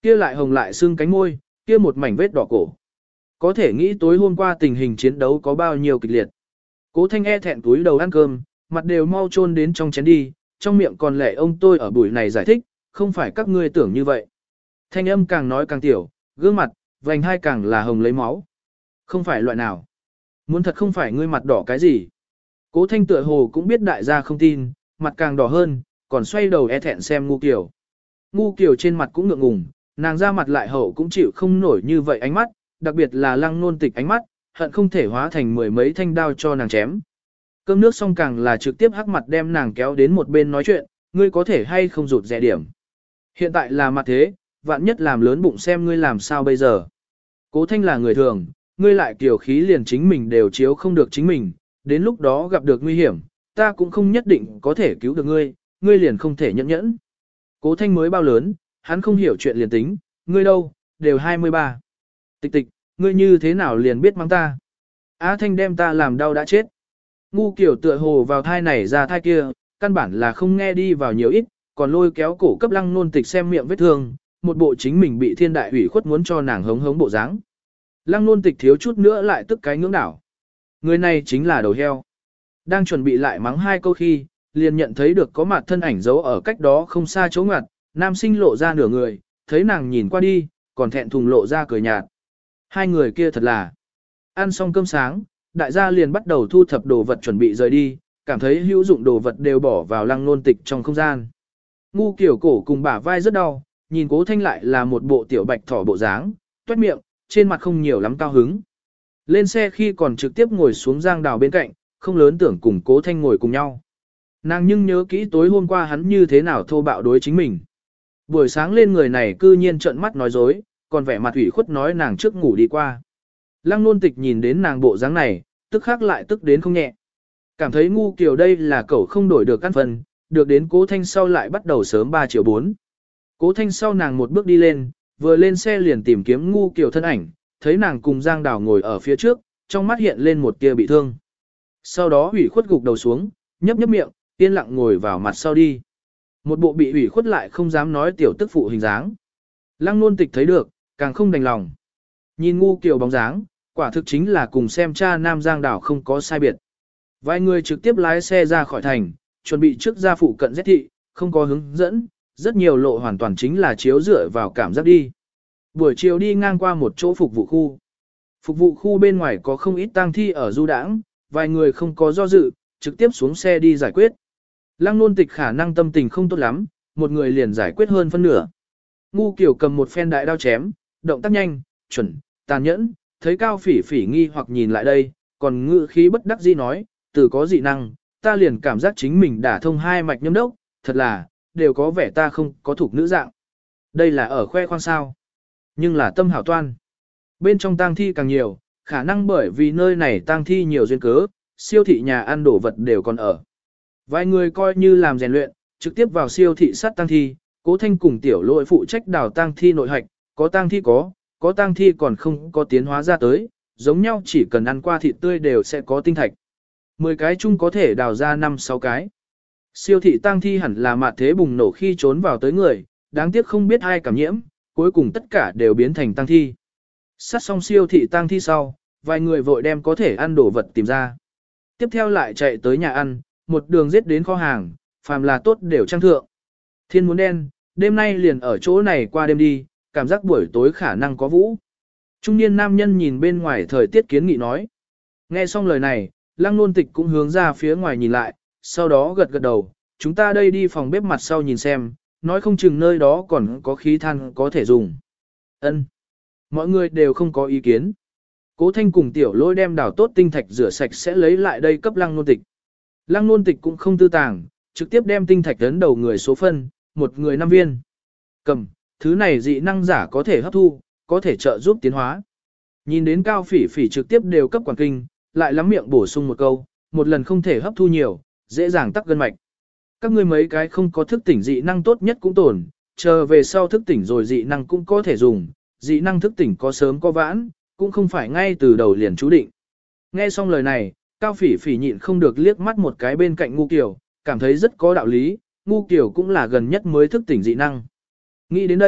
Kia lại hồng lại sưng cánh môi, kia một mảnh vết đỏ cổ. Có thể nghĩ tối hôm qua tình hình chiến đấu có bao nhiêu kịch liệt. Cố Thanh e thẹn túi đầu ăn cơm, mặt đều mau chôn đến trong chén đi, trong miệng còn lệ ông tôi ở buổi này giải thích, không phải các ngươi tưởng như vậy. Thanh âm càng nói càng tiểu, gương mặt, vành hai càng là hồng lấy máu. Không phải loại nào. Muốn thật không phải ngươi mặt đỏ cái gì. Cố Thanh tựa hồ cũng biết đại gia không tin, mặt càng đỏ hơn, còn xoay đầu e thẹn xem Ngu Kiều. Ngu Kiều trên mặt cũng ngượng ngùng, nàng ra mặt lại hậu cũng chịu không nổi như vậy ánh mắt, đặc biệt là Lăng Nôn Tịch ánh mắt, hận không thể hóa thành mười mấy thanh đao cho nàng chém. Cơm nước xong càng là trực tiếp hắc mặt đem nàng kéo đến một bên nói chuyện, ngươi có thể hay không rụt rẻ điểm. Hiện tại là mặt thế, vạn nhất làm lớn bụng xem ngươi làm sao bây giờ. Cố Thanh là người thường, ngươi lại kiều khí liền chính mình đều chiếu không được chính mình, đến lúc đó gặp được nguy hiểm, ta cũng không nhất định có thể cứu được ngươi, ngươi liền không thể nhẫn nhẫn. Cố Thanh mới bao lớn, hắn không hiểu chuyện liền tính, ngươi đâu, đều 23. Tịch tịch, ngươi như thế nào liền biết mắng ta. Á Thanh đem ta làm đau đã chết. Ngu kiểu tựa hồ vào thai này ra thai kia, căn bản là không nghe đi vào nhiều ít, còn lôi kéo cổ cấp Lăng Nôn Tịch xem miệng vết thương, một bộ chính mình bị thiên đại ủy khuất muốn cho nàng hống hống bộ dáng. Lăng Nôn Tịch thiếu chút nữa lại tức cái ngưỡng đảo. Người này chính là đầu heo. Đang chuẩn bị lại mắng hai câu khi, liền nhận thấy được có mặt thân ảnh giấu ở cách đó không xa chỗ ngoặt, nam sinh lộ ra nửa người, thấy nàng nhìn qua đi, còn thẹn thùng lộ ra cười nhạt. Hai người kia thật là. Ăn xong cơm sáng, đại gia liền bắt đầu thu thập đồ vật chuẩn bị rời đi, cảm thấy hữu dụng đồ vật đều bỏ vào Lăng Nôn Tịch trong không gian. Ngu kiểu cổ cùng bả vai rất đau, nhìn Cố Thanh lại là một bộ tiểu bạch thỏ bộ dáng, toét miệng, trên mặt không nhiều lắm cao hứng. Lên xe khi còn trực tiếp ngồi xuống Giang Đào bên cạnh, không lớn tưởng cùng Cố Thanh ngồi cùng nhau. Nàng nhưng nhớ kỹ tối hôm qua hắn như thế nào thô bạo đối chính mình. Buổi sáng lên người này cư nhiên trợn mắt nói dối, còn vẻ mặt ủy khuất nói nàng trước ngủ đi qua. Lăng Nôn Tịch nhìn đến nàng bộ dáng này, tức khắc lại tức đến không nhẹ. Cảm thấy Ngu Kiều đây là cậu không đổi được căn phần, được đến Cố Thanh sau lại bắt đầu sớm 3 triệu 4. Cố Thanh sau nàng một bước đi lên, vừa lên xe liền tìm kiếm Ngu Kiều thân ảnh, thấy nàng cùng Giang Đào ngồi ở phía trước, trong mắt hiện lên một tia bị thương. Sau đó ủy khuất gục đầu xuống, nhấp nhấp miệng, yên lặng ngồi vào mặt sau đi. Một bộ bị ủy khuất lại không dám nói tiểu tức phụ hình dáng. Lăng Nôn Tịch thấy được, càng không đành lòng. Nhìn Ngu Kiều bóng dáng, quả thực chính là cùng xem cha nam Giang Đào không có sai biệt. Vài người trực tiếp lái xe ra khỏi thành, chuẩn bị trước ra phụ cận giết thị, không có hướng dẫn, rất nhiều lộ hoàn toàn chính là chiếu dựa vào cảm giác đi. Buổi chiều đi ngang qua một chỗ phục vụ khu. Phục vụ khu bên ngoài có không ít tang thi ở du đãng, vài người không có do dự, trực tiếp xuống xe đi giải quyết. Lăng Nôn Tịch khả năng tâm tình không tốt lắm, một người liền giải quyết hơn phân nửa. Ngu Kiều cầm một phen đại đao chém, động tác nhanh, chuẩn, tàn nhẫn, thấy Cao Phỉ Phỉ nghi hoặc nhìn lại đây, còn ngự khí bất đắc dĩ nói, từ có dị năng, ta liền cảm giác chính mình đả thông hai mạch nhâm đốc, thật là, đều có vẻ ta không có thuộc nữ dạng. Đây là ở khoe khoang sao. Nhưng là tâm hảo toan. Bên trong tang thi càng nhiều, khả năng bởi vì nơi này tang thi nhiều duyên cớ, siêu thị nhà ăn đổ vật đều còn ở. Vài người coi như làm rèn luyện, trực tiếp vào siêu thị sát tang thi, Cố Thanh cùng tiểu lội phụ trách đào tang thi nội hạch, có tang thi có tang thi còn không có tiến hóa ra tới, giống nhau chỉ cần ăn qua thịt tươi đều sẽ có tinh thạch. 10 cái chung có thể đào ra 5-6 cái. Siêu thị tang thi hẳn là mạt thế bùng nổ khi trốn vào tới người, đáng tiếc không biết ai cảm nhiễm, cuối cùng tất cả đều biến thành tang thi. Sát xong siêu thị tang thi sau, vài người vội đem có thể ăn đồ vật tìm ra. Tiếp theo lại chạy tới nhà ăn, một đường giết đến kho hàng, phàm là tốt đều trang thượng. Thiên muốn đen, đêm nay liền ở chỗ này qua đêm đi, cảm giác buổi tối khả năng có vũ. Trung niên nam nhân nhìn bên ngoài thời tiết kiến nghị nói. Nghe xong lời này, Lăng Nôn Tịch cũng hướng ra phía ngoài nhìn lại, sau đó gật gật đầu, chúng ta đây đi phòng bếp mặt sau nhìn xem, nói không chừng nơi đó còn có khí than có thể dùng. Ân. Mọi người đều không có ý kiến. Cố Thanh cùng tiểu lôi đem đào tốt tinh thạch rửa sạch sẽ lấy lại đây cấp Lăng Nôn Tịch. Lăng Nôn Tịch cũng không tư tàng, trực tiếp đem tinh thạch đến đầu người số phân, một người 5 viên. Cầm, thứ này dị năng giả có thể hấp thu, có thể trợ giúp tiến hóa. Nhìn đến Cao Phỉ Phỉ trực tiếp đều cấp quản kinh, lại lắm miệng bổ sung một câu, một lần không thể hấp thu nhiều, dễ dàng tắc gân mạch. Các ngươi mấy cái không có thức tỉnh dị năng tốt nhất cũng tổn, chờ về sau thức tỉnh rồi dị năng cũng có thể dùng, dị năng thức tỉnh có sớm có vãn, cũng không phải ngay từ đầu liền chú định. Nghe xong lời này, Cao Phỉ Phỉ nhịn không được liếc mắt một cái bên cạnh Ngu Kiều, cảm thấy rất có đạo lý, Ngu Kiều cũng là gần nhất mới thức tỉnh dị năng. Nghĩ đến đây,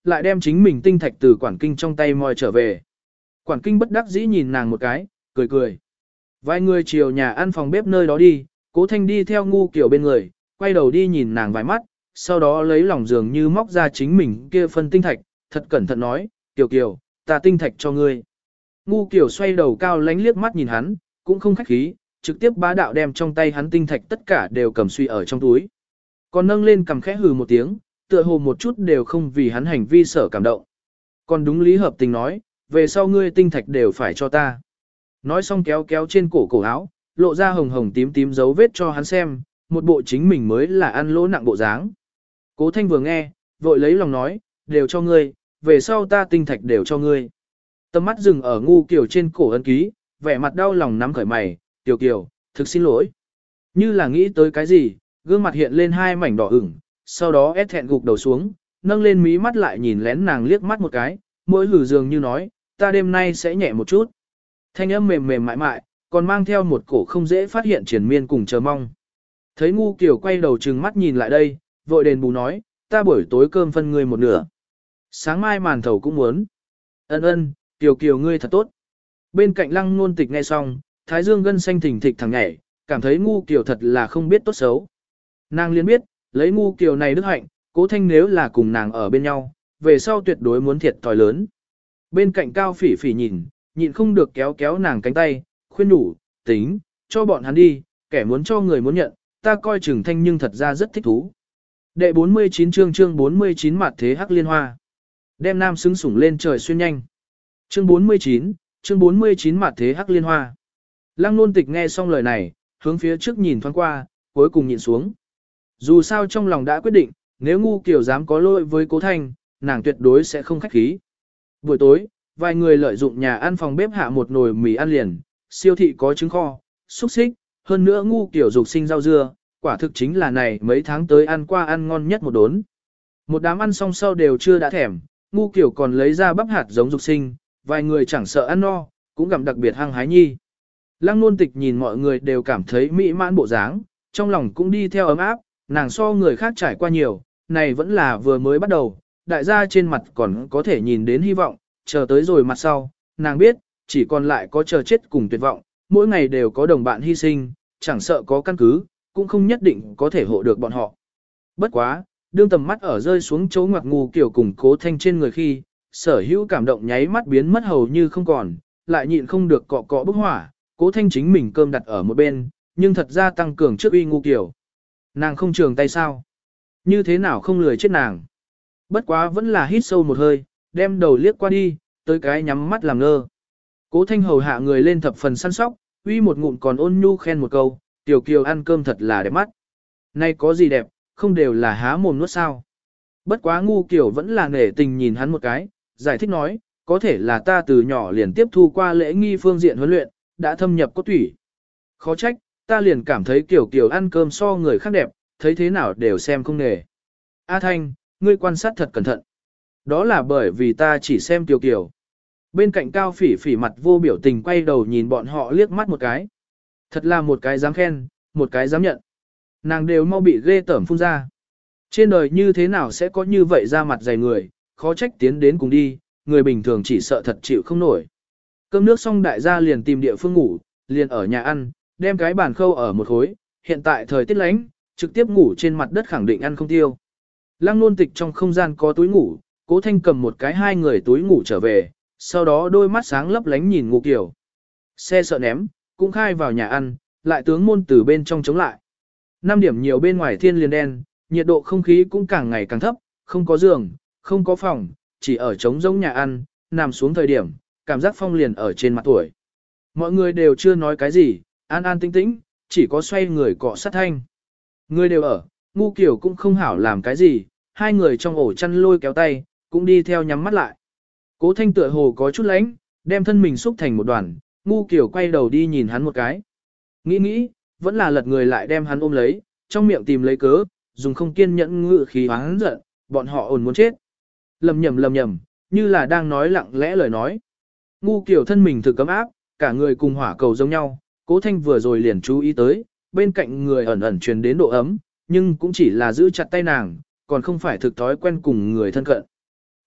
lại đem chính mình tinh thạch từ quản kinh trong tay moi trở về. Quản kinh bất đắc dĩ nhìn nàng một cái, cười cười. Vài người chiều nhà ăn phòng bếp nơi đó đi, Cố Thanh đi theo Ngu Kiều bên người, quay đầu đi nhìn nàng vài mắt, sau đó lấy lòng dường như móc ra chính mình kia phân tinh thạch, thật cẩn thận nói, Kiều Kiều, ta tinh thạch cho ngươi. Ngu Kiều xoay đầu cao lánh liếc mắt nhìn hắn, cũng không khách khí, trực tiếp bá đạo đem trong tay hắn tinh thạch tất cả đều cầm suy ở trong túi. Còn nâng lên cầm khẽ hừ một tiếng, tựa hồ một chút đều không vì hắn hành vi sở cảm động. Còn đúng lý hợp tình nói, về sau ngươi tinh thạch đều phải cho ta. Nói xong kéo kéo trên cổ áo, lộ ra hồng hồng tím tím dấu vết cho hắn xem, một bộ chính mình mới là ăn lỗ nặng bộ dáng. Cố Thanh vừa nghe, vội lấy lòng nói, đều cho ngươi, về sau ta tinh thạch đều cho ngươi. Tầm mắt dừng ở Ngu Kiều trên cổ ấn ký, vẻ mặt đau lòng nắm khởi mày, Kiều Kiều, thực xin lỗi. Như là nghĩ tới cái gì, gương mặt hiện lên hai mảnh đỏ ửng, sau đó ép thẹn gục đầu xuống, nâng lên mí mắt lại nhìn lén nàng liếc mắt một cái, mỗi hử dường như nói, ta đêm nay sẽ nhẹ một chút. Thanh âm mềm mềm mại mại, còn mang theo một cổ không dễ phát hiện triền miên cùng chờ mong. Thấy Ngu Kiều quay đầu trừng mắt nhìn lại đây, vội đền bù nói, ta buổi tối cơm phân ngươi một nửa. Sáng mai màn thầu cũng muốn. Ân, Kiều Kiều ngươi thật tốt. Bên cạnh Lăng Nôn Tịch nghe xong, thái dương gân xanh thình thịch thẳng nhảy, cảm thấy Ngu Kiều thật là không biết tốt xấu. Nàng liền biết, lấy Ngu Kiều này đức hạnh, Cố Thanh nếu là cùng nàng ở bên nhau, về sau tuyệt đối muốn thiệt thòi lớn. Bên cạnh Cao Phỉ Phỉ nhịn không được kéo kéo nàng cánh tay, khuyên nhủ, tính, cho bọn hắn đi, kẻ muốn cho người muốn nhận, ta coi chừng Thanh nhưng thật ra rất thích thú. Đệ 49 chương 49 mặt thế hắc liên hoa. Đem nam xứng sủng lên trời xuyên nhanh. Chương 49 mặt thế hắc liên hoa. Lăng Nôn Tịch nghe xong lời này, hướng phía trước nhìn thoáng qua, cuối cùng nhìn xuống. Dù sao trong lòng đã quyết định, nếu Ngu Kiều dám có lỗi với Cố Thanh, nàng tuyệt đối sẽ không khách khí. Buổi tối, vài người lợi dụng nhà ăn phòng bếp hạ một nồi mì ăn liền, siêu thị có trứng kho, xúc xích, hơn nữa Ngu Kiều dục sinh rau dưa, quả thực chính là này mấy tháng tới ăn qua ăn ngon nhất một đốn. Một đám ăn xong sau đều chưa đã thèm, Ngu Kiều còn lấy ra bắp hạt giống dục sinh, vài người chẳng sợ ăn no, cũng gặm đặc biệt hăng hái nhi. Lăng Nôn Tịch nhìn mọi người đều cảm thấy mỹ mãn bộ dáng, trong lòng cũng đi theo ấm áp, nàng so người khác trải qua nhiều, này vẫn là vừa mới bắt đầu, đại gia trên mặt còn có thể nhìn đến hy vọng, chờ tới rồi mặt sau, nàng biết, chỉ còn lại có chờ chết cùng tuyệt vọng, mỗi ngày đều có đồng bạn hy sinh, chẳng sợ có căn cứ, cũng không nhất định có thể hộ được bọn họ. Bất quá, đương tầm mắt ở rơi xuống chỗ ngoặc Ngu Kiều cùng Cố Thanh trên người khi, sở hữu cảm động nháy mắt biến mất hầu như không còn, lại nhịn không được cọ cọ bức hỏa, Cố Thanh chính mình cơm đặt ở một bên, nhưng thật ra tăng cường trước uy Ngu Kiều. Nàng không trường tay sao? Như thế nào không lười chết nàng? Bất quá vẫn là hít sâu một hơi, đem đầu liếc qua đi, tới cái nhắm mắt làm ngơ. Cố Thanh hầu hạ người lên thập phần săn sóc, uy một ngụm còn ôn nhu khen một câu, Tiểu Kiều ăn cơm thật là đẹp mắt. Nay có gì đẹp, không đều là há mồm nuốt sao. Bất quá Ngu Kiều vẫn là nể tình nhìn hắn một cái, giải thích nói, có thể là ta từ nhỏ liền tiếp thu qua lễ nghi phương diện huấn luyện, đã thâm nhập cốt thủy. Khó trách, ta liền cảm thấy Kiều Kiều ăn cơm so người khác đẹp, thấy thế nào đều xem không nề. A Thanh, ngươi quan sát thật cẩn thận. Đó là bởi vì ta chỉ xem Kiều Kiều. Bên cạnh Cao Phỉ Phỉ mặt vô biểu tình quay đầu nhìn bọn họ liếc mắt một cái. Thật là một cái dám khen, một cái dám nhận. Nàng đều mau bị ghê tởm phun ra. Trên đời như thế nào sẽ có như vậy ra mặt dày người, khó trách tiến đến cùng đi, người bình thường chỉ sợ thật chịu không nổi. Cơm nước xong đại gia liền tìm địa phương ngủ, liền ở nhà ăn, đem cái bàn khâu ở một khối, hiện tại thời tiết lạnh, trực tiếp ngủ trên mặt đất khẳng định ăn không tiêu. Lăng Nôn Tịch trong không gian có túi ngủ, Cố Thanh cầm một cái hai người túi ngủ trở về, sau đó đôi mắt sáng lấp lánh nhìn Ngu Kiều. Xe sợ ném, cũng khai vào nhà ăn, lại tướng môn từ bên trong chống lại. 5 điểm nhiều bên ngoài thiên liền đen, nhiệt độ không khí cũng càng ngày càng thấp, không có giường, không có phòng, chỉ ở trống rỗng nhà ăn, nằm xuống thời điểm, cảm giác phong liền ở trên mặt tuổi. Mọi người đều chưa nói cái gì, an an tĩnh tĩnh, chỉ có xoay người cọ sát thanh. Người đều ở, Ngu Kiều cũng không hảo làm cái gì, hai người trong ổ chăn lôi kéo tay, cũng đi theo nhắm mắt lại. Cố Thanh tựa hồ có chút lánh, đem thân mình xúc thành một đoàn, Ngu Kiều quay đầu đi nhìn hắn một cái. Nghĩ, vẫn là lật người lại đem hắn ôm lấy, trong miệng tìm lấy cớ, dùng không kiên nhẫn ngự khí hắn giận, bọn họ ồn muốn chết. Lầm nhầm, như là đang nói lặng lẽ lời nói. Ngu Kiều thân mình thực cấm áp, cả người cùng hỏa cầu giống nhau, Cố Thanh vừa rồi liền chú ý tới, bên cạnh người ẩn ẩn truyền đến độ ấm, nhưng cũng chỉ là giữ chặt tay nàng, còn không phải thực thói quen cùng người thân cận.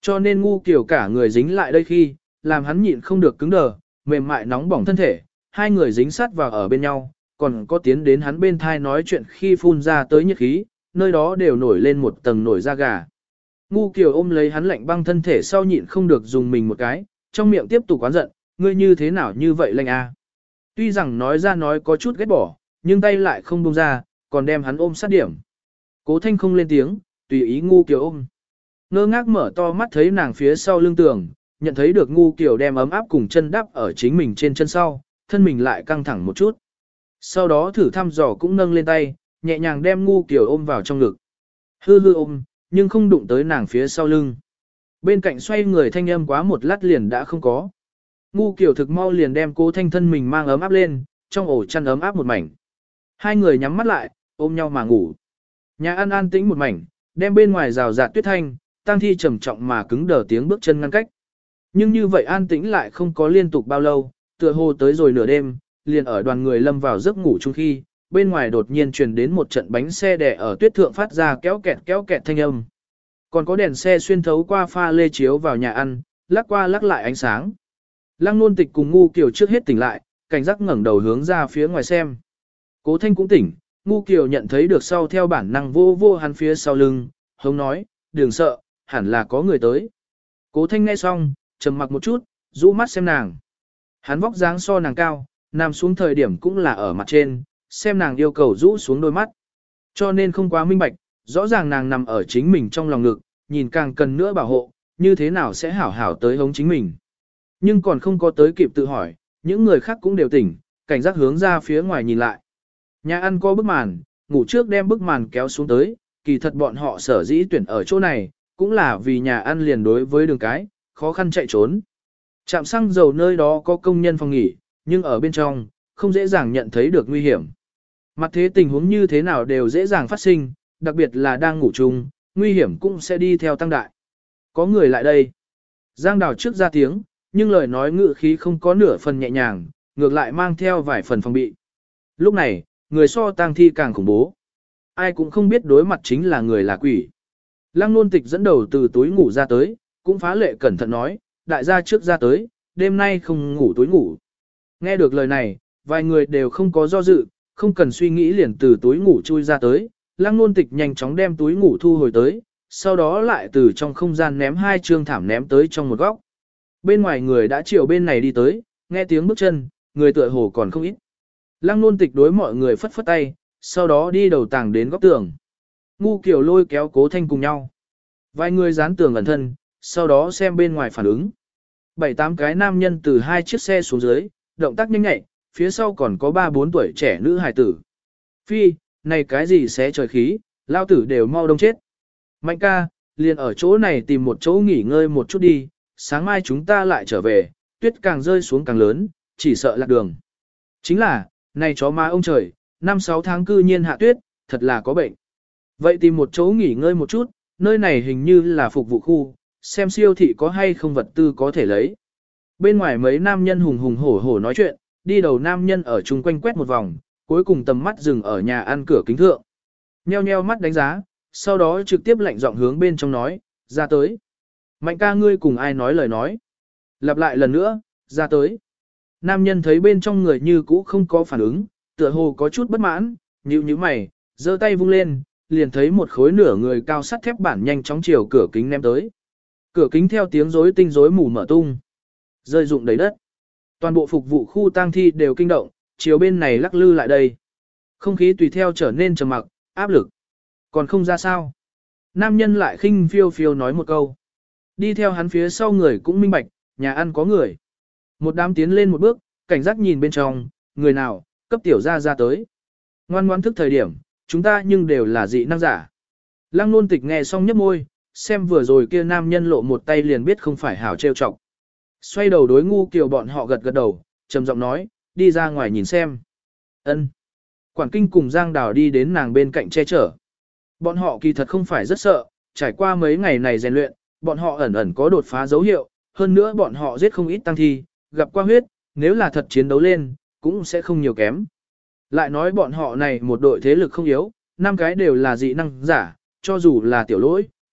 Cho nên ngu kiểu cả người dính lại đây khi, làm hắn nhịn không được cứng đờ, mềm mại nóng bỏng thân thể, hai người dính sát vào ở bên nhau, còn có tiến đến hắn bên thai nói chuyện khi phun ra tới nhiệt khí, nơi đó đều nổi lên một tầng nổi da gà. Ngu kiểu ôm lấy hắn lạnh băng thân thể sau nhịn không được dùng mình một cái, trong miệng tiếp tục oán giận, ngươi như thế nào như vậy lạnh a? Tuy rằng nói ra nói có chút ghét bỏ, nhưng tay lại không buông ra, còn đem hắn ôm sát điểm. Cố Thanh không lên tiếng, tùy ý ngu kiểu ôm. Ngơ ngác mở to mắt thấy nàng phía sau lưng tường, nhận thấy được ngu kiểu đem ấm áp cùng chân đắp ở chính mình trên chân sau, thân mình lại căng thẳng một chút. Sau đó thử thăm dò cũng nâng lên tay, nhẹ nhàng đem ngu kiểu ôm vào trong ngực. Hư hư ôm, nhưng không đụng tới nàng phía sau lưng. Bên cạnh xoay người thanh âm quá một lát liền đã không có. Ngu kiểu thực mau liền đem Cố Thanh thân mình mang ấm áp lên, trong ổ chăn ấm áp một mảnh. Hai người nhắm mắt lại, ôm nhau mà ngủ. Nhà ăn an tĩnh một mảnh, đem bên ngoài rào rạt tuyết thanh, tang thi trầm trọng mà cứng đờ tiếng bước chân ngăn cách. Nhưng như vậy an tĩnh lại không có liên tục bao lâu, tựa hồ tới rồi nửa đêm, liền ở đoàn người lâm vào giấc ngủ chung khi, bên ngoài đột nhiên truyền đến một trận bánh xe đè ở tuyết thượng phát ra kéo kẹt thanh âm. Còn có đèn xe xuyên thấu qua pha lê chiếu vào nhà ăn, lắc qua lắc lại ánh sáng. Lăng Nôn Tịch cùng Ngu Kiều trước hết tỉnh lại, cảnh giác ngẩng đầu hướng ra phía ngoài xem. Cố Thanh cũng tỉnh, Ngu Kiều nhận thấy được sau theo bản năng vô vô hắn phía sau lưng, hống nói, đừng sợ, hẳn là có người tới. Cố Thanh nghe xong, trầm mặc một chút, rũ mắt xem nàng. Hắn vóc dáng so nàng cao, nằm xuống thời điểm cũng là ở mặt trên, xem nàng yêu cầu rũ xuống đôi mắt. Cho nên không quá minh bạch, rõ ràng nàng nằm ở chính mình trong lòng ngực, nhìn càng cần nữa bảo hộ, như thế nào sẽ hảo hảo tới hống chính mình. Nhưng còn không có tới kịp tự hỏi, những người khác cũng đều tỉnh, cảnh giác hướng ra phía ngoài nhìn lại. Nhà ăn có bức màn, ngủ trước đem bức màn kéo xuống tới, kỳ thật bọn họ sở dĩ tuyển ở chỗ này, cũng là vì nhà ăn liền đối với đường cái, khó khăn chạy trốn. Trạm xăng dầu nơi đó có công nhân phòng nghỉ, nhưng ở bên trong, không dễ dàng nhận thấy được nguy hiểm. Mặt thế tình huống như thế nào đều dễ dàng phát sinh, đặc biệt là đang ngủ chung, nguy hiểm cũng sẽ đi theo tăng đại. Có người lại đây. Giang Đào trước ra tiếng, nhưng lời nói ngự khí không có nửa phần nhẹ nhàng, ngược lại mang theo vài phần phòng bị. Lúc này, người so tang thi càng khủng bố. Ai cũng không biết đối mặt chính là người là quỷ. Lăng Nôn Tịch dẫn đầu từ túi ngủ ra tới, cũng phá lệ cẩn thận nói, đại gia trước ra tới, đêm nay không ngủ túi ngủ. Nghe được lời này, vài người đều không có do dự, không cần suy nghĩ liền từ túi ngủ chui ra tới. Lăng Nôn Tịch nhanh chóng đem túi ngủ thu hồi tới, sau đó lại từ trong không gian ném hai trương thảm ném tới trong một góc. Bên ngoài người đã chiều bên này đi tới, nghe tiếng bước chân, người tựa hồ còn không ít. Lăng Nôn Tịch đối mọi người phất phất tay, sau đó đi đầu tàng đến góc tường. Ngu Kiều lôi kéo Cố Thanh cùng nhau. Vài người dán tường ẩn thân, sau đó xem bên ngoài phản ứng. 7-8 cái nam nhân từ hai chiếc xe xuống dưới, động tác nhanh nhạy, phía sau còn có 3-4 tuổi trẻ nữ hài tử. Phi, này cái gì xé trời khí, lao tử đều mau đông chết. Mạnh ca, liền ở chỗ này tìm một chỗ nghỉ ngơi một chút đi, sáng mai chúng ta lại trở về, tuyết càng rơi xuống càng lớn, chỉ sợ lạc đường. Chính là, này chó má ông trời, 5-6 tháng cư nhiên hạ tuyết, thật là có bệnh. Vậy tìm một chỗ nghỉ ngơi một chút, nơi này hình như là phục vụ khu, xem siêu thị có hay không vật tư có thể lấy. Bên ngoài mấy nam nhân hùng hùng hổ hổ nói chuyện, đi đầu nam nhân ở chung quanh quét một vòng, cuối cùng tầm mắt dừng ở nhà ăn cửa kính thượng. Nheo nheo mắt đánh giá, sau đó trực tiếp lạnh giọng hướng bên trong nói, ra tới. Mạnh ca ngươi cùng ai nói lời nói. Lặp lại lần nữa, ra tới. Nam nhân thấy bên trong người như cũ không có phản ứng, tựa hồ có chút bất mãn, nhíu nhíu mày, giơ tay vung lên, liền thấy một khối nửa người cao sắt thép bản nhanh chóng chiều cửa kính ném tới. Cửa kính theo tiếng rối tinh rối mù mở tung, rơi rụng đầy đất. Toàn bộ phục vụ khu tang thi đều kinh động, chiều bên này lắc lư lại đây. Không khí tùy theo trở nên trầm mặc, áp lực. Còn không ra sao. Nam nhân lại khinh phiêu phiêu nói một câu. Đi theo hắn phía sau người cũng minh bạch, nhà ăn có người. Một đám tiến lên một bước, cảnh giác nhìn bên trong, người nào, cấp tiểu ra tới. Ngoan ngoan thức thời điểm, chúng ta nhưng đều là dị năng giả. Lăng Nôn Tịch nghe xong nhấp môi, xem vừa rồi kia nam nhân lộ một tay liền biết không phải hảo trêu chọc. Xoay đầu đối Ngu Kiều bọn họ gật gật đầu, trầm giọng nói, đi ra ngoài nhìn xem. Ân. Quản Kinh cùng Giang Đào đi đến nàng bên cạnh che chở. Bọn họ kỳ thật không phải rất sợ, trải qua mấy ngày này rèn luyện, bọn họ ẩn ẩn có đột phá dấu hiệu, hơn nữa bọn họ giết không ít tăng thi, gặp qua huyết, nếu là thật chiến đấu lên, cũng sẽ không nhiều kém. Lại nói bọn họ này một đội thế lực không yếu, 5 cái đều là dị năng giả, cho dù là tiểu lỗi,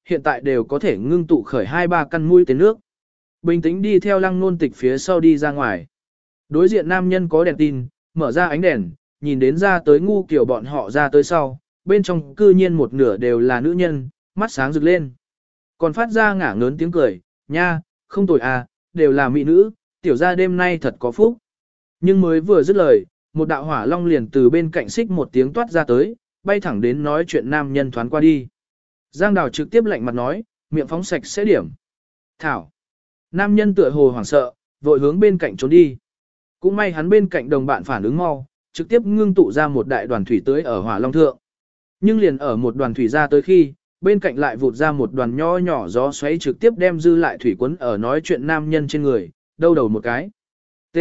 hiện tại đều có thể ngưng tụ khởi 2-3 căn mũi tên nước. Bình tĩnh đi theo Lăng Nôn Tịch phía sau đi ra ngoài. Đối diện nam nhân có đèn tin, mở ra ánh đèn, nhìn đến ra tới ngu kiểu bọn họ ra tới sau, bên trong cư nhiên một nửa đều là nữ nhân, mắt sáng rực lên. Còn phát ra ngả ngớn tiếng cười, nha, không tồi à, đều là mỹ nữ, tiểu gia đêm nay thật có phúc. Nhưng mới vừa dứt lời, một đạo hỏa long liền từ bên cạnh xích một tiếng toát ra tới, bay thẳng đến nói chuyện nam nhân thoán qua đi. Giang Đào trực tiếp lạnh mặt nói, miệng phóng sạch sẽ điểm. Thảo. Nam nhân tựa hồ hoảng sợ, vội hướng bên cạnh trốn đi. Cũng may hắn bên cạnh đồng bạn phản ứng mau, trực tiếp ngưng tụ ra một đại đoàn thủy tới ở hỏa long thượng. Nhưng liền ở một đoàn thủy ra tới khi, bên cạnh lại vụt ra một đoàn nho nhỏ gió xoáy trực tiếp đem dư lại thủy quấn ở nói chuyện nam nhân trên người, đâu đầu một cái. T.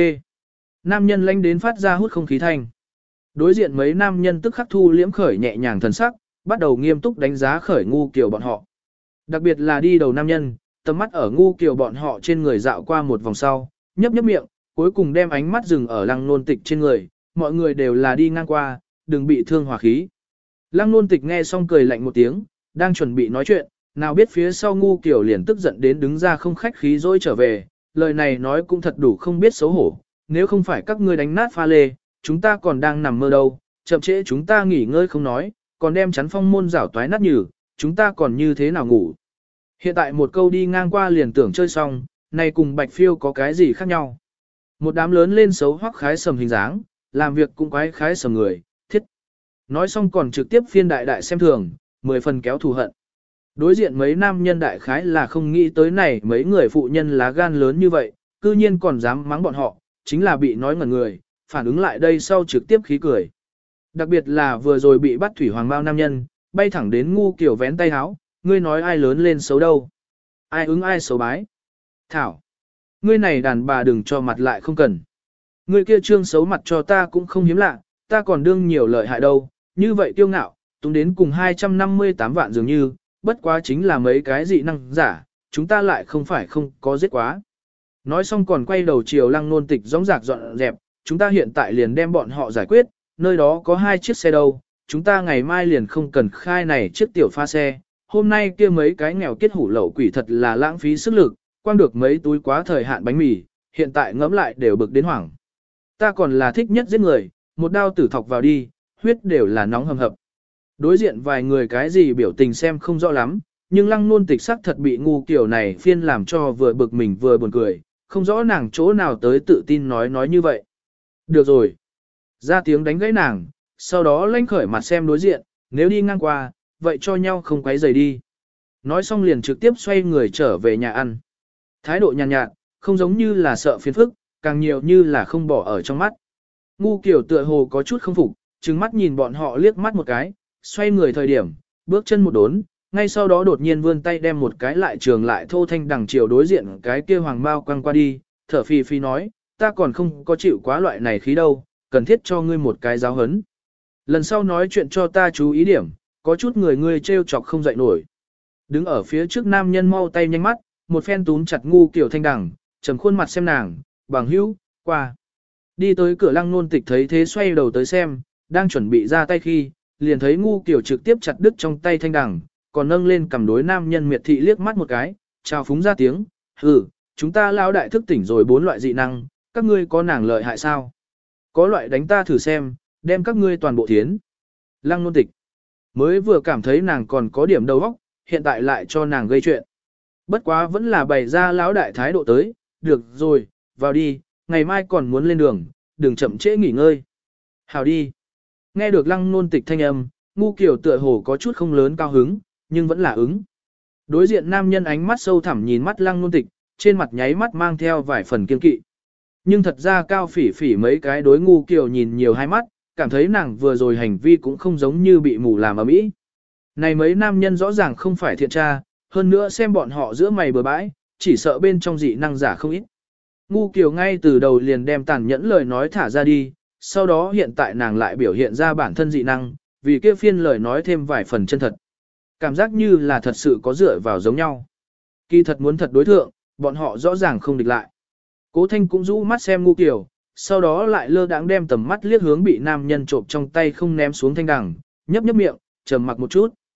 Nam nhân lanh đến phát ra hút không khí thanh. Đối diện mấy nam nhân tức khắc thu liễm khởi nhẹ nhàng thần sắc, bắt đầu nghiêm túc đánh giá khởi ngu kiểu bọn họ. Đặc biệt là đi đầu nam nhân, tầm mắt ở ngu kiểu bọn họ trên người dạo qua một vòng sau, nhấp nhấp miệng, cuối cùng đem ánh mắt dừng ở Lăng Nôn Tịch trên người, mọi người đều là đi ngang qua, đừng bị thương hòa khí. Lăng Nôn Tịch nghe xong cười lạnh một tiếng, đang chuẩn bị nói chuyện, nào biết phía sau ngu kiểu liền tức giận đến đứng ra không khách khí dỗi trở về, lời này nói cũng thật đủ không biết xấu hổ, nếu không phải các ngươi đánh nát pha lê, chúng ta còn đang nằm mơ đâu, chậm trễ chúng ta nghỉ ngơi không nói, còn đem chắn phong môn rảo toái nát nhừ, chúng ta còn như thế nào ngủ. Hiện tại một câu đi ngang qua liền tưởng chơi xong, này cùng Bạch Phiêu có cái gì khác nhau. Một đám lớn lên xấu hoắc khái sầm hình dáng, làm việc cũng quái khái sầm người, thiết. Nói xong còn trực tiếp phiên đại đại xem thường, 10 phần kéo thù hận. Đối diện mấy nam nhân đại khái là không nghĩ tới này mấy người phụ nhân lá gan lớn như vậy, cư nhiên còn dám mắng bọn họ, chính là bị nói ngẩn người, phản ứng lại đây sau trực tiếp khí cười. Đặc biệt là vừa rồi bị bắt thủy hoàng bao nam nhân, bay thẳng đến ngu kiểu vén tay háo, ngươi nói ai lớn lên xấu đâu. Ai ứng ai xấu bái. Thảo. Ngươi này đàn bà đừng cho mặt lại không cần. Ngươi kia trương xấu mặt cho ta cũng không hiếm lạ, ta còn đương nhiều lợi hại đâu, như vậy kiêu ngạo, tung đến cùng 258 vạn dường như, bất quá chính là mấy cái dị năng giả, chúng ta lại không phải không có giết quá. Nói xong còn quay đầu chiều Lăng Nôn Tịch dõng dạc dọn dẹp, chúng ta hiện tại liền đem bọn họ giải quyết, nơi đó có 2 chiếc xe đâu, chúng ta ngày mai liền không cần khai này chiếc tiểu pha xe, hôm nay kia mấy cái nghèo kết hủ lậu quỷ thật là lãng phí sức lực, quang được mấy túi quá thời hạn bánh mì, hiện tại ngẫm lại đều bực đến hoảng. Ta còn là thích nhất giết người, một đao tử thọc vào đi, huyết đều là nóng hầm hập. Đối diện vài người cái gì biểu tình xem không rõ lắm, nhưng Lăng Nôn Tịch sắc thật bị ngu kiểu này phiên làm cho vừa bực mình vừa buồn cười, không rõ nàng chỗ nào tới tự tin nói như vậy. Được rồi. Ra tiếng đánh gãy nàng, sau đó lanh khởi mặt xem đối diện, nếu đi ngang qua, vậy cho nhau không quấy rầy đi. Nói xong liền trực tiếp xoay người trở về nhà ăn. Thái độ nhàn nhạt, không giống như là sợ phiền phức, càng nhiều như là không bỏ ở trong mắt. Ngu kiểu tựa hồ có chút không phục, trừng mắt nhìn bọn họ liếc mắt một cái, xoay người thời điểm, bước chân một đốn, ngay sau đó đột nhiên vươn tay đem một cái lại trường lại thô thanh đằng chiều đối diện cái kia hoàng bao quăng qua đi, thở phì phì nói, ta còn không có chịu quá loại này khí đâu, cần thiết cho ngươi một cái giáo hấn. Lần sau nói chuyện cho ta chú ý điểm, có chút người ngươi trêu chọc không dậy nổi. Đứng ở phía trước nam nhân mau tay nhanh mắt, một phen túm chặt ngu kiểu thanh đằng, trầm khuôn mặt xem nàng, bằng hữu, qua. Đi tới cửa Lăng Nôn Tịch thấy thế xoay đầu tới xem, đang chuẩn bị ra tay khi, liền thấy ngu kiểu trực tiếp chặt đứt trong tay thanh đằng, còn nâng lên cầm đối nam nhân miệt thị liếc mắt một cái, chào phúng ra tiếng, chúng ta lão đại thức tỉnh rồi 4 loại dị năng, các ngươi có nàng lợi hại sao? Có loại đánh ta thử xem, đem các ngươi toàn bộ thiến. Lăng Nôn Tịch mới vừa cảm thấy nàng còn có điểm đầu óc, hiện tại lại cho nàng gây chuyện. Bất quá vẫn là bày ra lão đại thái độ tới, được rồi, vào đi, ngày mai còn muốn lên đường, đừng chậm trễ nghỉ ngơi. Hào đi. Nghe được Lăng Nôn Tịch thanh âm, ngu kiểu tựa hồ có chút không lớn cao hứng, nhưng vẫn là ứng. Đối diện nam nhân ánh mắt sâu thẳm nhìn mắt Lăng Nôn Tịch, trên mặt nháy mắt mang theo vài phần kiên kỵ. Nhưng thật ra cao phỉ phỉ mấy cái đối ngu kiểu nhìn nhiều hai mắt, cảm thấy nàng vừa rồi hành vi cũng không giống như bị mù làm ở mỹ. Này mấy nam nhân rõ ràng không phải thiện tra, hơn nữa xem bọn họ giữa mày bừa bãi, chỉ sợ bên trong dị năng giả không ít. Ngu Kiều ngay từ đầu liền đem tàn nhẫn lời nói thả ra đi, sau đó hiện tại nàng lại biểu hiện ra bản thân dị năng, vì kia phiên lời nói thêm vài phần chân thật. Cảm giác như là thật sự có dựa vào giống nhau. Kỳ thật muốn thật đối thượng, bọn họ rõ ràng không địch lại. Cố Thanh cũng rũ mắt xem Ngu Kiều, sau đó lại lơ đãng đem tầm mắt liếc hướng bị nam nhân trộm trong tay không ném xuống thanh đằng, nhấp nhấp miệng, trầm mặc một chút.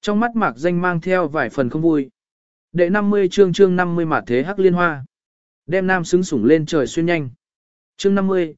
Trong mắt Mạc Danh mang theo vài phần không vui. Đệ 50 chương 50 mạt thế hắc liên hoa. Đem nam xứng sủng lên trời xuyên nhanh. Chương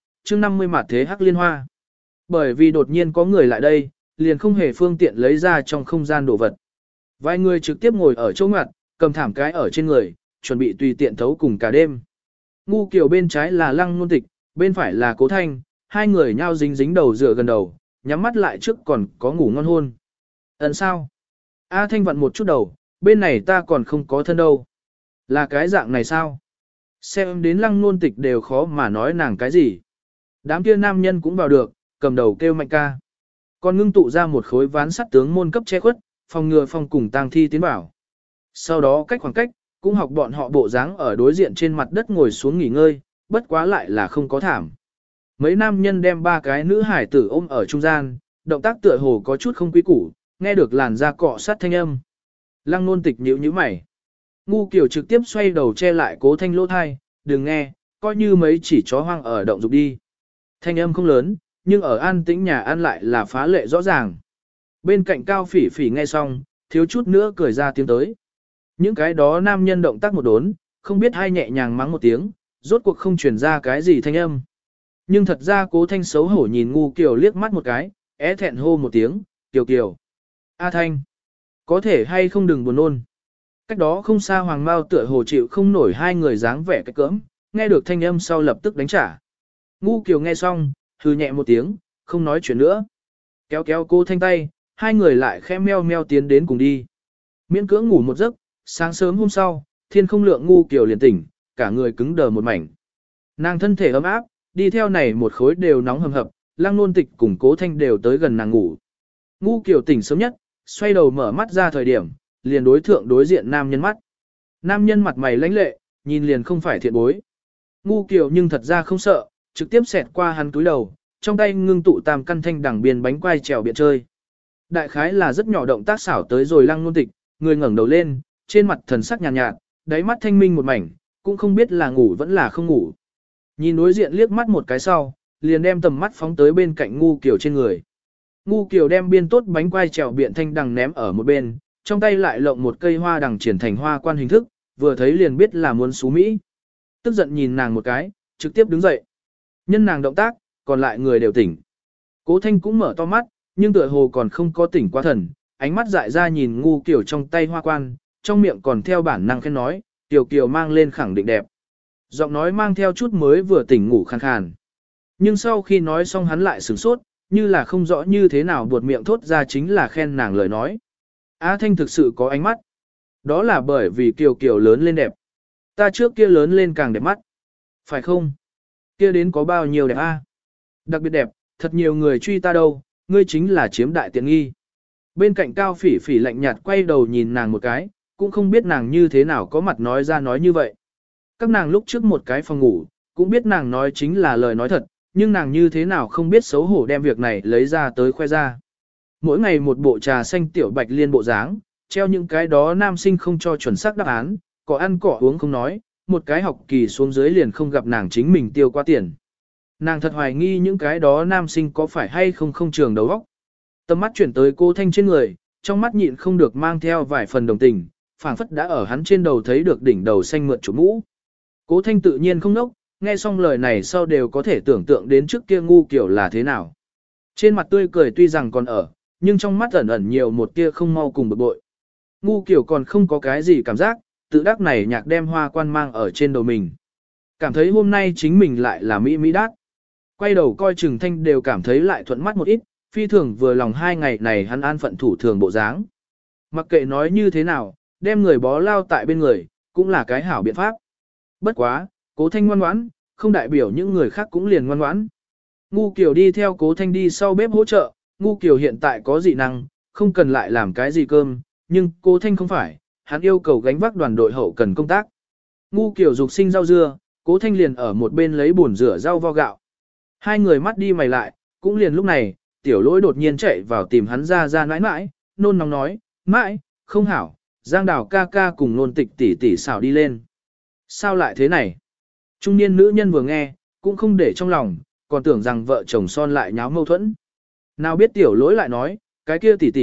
50 mạt thế hắc liên hoa. Bởi vì đột nhiên có người lại đây, liền không hề phương tiện lấy ra trong không gian đồ vật. Vài người trực tiếp ngồi ở chỗ ngoặt, cầm thảm cái ở trên người, chuẩn bị tùy tiện thấu cùng cả đêm. Ngu Kiều bên trái là Lăng Nôn Tịch, bên phải là Cố Thanh, hai người nhau dính dính đầu dựa gần đầu, nhắm mắt lại trước còn có ngủ ngon hôn. Ấn sao? A Thanh vặn một chút đầu, bên này ta còn không có thân đâu. Là cái dạng này sao? Xem đến Lăng Nôn Tịch đều khó mà nói nàng cái gì. Đám kia nam nhân cũng vào được, cầm đầu kêu mạnh ca. Còn ngưng tụ ra một khối ván sắt tướng môn cấp che khuất, phòng ngừa phòng cùng tang thi tiến bảo. Sau đó cách khoảng cách, cũng học bọn họ bộ dáng ở đối diện trên mặt đất ngồi xuống nghỉ ngơi, bất quá lại là không có thảm. Mấy nam nhân đem ba cái nữ hải tử ôm ở trung gian, động tác tựa hồ có chút không quý củ, nghe được làn da cọ sát thanh âm. Lăng Nôn Tịch nhíu nhíu mày. Ngu Kiều trực tiếp xoay đầu che lại Cố Thanh lỗ thai, đừng nghe, coi như mấy chỉ chó hoang ở động dục đi. Thanh âm không lớn, nhưng ở an tĩnh nhà ăn lại là phá lệ rõ ràng. Bên cạnh Cao Phỉ Phỉ nghe xong, thiếu chút nữa cười ra tiếng tới. Những cái đó nam nhân động tác một đốn, không biết hai nhẹ nhàng mắng một tiếng, rốt cuộc không truyền ra cái gì thanh âm. Nhưng thật ra Cố Thanh xấu hổ nhìn Ngu Kiều liếc mắt một cái, é thẹn hô một tiếng, Kiều Kiều. A Thanh, có thể hay không đừng buồn nôn. Cách đó không xa Hoàng Mao tựa hồ chịu không nổi hai người dáng vẻ cái cỡm, nghe được thanh âm sau lập tức đánh trả. Ngu Kiều nghe xong, hừ nhẹ một tiếng, không nói chuyện nữa. Kéo kéo Cố Thanh tay, hai người lại khẽ meo meo tiến đến cùng đi. Miễn cưỡng ngủ một giấc, sáng sớm hôm sau, thiên không lượng Ngu Kiều liền tỉnh, cả người cứng đờ một mảnh. Nàng thân thể ấm áp, đi theo này một khối đều nóng hầm hập, Lăng Nôn Tịch cùng Cố Thanh đều tới gần nàng ngủ. Ngu Kiều tỉnh sớm nhất, xoay đầu mở mắt ra thời điểm, liền đối thượng đối diện nam nhân mắt. Nam nhân mặt mày lãnh lệ, nhìn liền không phải thiện bối. Ngu Kiều nhưng thật ra không sợ, trực tiếp xẹt qua hắn túi đầu, trong tay ngưng tụ tam căn thanh đẳng biên bánh quai trèo biện chơi. Đại khái là rất nhỏ động tác xảo tới rồi Lăng Nôn Tịch, người ngẩng đầu lên, trên mặt thần sắc nhàn nhạt, đáy mắt thanh minh một mảnh, cũng không biết là ngủ vẫn là không ngủ. Nhìn đối diện liếc mắt một cái sau, liền đem tầm mắt phóng tới bên cạnh Ngu Kiều trên người. Ngu Kiều đem biên tốt bánh quai trèo biện thanh đằng ném ở một bên, trong tay lại lộng một cây hoa đằng triển thành hoa quan hình thức, vừa thấy liền biết là muốn xú Mỹ. Tức giận nhìn nàng một cái, trực tiếp đứng dậy. Nhân nàng động tác, còn lại người đều tỉnh. Cố Thanh cũng mở to mắt, nhưng tựa hồ còn không có tỉnh qua thần, ánh mắt dại ra nhìn Ngu Kiều trong tay hoa quan, trong miệng còn theo bản năng khen nói, Kiều Kiều mang lên khẳng định đẹp. Giọng nói mang theo chút mới vừa tỉnh ngủ khàn khàn. Nhưng sau khi nói xong hắn lại sửng sốt, như là không rõ như thế nào buột miệng thốt ra chính là khen nàng lời nói. Á Thanh thực sự có ánh mắt. Đó là bởi vì Kiều Kiều lớn lên đẹp. Ta trước kia lớn lên càng đẹp mắt. Phải không? Kia đến có bao nhiêu đẹp a? Đặc biệt đẹp, thật nhiều người truy ta đâu, ngươi chính là chiếm đại tiện nghi. Bên cạnh Cao Phỉ Phỉ lạnh nhạt quay đầu nhìn nàng một cái, cũng không biết nàng như thế nào có mặt nói ra nói như vậy. Các nàng lúc trước một cái phòng ngủ, cũng biết nàng nói chính là lời nói thật, nhưng nàng như thế nào không biết xấu hổ đem việc này lấy ra tới khoe ra. Mỗi ngày một bộ trà xanh tiểu bạch liên bộ dáng, treo những cái đó nam sinh không cho chuẩn xác đáp án, có ăn cỏ uống không nói, một cái học kỳ xuống dưới liền không gặp nàng chính mình tiêu qua tiền. Nàng thật hoài nghi những cái đó nam sinh có phải hay không trường đầu óc. Tầm mắt chuyển tới Cô Thanh trên người, trong mắt nhịn không được mang theo vài phần đồng tình, phảng phất đã ở hắn trên đầu thấy được đỉnh đầu xanh mượt chủ mũ. Cố Thanh tự nhiên không nốc, nghe xong lời này sau đều có thể tưởng tượng đến trước kia Ngu Kiều là thế nào. Trên mặt tươi cười tuy rằng còn ở, nhưng trong mắt ẩn ẩn nhiều một tia không mau cùng bực bội. Ngu Kiều còn không có cái gì cảm giác, tự đắc này nhạc đem hoa quan mang ở trên đầu mình. Cảm thấy hôm nay chính mình lại là mỹ mỹ đát. Quay đầu coi Trừng Thanh đều cảm thấy lại thuận mắt một ít, phi thường vừa lòng hai ngày này hắn an phận thủ thường bộ dáng. Mặc kệ nói như thế nào, đem người bó lao tại bên người, cũng là cái hảo biện pháp. Bất quá, Cố Thanh ngoan ngoãn, không đại biểu những người khác cũng liền ngoan ngoãn. Ngu Kiều đi theo Cố Thanh đi sau bếp hỗ trợ, Ngu Kiều hiện tại có dị năng, không cần lại làm cái gì cơm, nhưng Cố Thanh không phải, hắn yêu cầu gánh vác đoàn đội hậu cần công tác. Ngu Kiều dục sinh rau dưa, Cố Thanh liền ở một bên lấy bồn rửa rau vo gạo. Hai người mắt đi mày lại, cũng liền lúc này, Tiểu Lỗi đột nhiên chạy vào tìm hắn ra nãi nãi, nôn nóng nói, mãi, không hảo, Giang Đào ca ca cùng Nôn Tịch tỷ tỷ xảo đi lên. Sao lại thế này? Trung niên nữ nhân vừa nghe, cũng không để trong lòng, còn tưởng rằng vợ chồng son lại nháo mâu thuẫn. Nào biết Tiểu Lỗi lại nói, cái kia tỷ tỷ,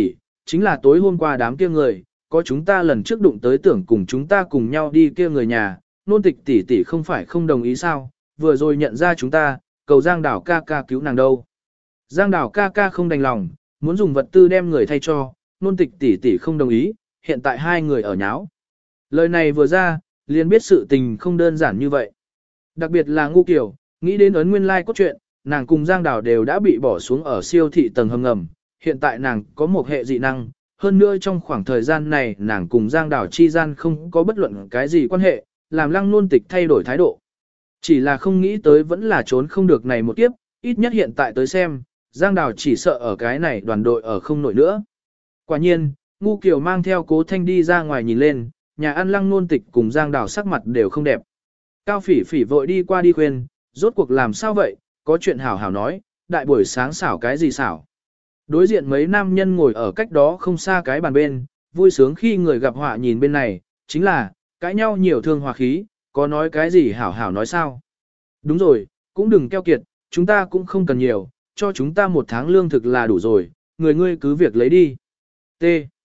chính là tối hôm qua đám kia người, có chúng ta lần trước đụng tới tưởng cùng chúng ta cùng nhau đi kia người nhà, nôn tịch tỷ tỷ không phải không đồng ý sao, vừa rồi nhận ra chúng ta, cầu Giang Đảo ca ca cứu nàng đâu. Giang Đảo ca ca không đành lòng, muốn dùng vật tư đem người thay cho, nôn tịch tỷ tỷ không đồng ý, hiện tại hai người ở nháo. Lời này vừa ra, liền biết sự tình không đơn giản như vậy. Đặc biệt là Ngu Kiều, nghĩ đến ấn nguyên lai cốt truyện, nàng cùng Giang Đảo đều đã bị bỏ xuống ở siêu thị tầng hầm ngầm, hiện tại nàng có một hệ dị năng, hơn nữa trong khoảng thời gian này nàng cùng Giang Đảo chi gian không có bất luận cái gì quan hệ, làm Lăng Nôn Tịch thay đổi thái độ. Chỉ là không nghĩ tới vẫn là trốn không được này một kiếp, ít nhất hiện tại tới xem, Giang Đảo chỉ sợ ở cái này đoàn đội ở không nổi nữa. Quả nhiên, Ngu Kiều mang theo Cố Thanh đi ra ngoài nhìn lên, nhà ăn Lăng Nôn Tịch cùng Giang Đảo sắc mặt đều không đẹp. Cao Phỉ Phỉ vội đi qua đi khuyên, rốt cuộc làm sao vậy, có chuyện hảo hảo nói, đại buổi sáng xảo cái gì xảo. Đối diện mấy nam nhân ngồi ở cách đó không xa cái bàn bên, vui sướng khi người gặp họa nhìn bên này, chính là, cãi nhau nhiều thương hòa khí, có nói cái gì hảo hảo nói sao. Đúng rồi, cũng đừng keo kiệt, chúng ta cũng không cần nhiều, cho chúng ta một tháng lương thực là đủ rồi, người ngươi cứ việc lấy đi. T.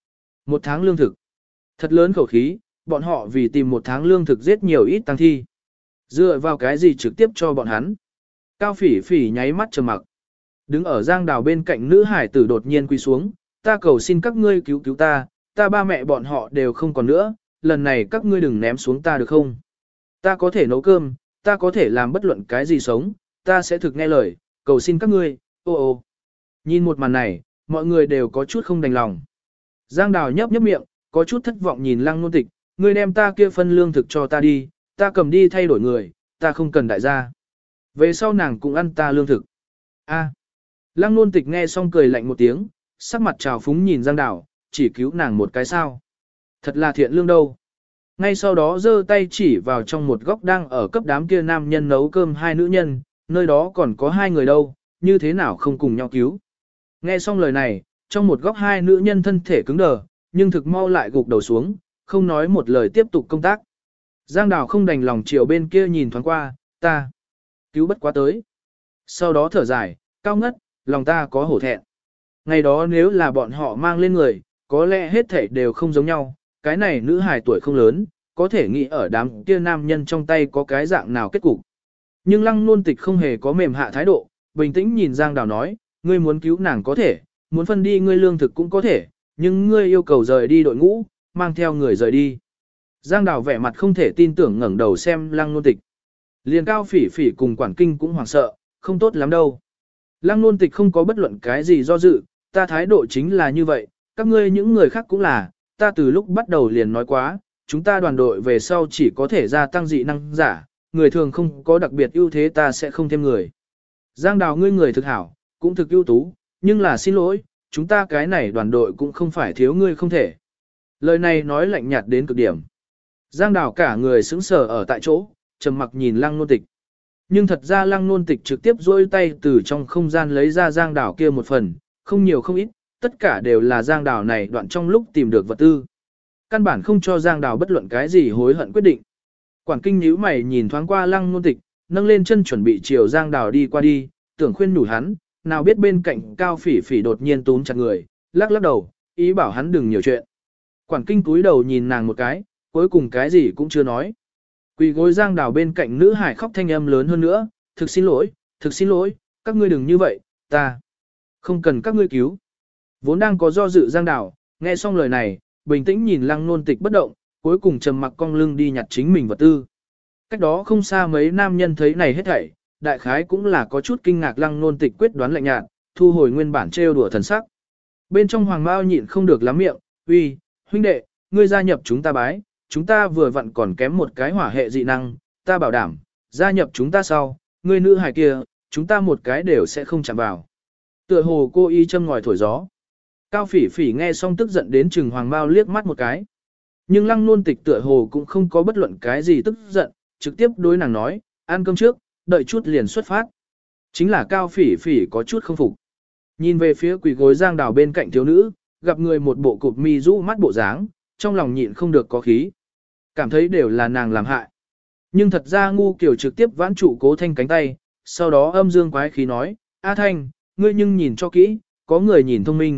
Một tháng lương thực. Thật lớn khẩu khí, bọn họ vì tìm một tháng lương thực giết nhiều ít tăng thi. Dựa vào cái gì trực tiếp cho bọn hắn. Cao Phỉ Phỉ nháy mắt trầm mặc. Đứng ở Giang Đào bên cạnh nữ hải tử đột nhiên quỳ xuống, ta cầu xin các ngươi cứu cứu ta ba mẹ bọn họ đều không còn nữa, lần này các ngươi đừng ném xuống ta được không? Ta có thể nấu cơm, ta có thể làm bất luận cái gì sống, ta sẽ thực nghe lời, cầu xin các ngươi, ô ô. Nhìn một màn này, mọi người đều có chút không đành lòng. Giang Đào nhấp nhấp miệng, có chút thất vọng nhìn Lăng Nôn Tịch, ngươi đem ta kia phân lương thực cho ta đi, ta cầm đi thay đổi người, ta không cần đại gia. Về sau nàng cũng ăn ta lương thực. A. Lăng Nôn Tịch nghe xong cười lạnh một tiếng, sắc mặt trào phúng nhìn Giang Đào, chỉ cứu nàng một cái sao. Thật là thiện lương đâu. Ngay sau đó giơ tay chỉ vào trong một góc đang ở cấp đám kia nam nhân nấu cơm hai nữ nhân, nơi đó còn có hai người đâu, như thế nào không cùng nhau cứu. Nghe xong lời này, trong một góc hai nữ nhân thân thể cứng đờ, nhưng thực mau lại gục đầu xuống, không nói một lời tiếp tục công tác. Giang Đào không đành lòng chiều bên kia nhìn thoáng qua, ta cứu bất quá tới. Sau đó thở dài, cao ngất, lòng ta có hổ thẹn. Ngày đó nếu là bọn họ mang lên người, có lẽ hết thảy đều không giống nhau, cái này nữ hài tuổi không lớn, có thể nghĩ ở đám kia nam nhân trong tay có cái dạng nào kết cục. Nhưng Lăng Nôn Tịch không hề có mềm hạ thái độ, bình tĩnh nhìn Giang Đào nói, ngươi muốn cứu nàng có thể, muốn phân đi ngươi lương thực cũng có thể, nhưng ngươi yêu cầu rời đi đội ngũ, mang theo người rời đi. Giang Đào vẻ mặt không thể tin tưởng ngẩng đầu xem Lăng Nôn Tịch. Liền Cao Phỉ Phỉ cùng Quản Kinh cũng hoảng sợ, không tốt lắm đâu. Lăng Nôn Tịch không có bất luận cái gì do dự, ta thái độ chính là như vậy, các ngươi những người khác cũng là, ta từ lúc bắt đầu liền nói quá, chúng ta đoàn đội về sau chỉ có thể gia tăng dị năng giả, người thường không có đặc biệt ưu thế ta sẽ không thêm người. Giang Đào ngươi người thực hảo, cũng thực ưu tú, nhưng là xin lỗi, chúng ta cái này đoàn đội cũng không phải thiếu ngươi không thể. Lời này nói lạnh nhạt đến cực điểm. Giang Đào cả người sững sờ ở tại chỗ, trầm mặc nhìn Lăng Nôn Tịch. Nhưng thật ra Lăng Nôn Tịch trực tiếp duỗi tay từ trong không gian lấy ra Giang Đào kia một phần, không nhiều không ít, tất cả đều là Giang Đào này đoạn trong lúc tìm được vật tư. Căn bản không cho Giang Đào bất luận cái gì hối hận quyết định. Quản Kinh nhíu mày nhìn thoáng qua Lăng Nôn Tịch, nâng lên chân chuẩn bị chiều Giang Đào đi qua đi, tưởng khuyên nhủ hắn, nào biết bên cạnh Cao Phỉ Phỉ đột nhiên túm chặt người, lắc lắc đầu, ý bảo hắn đừng nhiều chuyện. Quản Kinh cúi đầu nhìn nàng một cái, cuối cùng cái gì cũng chưa nói. Quỳ gối Giang Đào bên cạnh nữ hải khóc thanh âm lớn hơn nữa, thực xin lỗi, các ngươi đừng như vậy, ta không cần các ngươi cứu. Vốn đang có do dự Giang Đào, nghe xong lời này, bình tĩnh nhìn Lăng Nôn Tịch bất động, cuối cùng trầm mặc cong lưng đi nhặt chính mình vật tư. Cách đó không xa mấy nam nhân thấy này hết thảy, đại khái cũng là có chút kinh ngạc Lăng Nôn Tịch quyết đoán lạnh nhạt, thu hồi nguyên bản trêu đùa thần sắc. Bên trong Hoàng Mao nhịn không được lắm miệng, uy, huynh đệ, ngươi gia nhập chúng ta bái, chúng ta vừa vặn còn kém một cái hỏa hệ dị năng, ta bảo đảm, gia nhập chúng ta sau, ngươi nữ hài kia, chúng ta một cái đều sẽ không chạm vào. Tựa hồ cô y châm ngòi thổi gió. Cao Phỉ Phỉ nghe xong tức giận đến chừng Hoàng Mao liếc mắt một cái. Nhưng Lăng Nôn Tịch tựa hồ cũng không có bất luận cái gì tức giận, trực tiếp đối nàng nói, ăn cơm trước, đợi chút liền xuất phát. Chính là Cao Phỉ Phỉ có chút không phục. Nhìn về phía quỳ gối Giang Đào bên cạnh thiếu nữ, gặp người một bộ cụp mi rũ mắt bộ dáng, trong lòng nhịn không được có khí. Cảm thấy đều là nàng làm hại. Nhưng thật ra Ngu Kiều trực tiếp vãn trụ Cố Thanh cánh tay, sau đó âm dương quái khí nói, A Thanh, ngươi nhưng nhìn cho kỹ, có người nhìn thông minh,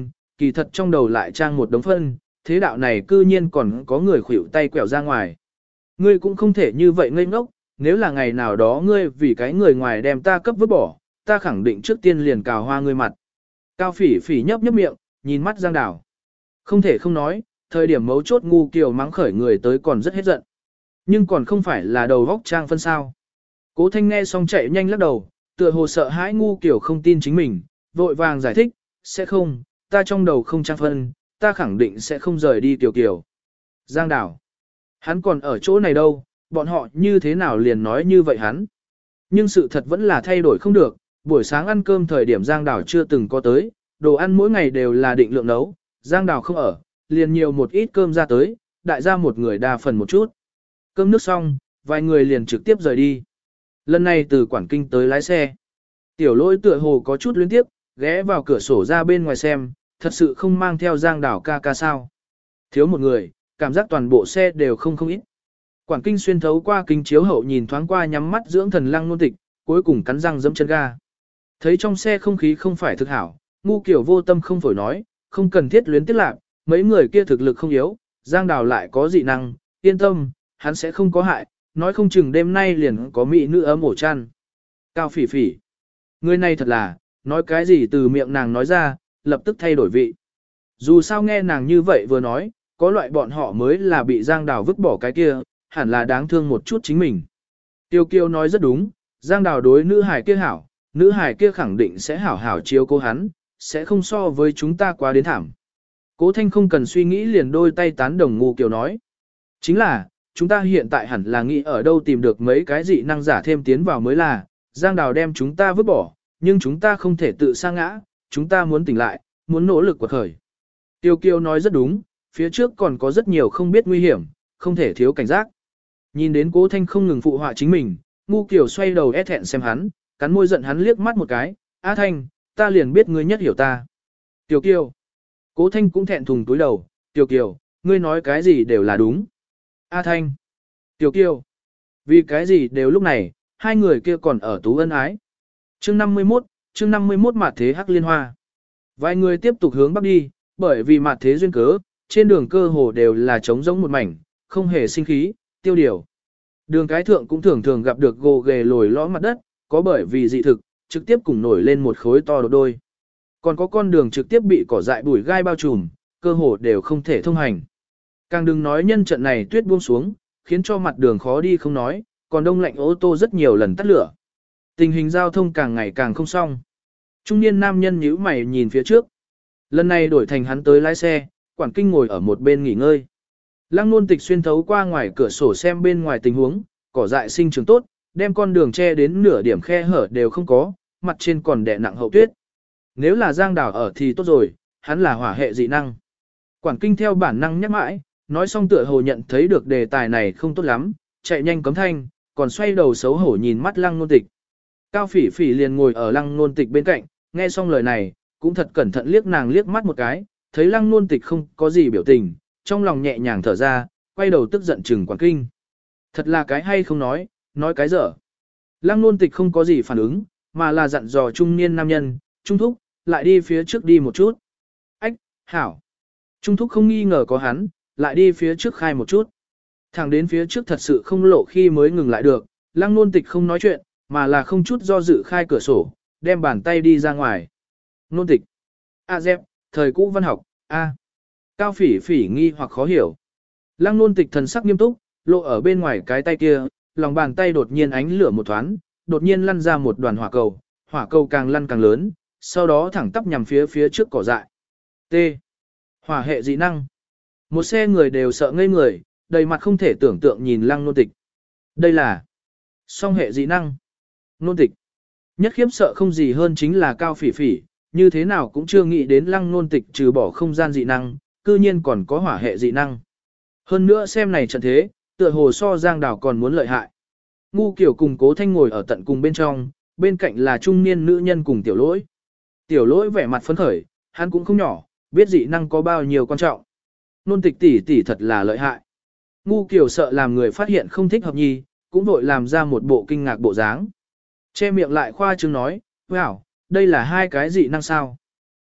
kỳ thật trong đầu lại trang một đống phân, thế đạo này cư nhiên còn có người khuỷu tay quẹo ra ngoài. Ngươi cũng không thể như vậy ngây ngốc, nếu là ngày nào đó ngươi vì cái người ngoài đem ta cấp vứt bỏ, ta khẳng định trước tiên liền cào hoa ngươi mặt. Cao Phỉ Phỉ nhấp nhấp miệng, nhìn mắt Giang Đào. Không thể không nói, thời điểm mấu chốt ngu kiều mắng khởi người tới còn rất hết giận. Nhưng còn không phải là đầu vóc trang phân sao. Cố Thanh nghe xong chạy nhanh lắc đầu, tựa hồ sợ hãi ngu kiều không tin chính mình, vội vàng giải thích, sẽ không, ta trong đầu không trang phân, ta khẳng định sẽ không rời đi Kiều Kiều. Giang Đào, hắn còn ở chỗ này đâu, bọn họ như thế nào liền nói như vậy hắn. Nhưng sự thật vẫn là thay đổi không được, buổi sáng ăn cơm thời điểm Giang Đào chưa từng có tới, đồ ăn mỗi ngày đều là định lượng nấu, Giang Đào không ở, liền nhiều một ít cơm ra tới, đại gia một người đa phần một chút. Cơm nước xong, vài người liền trực tiếp rời đi. Lần này từ Quảng Kinh tới lái xe. Tiểu Lỗi tựa hồ có chút luyến tiếp, ghé vào cửa sổ ra bên ngoài xem, thật sự không mang theo Giang Đào ca ca sao. Thiếu một người, cảm giác toàn bộ xe đều không ít. Quảng Kinh xuyên thấu qua kính chiếu hậu nhìn thoáng qua nhắm mắt dưỡng thần Lăng Nôn Tịch, cuối cùng cắn răng giẫm chân ga. Thấy trong xe không khí không phải thực hảo, ngu kiểu vô tâm không phổi nói, không cần thiết luyến tiếc lạc, mấy người kia thực lực không yếu, Giang Đào lại có dị năng, yên tâm, hắn sẽ không có hại, nói không chừng đêm nay liền có mỹ nữ ấm ổ chăn. Cao Phỉ Phỉ, người này thật là, nói cái gì từ miệng nàng nói ra, lập tức thay đổi vị. Dù sao nghe nàng như vậy vừa nói, có loại bọn họ mới là bị Giang Đào vứt bỏ cái kia, hẳn là đáng thương một chút chính mình. Tiêu Kiêu nói rất đúng, Giang Đào đối nữ hài kia hảo, nữ hài kia khẳng định sẽ hảo hảo chiếu cố hắn, sẽ không so với chúng ta quá đến thảm. Cố Thanh không cần suy nghĩ liền đôi tay tán đồng ngu kiều nói. Chính là, chúng ta hiện tại hẳn là nghĩ ở đâu tìm được mấy cái dị năng giả thêm tiến vào mới là, Giang Đào đem chúng ta vứt bỏ, nhưng chúng ta không thể tự sa ngã, chúng ta muốn tỉnh lại, muốn nỗ lực quật khởi. Tiêu Kiêu nói rất đúng, phía trước còn có rất nhiều không biết nguy hiểm, không thể thiếu cảnh giác. Nhìn đến Cố Thanh không ngừng phụ họa chính mình, ngu kiều xoay đầu e thẹn xem hắn, cắn môi giận hắn liếc mắt một cái, A Thanh, ta liền biết ngươi nhất hiểu ta. Tiêu Kiều. Cố Thanh cũng thẹn thùng túi đầu, Tiêu Kiều, ngươi nói cái gì đều là đúng. A Thanh. Tiêu Kiều. Vì cái gì đều lúc này, hai người kia còn ở tú ân ái. Chương 51 Mạt Thế Hắc Liên Hoa. Vài người tiếp tục hướng bắc đi, bởi vì Mạt Thế duyên cớ, trên đường cơ hồ đều là trống rỗng một mảnh, không hề sinh khí, tiêu điều. Đường cái thượng cũng thường thường gặp được gồ ghề lồi lõm mặt đất, có bởi vì dị thực, trực tiếp cùng nổi lên một khối to đôi. Còn có con đường trực tiếp bị cỏ dại bụi gai bao trùm, cơ hồ đều không thể thông hành. Càng đừng nói nhân trận này tuyết buông xuống, khiến cho mặt đường khó đi không nói, còn đông lạnh ô tô rất nhiều lần tắt lửa. Tình hình giao thông càng ngày càng không xong. Trung niên nam nhân nhíu mày nhìn phía trước. Lần này đổi thành hắn tới lái xe, Quản Kinh ngồi ở một bên nghỉ ngơi. Lăng Nôn Tịch xuyên thấu qua ngoài cửa sổ xem bên ngoài tình huống, cỏ dại sinh trưởng tốt, đem con đường che đến nửa điểm khe hở đều không có, mặt trên còn đè nặng hậu tuyết. Nếu là Giang Đào ở thì tốt rồi, hắn là hỏa hệ dị năng. Quản Kinh theo bản năng nhắc mãi, nói xong tựa hồ nhận thấy được đề tài này không tốt lắm, chạy nhanh cấm thanh, còn xoay đầu xấu hổ nhìn mắt Lăng Nôn Tịch. Cao Phỉ Phỉ liền ngồi ở Lăng Nôn Tịch bên cạnh, nghe xong lời này, cũng thật cẩn thận liếc nàng liếc mắt một cái, thấy Lăng Nôn Tịch không có gì biểu tình, trong lòng nhẹ nhàng thở ra, quay đầu tức giận chừng Quản Kinh. Thật là cái hay không nói cái dở. Lăng Nôn Tịch không có gì phản ứng, mà là dặn dò trung niên nam nhân, Trung Thúc, lại đi phía trước đi một chút. Ách, hảo. Trung Thúc không nghi ngờ có hắn, lại đi phía trước khai một chút. Thẳng đến phía trước thật sự không lộ khi mới ngừng lại được, Lăng Nôn Tịch không nói chuyện, mà là không chút do dự khai cửa sổ, đem bàn tay đi ra ngoài. Nôn Tịch. A dẹp, thời cũ văn học, A. Cao Phỉ Phỉ nghi hoặc khó hiểu. Lăng Nôn Tịch thần sắc nghiêm túc, lộ ở bên ngoài cái tay kia, lòng bàn tay đột nhiên ánh lửa một thoáng, đột nhiên lăn ra một đoàn hỏa cầu càng lăn càng lớn, sau đó thẳng tắp nhằm phía trước cỏ dại. T. Hỏa hệ dị năng. Một xe người đều sợ ngây người, đầy mặt không thể tưởng tượng nhìn Lăng Nôn Tịch. Đây là song hệ dị năng. Nôn Tịch. Nhất khiếp sợ không gì hơn chính là Cao Phỉ Phỉ, như thế nào cũng chưa nghĩ đến Lăng Nôn Tịch trừ bỏ không gian dị năng, cư nhiên còn có hỏa hệ dị năng. Hơn nữa xem này trận thế, tựa hồ so Giang Đào còn muốn lợi hại. Ngu Kiểu cùng Cố Thanh ngồi ở tận cùng bên trong, bên cạnh là trung niên nữ nhân cùng Tiểu Lỗi. Tiểu Lỗi vẻ mặt phấn khởi, hắn cũng không nhỏ, biết dị năng có bao nhiêu quan trọng. Nôn Tịch tỷ thật là lợi hại. Ngu Kiểu sợ làm người phát hiện không thích hợp nhi, cũng vội làm ra một bộ kinh ngạc bộ dáng. Che miệng lại khoa trương nói, wow, đây là hai cái dị năng sao.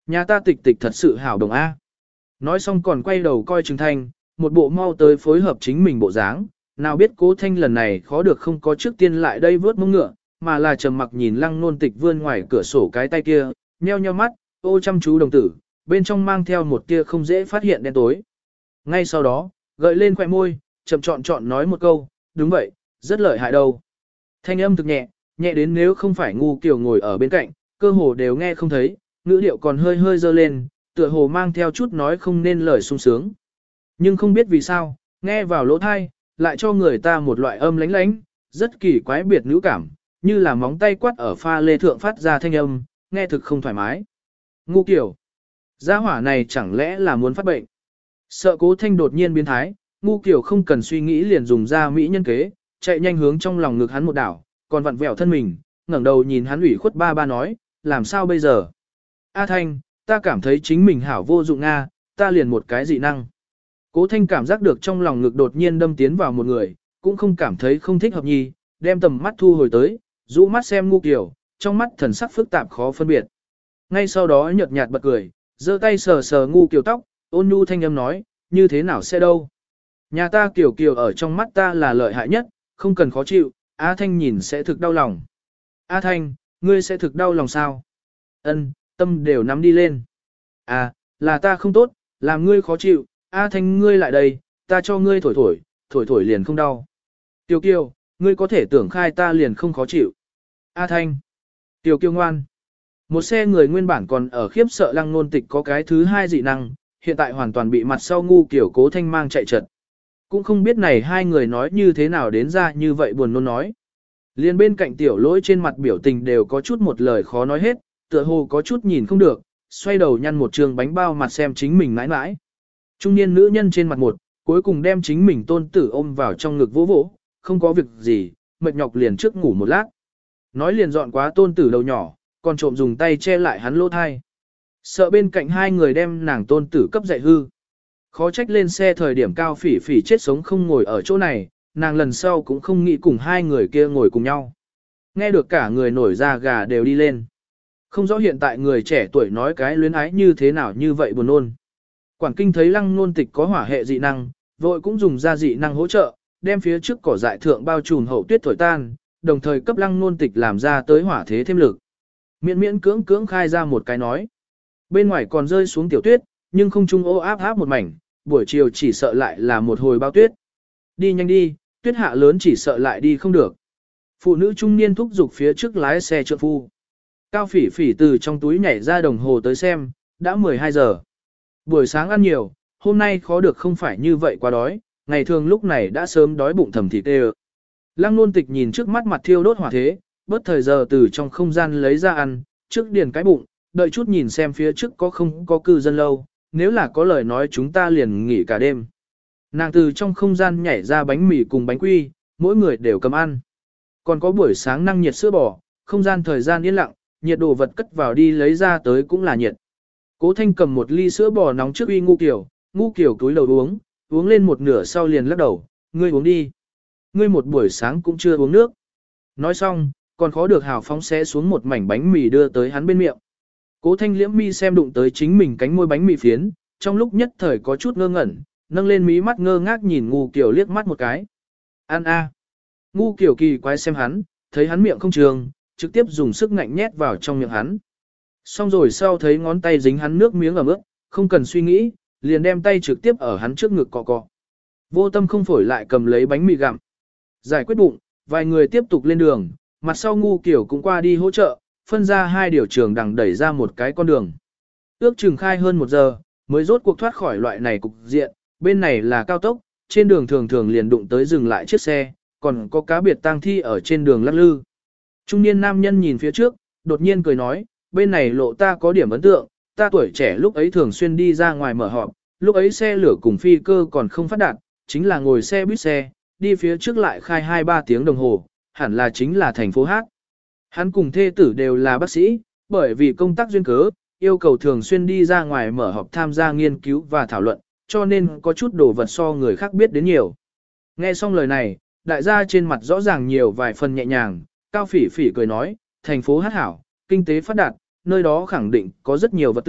Nhà ta tịch tịch thật sự hảo đồng A. Nói xong còn quay đầu coi Trừng Thanh, một bộ mau tới phối hợp chính mình bộ dáng, nào biết Cố Thanh lần này khó được không có trước tiên lại đây vớt mông ngựa, mà là trầm mặc nhìn Lăng Nôn Tịch vươn ngoài cửa sổ cái tay kia, nheo nheo mắt, ô chăm chú đồng tử, bên trong mang theo một tia không dễ phát hiện đen tối. Ngay sau đó, gợi lên khóe môi, chậm chọn nói một câu, đúng vậy, rất lợi hại đâu. Thanh âm thực nhẹ, nhẹ đến nếu không phải ngu kiểu ngồi ở bên cạnh, cơ hồ đều nghe không thấy, ngữ điệu còn hơi hơi dơ lên, tựa hồ mang theo chút nói không nên lời sung sướng. Nhưng không biết vì sao, nghe vào lỗ thai, lại cho người ta một loại âm lánh lánh, rất kỳ quái biệt nữ cảm, như là móng tay quát ở pha lê thượng phát ra thanh âm, nghe thực không thoải mái. Ngu kiểu, gia hỏa này chẳng lẽ là muốn phát bệnh. Sợ Cố Thanh đột nhiên biến thái, ngu kiểu không cần suy nghĩ liền dùng ra mỹ nhân kế, chạy nhanh hướng trong lòng ngực hắn một đảo, còn vặn vẹo thân mình, ngẩng đầu nhìn hắn ủy khuất ba nói, làm sao bây giờ? A Thanh, ta cảm thấy chính mình hảo vô dụng Nga, ta liền một cái dị năng. Cố Thanh cảm giác được trong lòng ngực đột nhiên đâm tiến vào một người, cũng không cảm thấy không thích hợp nhi, đem tầm mắt thu hồi tới, rũ mắt xem ngu kiểu, trong mắt thần sắc phức tạp khó phân biệt. Ngay sau đó nhợt nhạt bật cười, giơ tay sờ sờ ngu kiểu tóc, ôn nhu thanh âm nói, như thế nào sẽ đâu. Nhà ta kiểu kiểu ở trong mắt ta là lợi hại nhất, không cần khó chịu, A Thanh nhìn sẽ thực đau lòng. A Thanh, ngươi sẽ thực đau lòng sao? Ân, tâm đều nắm đi lên. À, là ta không tốt, làm ngươi khó chịu, A Thanh ngươi lại đây, ta cho ngươi thổi thổi liền không đau. Tiểu Kiều, ngươi có thể tưởng khai ta liền không khó chịu. A Thanh. Tiểu Kiều ngoan. Một xe người nguyên bản còn ở khiếp sợ Lăng Nôn Tịch có cái thứ hai dị năng, hiện tại hoàn toàn bị mặt sau ngu kiểu Cố Thanh mang chạy trật. Cũng không biết này hai người nói như thế nào đến ra như vậy buồn nôn nói. Liên bên cạnh tiểu lỗi trên mặt biểu tình đều có chút một lời khó nói hết, tựa hồ có chút nhìn không được, xoay đầu nhăn một trường bánh bao mặt xem chính mình mãi mãi. Trung niên nữ nhân trên mặt một, cuối cùng đem chính mình tôn tử ôm vào trong ngực vỗ vỗ, không có việc gì, mệt nhọc liền trước ngủ một lát. Nói liền dọn quá tôn tử đầu nhỏ, còn trộm dùng tay che lại hắn lỗ thai. Sợ bên cạnh hai người đem nàng tôn tử cấp dạy hư. Khó trách lên xe thời điểm Cao Phỉ Phỉ chết sống không ngồi ở chỗ này, nàng lần sau cũng không nghĩ cùng hai người kia ngồi cùng nhau. Nghe được cả người nổi da gà đều đi lên. Không rõ hiện tại người trẻ tuổi nói cái luyến ái như thế nào như vậy buồn nôn. Quảng Kinh thấy Lăng Nôn Tịch có hỏa hệ dị năng, vội cũng dùng ra dị năng hỗ trợ, đem phía trước cỏ dại thượng bao trùm hậu tuyết thổi tan, đồng thời cấp Lăng Nôn Tịch làm ra tới hỏa thế thêm lực. Miễn miễn cưỡng cưỡng khai ra một cái nói. Bên ngoài còn rơi xuống tiểu tuyết, nhưng không trung ô áp áp một mảnh, buổi chiều chỉ sợ lại là một hồi bao tuyết. Đi nhanh đi, tuyết hạ lớn chỉ sợ lại đi không được. Phụ nữ trung niên thúc giục phía trước lái xe trượng phu. Cao Phỉ Phỉ từ trong túi nhảy ra đồng hồ tới xem, đã 12 giờ. Buổi sáng ăn nhiều, hôm nay khó được không phải như vậy quá đói, ngày thường lúc này đã sớm đói bụng thầm thịt tê. Lăng Nôn Tịch nhìn trước mắt mặt thiêu đốt hỏa thế, bớt thời giờ từ trong không gian lấy ra ăn, trước điền cái bụng, đợi chút nhìn xem phía trước có không có cư dân lâu, nếu là có lời nói chúng ta liền nghỉ cả đêm. Nàng từ trong không gian nhảy ra bánh mì cùng bánh quy, mỗi người đều cầm ăn. Còn có buổi sáng năng nhiệt sữa bò, không gian thời gian yên lặng, nhiệt đồ vật cất vào đi lấy ra tới cũng là nhiệt. Cố Thanh cầm một ly sữa bò nóng trước uy Ngu Kiều túi đầu uống lên một nửa sau liền lắc đầu, ngươi uống đi. Ngươi một buổi sáng cũng chưa uống nước. Nói xong, còn khó được hào phóng xé xuống một mảnh bánh mì đưa tới hắn bên miệng. Cố Thanh liễm mi xem đụng tới chính mình cánh môi bánh mì phiến, trong lúc nhất thời có chút ngơ ngẩn, nâng lên mí mắt ngơ ngác nhìn Ngu Kiều liếc mắt một cái. Ăn a. Ngu Kiều kỳ quái xem hắn, thấy hắn miệng không trường, trực tiếp dùng sức ngạnh nhét vào trong miệng hắn. Xong rồi sau thấy ngón tay dính hắn nước miếng ẩm ướt, không cần suy nghĩ, liền đem tay trực tiếp ở hắn trước ngực cọ cọ. Vô tâm không phổi lại cầm lấy bánh mì gặm. Giải quyết bụng, vài người tiếp tục lên đường, mặt sau Ngu Kiều cũng qua đi hỗ trợ, phân ra hai điều trường đằng đẩy ra một cái con đường. Ước chừng khai hơn 1 giờ, mới rốt cuộc thoát khỏi loại này cục diện, bên này là cao tốc, trên đường thường thường liền đụng tới dừng lại chiếc xe, còn có cá biệt tang thi ở trên đường lắc lư. Trung niên nam nhân nhìn phía trước, đột nhiên cười nói, bên này lộ ta có điểm ấn tượng, ta tuổi trẻ lúc ấy thường xuyên đi ra ngoài mở họp, lúc ấy xe lửa cùng phi cơ còn không phát đạt, chính là ngồi xe buýt xe, đi phía trước lại khai 2-3 tiếng đồng hồ, hẳn là chính là thành phố Hát. Hắn cùng thê tử đều là bác sĩ, bởi vì công tác duyên cớ, yêu cầu thường xuyên đi ra ngoài mở họp tham gia nghiên cứu và thảo luận, cho nên có chút đồ vật so người khác biết đến nhiều. Nghe xong lời này, đại gia trên mặt rõ ràng nhiều vài phần nhẹ nhàng, Cao Phỉ Phỉ cười nói, thành phố Hát hảo, kinh tế phát đạt, nơi đó khẳng định có rất nhiều vật tư,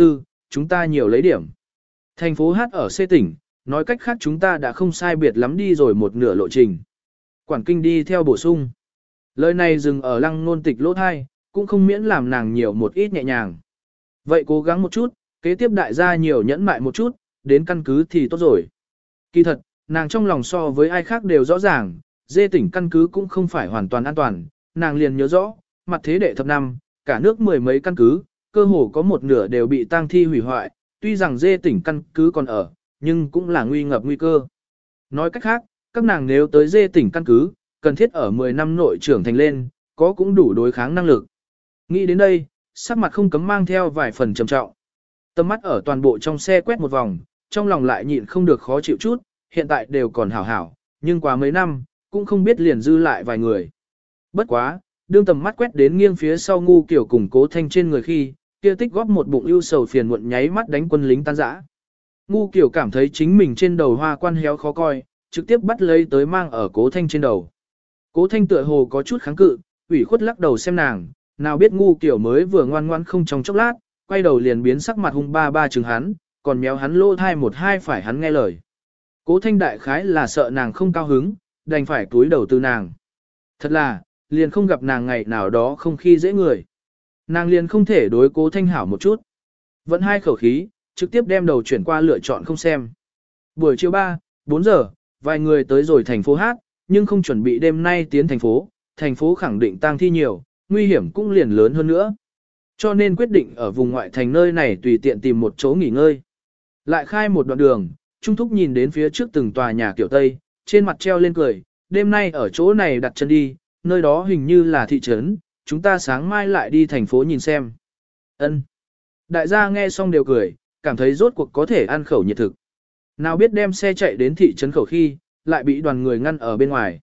chúng ta nhiều lấy điểm. Thành phố Hát ở C tỉnh, nói cách khác chúng ta đã không sai biệt lắm đi rồi một nửa lộ trình. Quản kinh đi theo bổ sung. Lời này dừng ở Lăng Nôn Tịch lỗ thai, cũng không miễn làm nàng nhiều một ít nhẹ nhàng. Vậy cố gắng một chút, kế tiếp đại gia nhiều nhẫn mại một chút, đến căn cứ thì tốt rồi. Kỳ thật, nàng trong lòng so với ai khác đều rõ ràng, dê tỉnh căn cứ cũng không phải hoàn toàn an toàn, nàng liền nhớ rõ, mặt thế đệ thập năm, cả nước mười mấy căn cứ, cơ hồ có một nửa đều bị tang thi hủy hoại, tuy rằng dê tỉnh căn cứ còn ở, nhưng cũng là nguy ngập nguy cơ. Nói cách khác, các nàng nếu tới dê tỉnh căn cứ, cần thiết ở 10 năm nội trưởng thành lên, có cũng đủ đối kháng năng lực. Nghĩ đến đây, sắc mặt không cấm mang theo vài phần trầm trọng. Tầm mắt ở toàn bộ trong xe quét một vòng, trong lòng lại nhịn không được khó chịu chút, hiện tại đều còn hảo hảo, nhưng qua mấy năm, cũng không biết liền dư lại vài người. Bất quá, đương tầm mắt quét đến nghiêng phía sau Ngu Kiểu cùng Cố Thanh trên người khi, kia tích góp một bụng ưu sầu phiền muộn nháy mắt đánh quân lính tan rã. Ngu Kiểu cảm thấy chính mình trên đầu hoa quan héo khó coi, trực tiếp bắt lấy tới mang ở Cố Thanh trên đầu. Cố Thanh tựa hồ có chút kháng cự, ủy khuất lắc đầu xem nàng, nào biết Ngu Kiểu mới vừa ngoan ngoan không trong chốc lát, quay đầu liền biến sắc mặt hung ba ba chừng hắn, còn méo hắn lô thai một hai phải hắn nghe lời. Cố Thanh đại khái là sợ nàng không cao hứng, đành phải túi đầu từ nàng. Thật là, liền không gặp nàng ngày nào đó không khi dễ người. Nàng liền không thể đối Cố Thanh hảo một chút. Vẫn hai khẩu khí, trực tiếp đem đầu chuyển qua lựa chọn không xem. Buổi chiều 3, 4 giờ, vài người tới rồi thành phố Hát, nhưng không chuẩn bị đêm nay tiến thành phố khẳng định tang thi nhiều, nguy hiểm cũng liền lớn hơn nữa. Cho nên quyết định ở vùng ngoại thành nơi này tùy tiện tìm một chỗ nghỉ ngơi. Lại khai một đoạn đường, Trung Thúc nhìn đến phía trước từng tòa nhà kiểu Tây, trên mặt treo lên cười, đêm nay ở chỗ này đặt chân đi, nơi đó hình như là thị trấn, chúng ta sáng mai lại đi thành phố nhìn xem. Ân. Đại gia nghe xong đều cười, cảm thấy rốt cuộc có thể ăn khẩu nhiệt thực. Nào biết đem xe chạy đến thị trấn khẩu khi, lại bị đoàn người ngăn ở bên ngoài.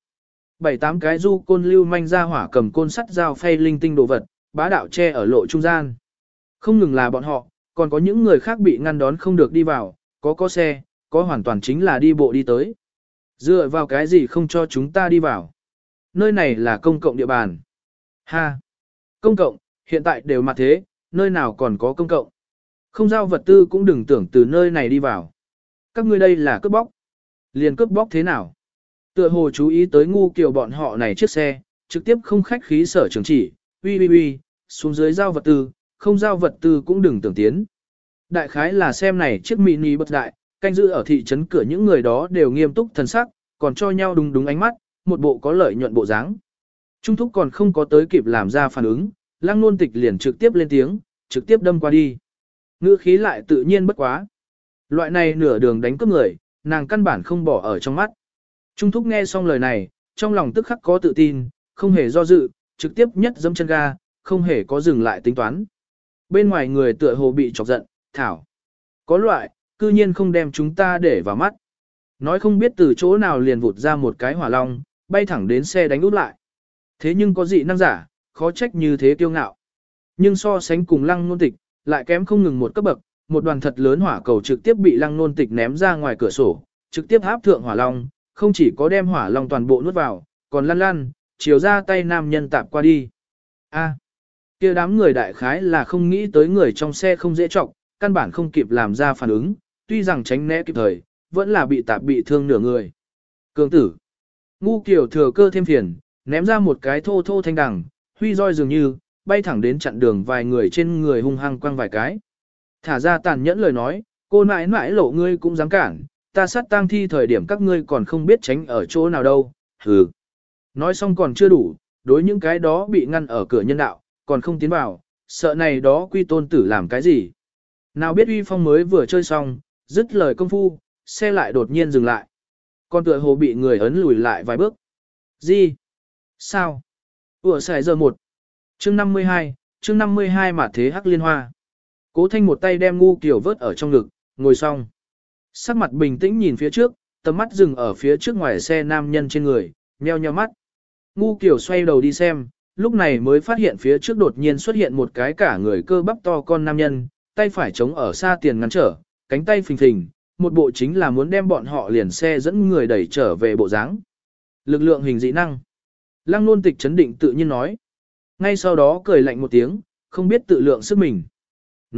7-8 cái du côn lưu manh ra hỏa cầm côn sắt dao phay linh tinh đồ vật, bá đạo che ở lộ trung gian. Không ngừng là bọn họ, còn có những người khác bị ngăn đón không được đi vào, có xe, có hoàn toàn chính là đi bộ đi tới. Dựa vào cái gì không cho chúng ta đi vào? Nơi này là công cộng địa bàn. Ha! Công cộng, hiện tại đều mặt thế, nơi nào còn có công cộng. Không giao vật tư cũng đừng tưởng từ nơi này đi vào. Các ngươi đây là cướp bóc. Liền cướp bóc thế nào? Tựa hồ chú ý tới Ngu Kiều bọn họ này chiếc xe, trực tiếp không khách khí sở trường chỉ, uy, xuống dưới giao vật tư, không giao vật tư cũng đừng tưởng tiến. Đại khái là xem này chiếc mini bất đại, canh giữ ở thị trấn cửa những người đó đều nghiêm túc thần sắc, còn cho nhau đúng ánh mắt, một bộ có lợi nhuận bộ dáng. Trung Thúc còn không có tới kịp làm ra phản ứng, Lăng Nôn Tịch liền trực tiếp lên tiếng, trực tiếp đâm qua đi. Ngữ khí lại tự nhiên bất quá. Loại này nửa đường đánh cướp người, nàng căn bản không bỏ ở trong mắt. Trung Thúc nghe xong lời này, trong lòng tức khắc có tự tin, không hề do dự, trực tiếp nhất dẫm chân ga, không hề có dừng lại tính toán. Bên ngoài người tựa hồ bị chọc giận, thảo. Có loại, cư nhiên không đem chúng ta để vào mắt. Nói không biết từ chỗ nào liền vụt ra một cái hỏa long, bay thẳng đến xe đánh út lại. Thế nhưng có dị năng giả, khó trách như thế kiêu ngạo. Nhưng so sánh cùng Lăng Nôn Tịch, lại kém không ngừng một cấp bậc, một đoàn thật lớn hỏa cầu trực tiếp bị Lăng Nôn Tịch ném ra ngoài cửa sổ, trực tiếp áp thượng hỏa long, không chỉ có đem hỏa long toàn bộ nuốt vào, còn lăn, chiều ra tay nam nhân tạp qua đi. Kia đám người đại khái là không nghĩ tới người trong xe không dễ trọng, căn bản không kịp làm ra phản ứng, tuy rằng tránh né kịp thời, vẫn là bị tạp bị thương nửa người. Cường tử. Ngu Kiều thừa cơ thêm phiền, ném ra một cái thô thô thanh đằng, huy roi dường như, bay thẳng đến chặn đường vài người trên người hung hăng quăng vài cái. Thả ra tàn nhẫn lời nói, cô nãi nãi lộ ngươi cũng dám cản, ta sát tang thi thời điểm các ngươi còn không biết tránh ở chỗ nào đâu, hừ. Nói xong còn chưa đủ, đối những cái đó bị ngăn ở cửa nhân đạo, còn không tiến vào, sợ này đó quy tôn tử làm cái gì. Nào biết uy phong mới vừa chơi xong, dứt lời công phu, xe lại đột nhiên dừng lại. Con tựa hồ bị người ấn lùi lại vài bước. Gì? Sao? Xài giờ 1. Chương 52 mà thế hắc liên hoa. Cố Thanh một tay đem Ngu Kiều vớt ở trong ngực, ngồi xong. Sắc mặt bình tĩnh nhìn phía trước, tầm mắt dừng ở phía trước ngoài xe nam nhân trên người, nheo nheo mắt. Ngu Kiều xoay đầu đi xem, lúc này mới phát hiện phía trước đột nhiên xuất hiện một cái cả người cơ bắp to con nam nhân, tay phải chống ở xa tiền ngăn trở, cánh tay phình phình, một bộ chính là muốn đem bọn họ liền xe dẫn người đẩy trở về bộ dáng. Lực lượng hình dị năng. Lăng Nôn Tịch chấn định tự nhiên nói. Ngay sau đó cười lạnh một tiếng, không biết tự lượng sức mình. Nói,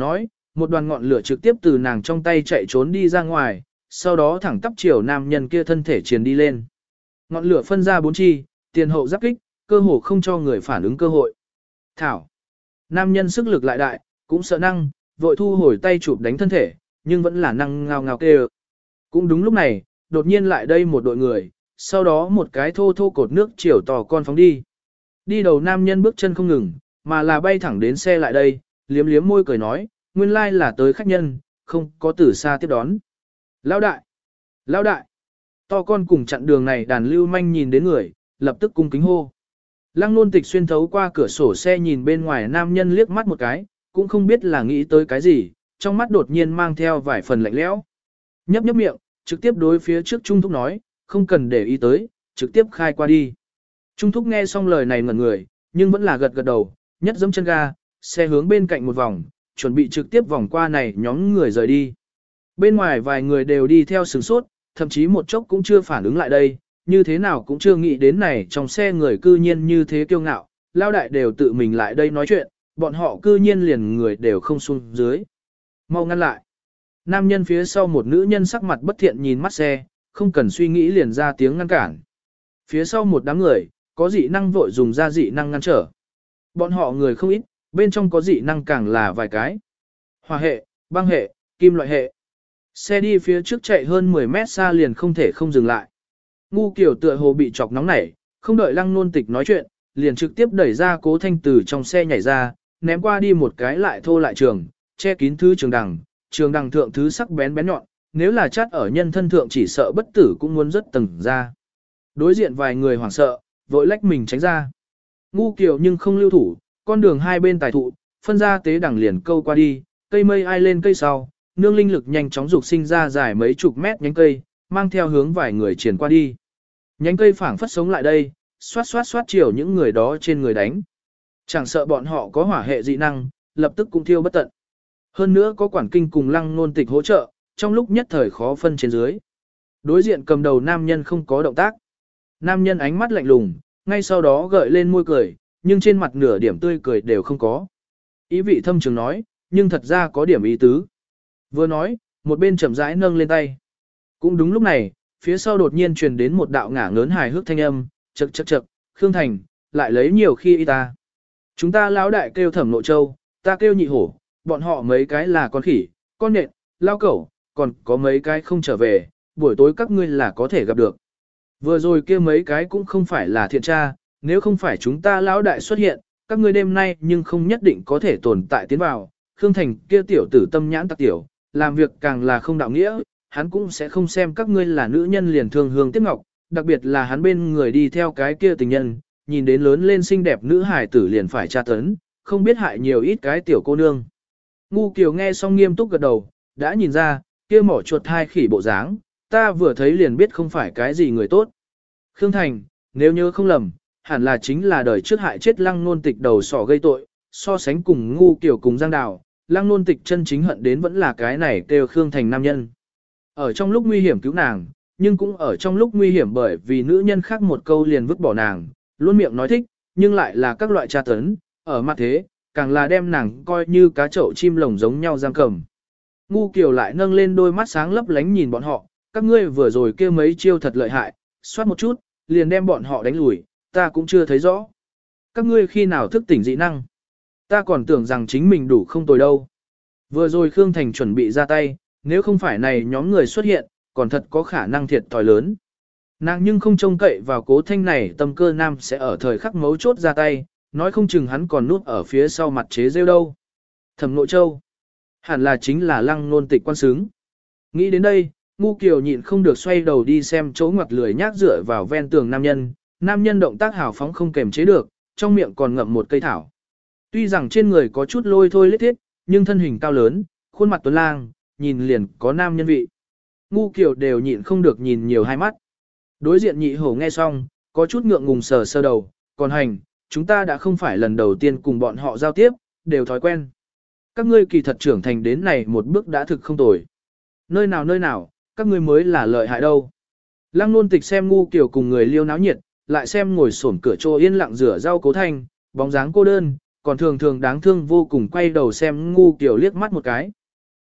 một đoàn ngọn lửa trực tiếp từ nàng trong tay chạy trốn đi ra ngoài, sau đó thẳng tắp chiều nam nhân kia thân thể truyền đi lên. Ngọn lửa phân ra 4 chi, tiền hậu giáp kích, cơ hồ không cho người phản ứng cơ hội. Thảo. Nam nhân sức lực lại đại, cũng sợ năng, vội thu hồi tay chụp đánh thân thể, nhưng vẫn là năng ngao ngao kêu. Cũng đúng lúc này, đột nhiên lại đây một đội người, sau đó một cái thô thô cột nước chiều tò con phóng đi. Đi đầu nam nhân bước chân không ngừng, mà là bay thẳng đến xe lại đây, liếm liếm môi cười nói, nguyên lai là tới khách nhân, không có từ xa tiếp đón. Lão đại! Lão đại! To con cùng chặn đường này đàn lưu manh nhìn đến người, lập tức cung kính hô. Lăng Nôn Tịch xuyên thấu qua cửa sổ xe nhìn bên ngoài nam nhân liếc mắt một cái, cũng không biết là nghĩ tới cái gì, trong mắt đột nhiên mang theo vài phần lạnh lẽo. Nhấp nhấp miệng, trực tiếp đối phía trước Trung Thúc nói, không cần để ý tới, trực tiếp khai qua đi. Trung Thúc nghe xong lời này ngẩn người, nhưng vẫn là gật gật đầu, nhất giẫm chân ga, xe hướng bên cạnh một vòng, chuẩn bị trực tiếp vòng qua này nhóm người rời đi. Bên ngoài vài người đều đi theo sửng sốt, thậm chí một chốc cũng chưa phản ứng lại đây, như thế nào cũng chưa nghĩ đến này trong xe người cư nhiên như thế kiêu ngạo, lao đại đều tự mình lại đây nói chuyện, bọn họ cư nhiên liền người đều không xuống dưới. Mau ngăn lại. Nam nhân phía sau một nữ nhân sắc mặt bất thiện nhìn mắt xe, không cần suy nghĩ liền ra tiếng ngăn cản. Phía sau một đám người, có dị năng vội dùng ra dị năng ngăn trở. Bọn họ người không ít, bên trong có dị năng càng là vài cái. Hỏa hệ, băng hệ, kim loại hệ. Xe đi phía trước chạy hơn 10 mét xa liền không thể không dừng lại. Ngu kiểu tựa hồ bị chọc nóng nảy, không đợi Lăng Nôn Tịch nói chuyện, liền trực tiếp đẩy ra Cố Thanh từ trong xe nhảy ra, ném qua đi một cái lại thô lại trường, che kín thứ trường đằng thượng thứ sắc bén bén nhọn, nếu là chát ở nhân thân thượng chỉ sợ bất tử cũng muốn rất tầng ra. Đối diện vài người hoảng sợ, vội lách mình tránh ra. Ngu kiểu nhưng không lưu thủ, con đường hai bên tài thụ, phân ra tế đằng liền câu qua đi, cây mây ai lên cây sau, nương linh lực nhanh chóng dục sinh ra dài mấy chục mét nhánh cây, mang theo hướng vài người triển qua đi. Nhánh cây phảng phất sống lại đây, xoát xoát xoát chiều những người đó trên người đánh. Chẳng sợ bọn họ có hỏa hệ dị năng, lập tức cũng thiêu bất tận. Hơn nữa có quản kinh cùng Lăng Nôn Tịch hỗ trợ, trong lúc nhất thời khó phân trên dưới. Đối diện cầm đầu nam nhân không có động tác. Nam nhân ánh mắt lạnh lùng, ngay sau đó gợi lên môi cười, nhưng trên mặt nửa điểm tươi cười đều không có. Ý vị thâm trường nói, nhưng thật ra có điểm ý tứ. Vừa nói, một bên chậm rãi nâng lên tay. Cũng đúng lúc này, phía sau đột nhiên truyền đến một đạo ngả ngớn hài hước thanh âm, chậc chậc chậc, Khương Thành, lại lấy nhiều khi y ta. Chúng ta lão đại kêu Thẩm Nội Châu, ta kêu Nhị Hổ, bọn họ mấy cái là con khỉ, con nện, lao cẩu, còn có mấy cái không trở về, buổi tối các ngươi là có thể gặp được. Vừa rồi kia mấy cái cũng không phải là thiện tra, nếu không phải chúng ta lão đại xuất hiện, các ngươi đêm nay nhưng không nhất định có thể tồn tại tiến vào. Khương Thành kia tiểu tử tâm nhãn tặc tiểu, làm việc càng là không đạo nghĩa, hắn cũng sẽ không xem các ngươi là nữ nhân liền thương hương tiếc ngọc, đặc biệt là hắn bên người đi theo cái kia tình nhân, nhìn đến lớn lên xinh đẹp nữ hài tử liền phải tra tấn, không biết hại nhiều ít cái tiểu cô nương. Ngu Kiều nghe xong nghiêm túc gật đầu, đã nhìn ra, kia mỏ chuột hai khỉ bộ dáng, ta vừa thấy liền biết không phải cái gì người tốt. Khương Thành, nếu nhớ không lầm, hẳn là chính là đời trước hại chết Lăng Nôn Tịch đầu sỏ gây tội, so sánh cùng Ngu Kiều cùng Giang Đào, Lăng Nôn Tịch chân chính hận đến vẫn là cái này kêu Khương Thành nam nhân. Ở trong lúc nguy hiểm cứu nàng, nhưng cũng ở trong lúc nguy hiểm bởi vì nữ nhân khác một câu liền vứt bỏ nàng, luôn miệng nói thích, nhưng lại là các loại tra tấn, ở mặt thế, càng là đem nàng coi như cá chậu chim lồng giống nhau giam cầm. Ngu Kiều lại nâng lên đôi mắt sáng lấp lánh nhìn bọn họ, các ngươi vừa rồi kêu mấy chiêu thật lợi hại, soát một chút, liền đem bọn họ đánh lùi, ta cũng chưa thấy rõ. Các ngươi khi nào thức tỉnh dị năng? Ta còn tưởng rằng chính mình đủ không tồi đâu. Vừa rồi Khương Thành chuẩn bị ra tay, nếu không phải này nhóm người xuất hiện, còn thật có khả năng thiệt thòi lớn. Nàng nhưng không trông cậy vào Cố Thanh này tâm cơ nam sẽ ở thời khắc mấu chốt ra tay, nói không chừng hắn còn núp ở phía sau mặt chế rêu đâu. Thẩm Nội Châu, hẳn là chính là Lăng Nôn Tịch quan xứng. Nghĩ đến đây, Ngu Kiều nhịn không được xoay đầu đi xem chỗ ngoặt lười nhác dựa vào ven tường nam nhân động tác hào phóng không kềm chế được, trong miệng còn ngậm một cây thảo. Tuy rằng trên người có chút lôi thôi lết thiết, nhưng thân hình cao lớn, khuôn mặt tuấn lang, nhìn liền có nam nhân vị. Ngu Kiều đều nhịn không được nhìn nhiều hai mắt. Đối diện Nhị Hổ nghe xong, có chút ngượng ngùng sờ sơ đầu, còn hành, chúng ta đã không phải lần đầu tiên cùng bọn họ giao tiếp, đều thói quen. Các ngươi kỳ thật trưởng thành đến này một bước đã thực không tồi. Nơi nào, các ngươi mới là lợi hại đâu. Lăng Nôn Tịch xem Ngu Kiều cùng người liêu náo nhiệt, lại xem ngồi xổm cửa trô yên lặng rửa rau Cố Thanh, bóng dáng cô đơn, còn thường thường đáng thương vô cùng quay đầu xem Ngu Kiều liếc mắt một cái,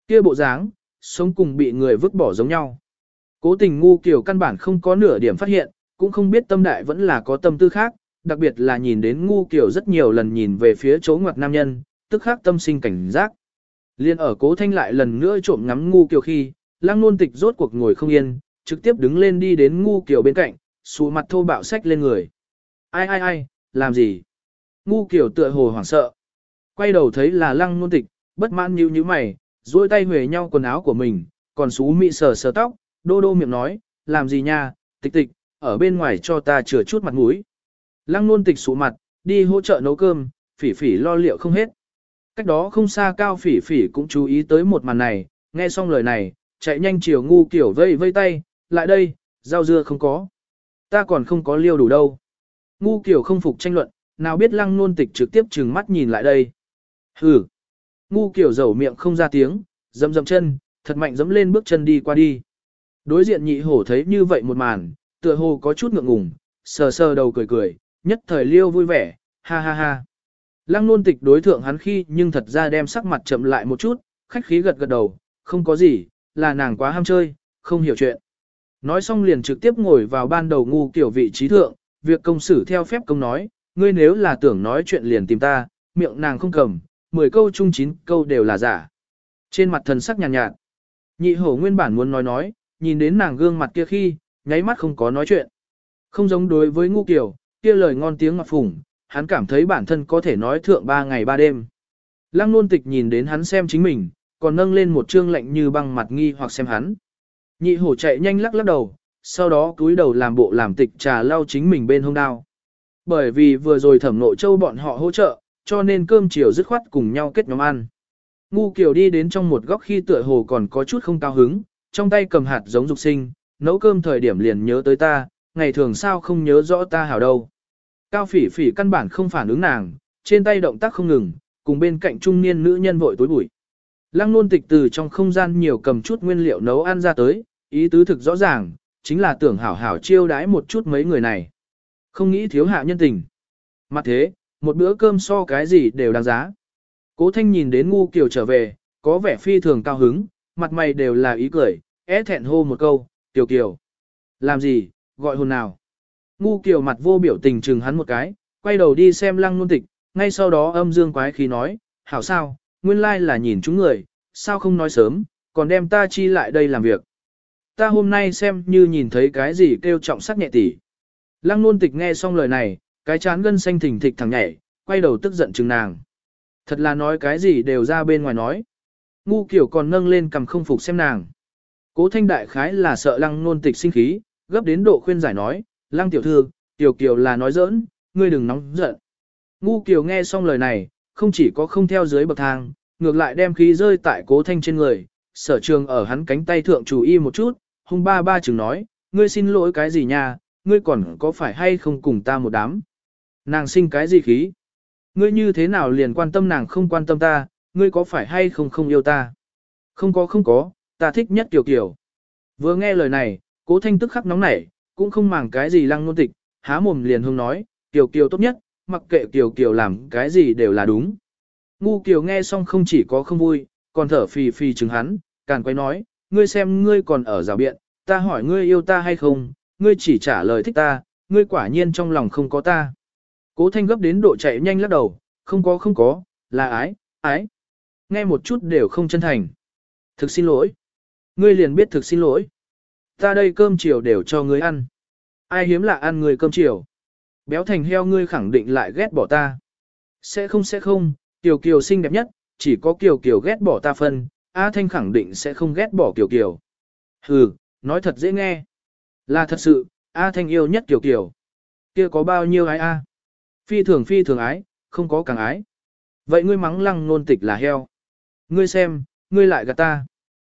Kia bộ dáng, sống cùng bị người vứt bỏ giống nhau. Cố tình ngu kiểu căn bản không có nửa điểm phát hiện, cũng không biết tâm đại vẫn là có tâm tư khác, đặc biệt là nhìn đến ngu kiểu rất nhiều lần nhìn về phía chỗ ngoặc nam nhân, tức khắc tâm sinh cảnh giác. Liên ở cố thanh lại lần nữa trộm ngắm ngu kiểu khi, lăng nôn tịch rốt cuộc ngồi không yên, trực tiếp đứng lên đi đến ngu kiểu bên cạnh, xù mặt thô bạo sách lên người. Ai ai ai, làm gì? Ngu kiểu tựa hồ hoảng sợ. Quay đầu thấy là lăng nôn tịch, bất mãn nhíu nhíu mày, duỗi tay huề nhau quần áo của mình, còn xú mị sờ sờ tóc, đô đô miệng nói, làm gì nha, tịch tịch, ở bên ngoài cho ta chừa chút mặt mũi. Lăng nôn tịch sụ mặt, đi hỗ trợ nấu cơm, phỉ phỉ lo liệu không hết. Cách đó không xa cao phỉ phỉ cũng chú ý tới một màn này, nghe xong lời này, chạy nhanh chiều ngu kiểu vây vây tay, lại đây, rau dưa không có. Ta còn không có liêu đủ đâu. Ngu kiểu không phục tranh luận, nào biết lăng nôn tịch trực tiếp trừng mắt nhìn lại đây. Hừ. Ngu kiểu dầu miệng không ra tiếng, dậm dậm chân, thật mạnh dẫm lên bước chân đi qua đi. Đối diện nhị hổ thấy như vậy một màn, tựa hồ có chút ngượng ngùng, sờ sờ đầu cười cười, nhất thời liêu vui vẻ, ha ha ha. Lăng nôn tịch đối thượng hắn khi nhưng thật ra đem sắc mặt chậm lại một chút, khách khí gật gật đầu, không có gì, là nàng quá ham chơi, không hiểu chuyện. Nói xong liền trực tiếp ngồi vào ban đầu ngu kiểu vị trí thượng, việc công xử theo phép công nói, ngươi nếu là tưởng nói chuyện liền tìm ta, miệng nàng không cầm, 10 câu chung 9 câu đều là giả. Trên mặt thần sắc nhàn nhạt, nhạt, nhị hổ nguyên bản muốn nói, nhìn đến nàng gương mặt kia khi, nháy mắt không có nói chuyện. Không giống đối với ngu kiểu, kia lời ngon tiếng ngọt phủng, hắn cảm thấy bản thân có thể nói thượng 3 ngày 3 đêm. Lăng nôn tịch nhìn đến hắn xem chính mình, còn nâng lên một trương lạnh như băng mặt nghi hoặc xem hắn. Nhị hổ chạy nhanh lắc lắc đầu, sau đó cúi đầu làm bộ làm tịch trà lau chính mình bên hông đao. Bởi vì vừa rồi Thẩm Nội Châu bọn họ hỗ trợ, cho nên cơm chiều dứt khoát cùng nhau kết nhóm ăn. Ngu Kiều đi đến trong một góc khi tựa hồ còn có chút không cao hứng, trong tay cầm hạt giống dục sinh, nấu cơm thời điểm liền nhớ tới ta, ngày thường sao không nhớ rõ ta hảo đâu. Cao phỉ phỉ căn bản không phản ứng nàng, trên tay động tác không ngừng, cùng bên cạnh trung niên nữ nhân vội tối bụi. Lăng nôn tịch từ trong không gian nhiều cầm chút nguyên liệu nấu ăn ra tới, ý tứ thực rõ ràng, chính là tưởng hảo hảo chiêu đãi một chút mấy người này. Không nghĩ thiếu hạ nhân tình. Mặt thế, một bữa cơm so cái gì đều đáng giá. Cố Thanh nhìn đến ngu Kiều trở về, có vẻ phi thường cao hứng, mặt mày đều là ý cười, thẹn hô một câu, Kiều Kiều. Làm gì, gọi hồn nào. Ngu Kiều mặt vô biểu tình chừng hắn một cái, quay đầu đi xem lăng nôn tịch, ngay sau đó âm dương quái khí nói, hảo sao, nguyên lai là nhìn chúng người, sao không nói sớm, còn đem ta chi lại đây làm việc. Ta hôm nay xem như nhìn thấy cái gì kêu trọng sắc nhẹ tỷ. Lăng nôn tịch nghe xong lời này, cái chán gân xanh thình thịch thẳng nhảy, quay đầu tức giận chừng nàng. Thật là nói cái gì đều ra bên ngoài nói. Ngu kiểu còn nâng lên cầm không phục xem nàng. Cố Thanh đại khái là sợ lăng nôn tịch sinh khí, gấp đến độ khuyên giải nói, lăng tiểu thư, tiểu kiều là nói giỡn, ngươi đừng nóng giận. Ngu kiều nghe xong lời này, không chỉ có không theo dưới bậc thang, ngược lại đem khí rơi tại Cố Thanh trên người, sở trường ở hắn cánh tay thượng chú y một chút, hung ba ba chừng nói, ngươi xin lỗi cái gì nha, ngươi còn có phải hay không cùng ta một đám. Nàng sinh cái gì khí? Ngươi như thế nào liền quan tâm nàng không quan tâm ta, ngươi có phải hay không không yêu ta? Không có, ta thích nhất Kiều Kiều. Vừa nghe lời này, Cố Thanh tức khắc nóng nảy, cũng không màng cái gì lăng nôn tịch, há mồm liền hung nói, Kiều Kiều tốt nhất, mặc kệ Kiều Kiều làm cái gì đều là đúng. Ngu Kiều nghe xong không chỉ có không vui, còn thở phì phì chừng hắn, càn quay nói, ngươi xem ngươi còn ở rào biện, ta hỏi ngươi yêu ta hay không, ngươi chỉ trả lời thích ta, ngươi quả nhiên trong lòng không có ta. Cố Thanh gấp đến độ chạy nhanh lắc đầu, không có, là ái. Nghe một chút đều không chân thành. Thực xin lỗi. Ngươi liền biết thực xin lỗi. Ta đây cơm chiều đều cho ngươi ăn. Ai hiếm lạ ăn ngươi cơm chiều. Béo thành heo ngươi khẳng định lại ghét bỏ ta. Sẽ không, Kiều Kiều xinh đẹp nhất, chỉ có Kiều Kiều ghét bỏ ta phân, A Thanh khẳng định sẽ không ghét bỏ Kiều Kiều. Hừ, nói thật dễ nghe. Là thật sự, A Thanh yêu nhất Kiều Kiều. Kia có bao nhiêu ái a? Phi thường ái, không có càng ái. Vậy ngươi mắng lăng nôn tịch là heo. Ngươi xem, ngươi lại gạt ta.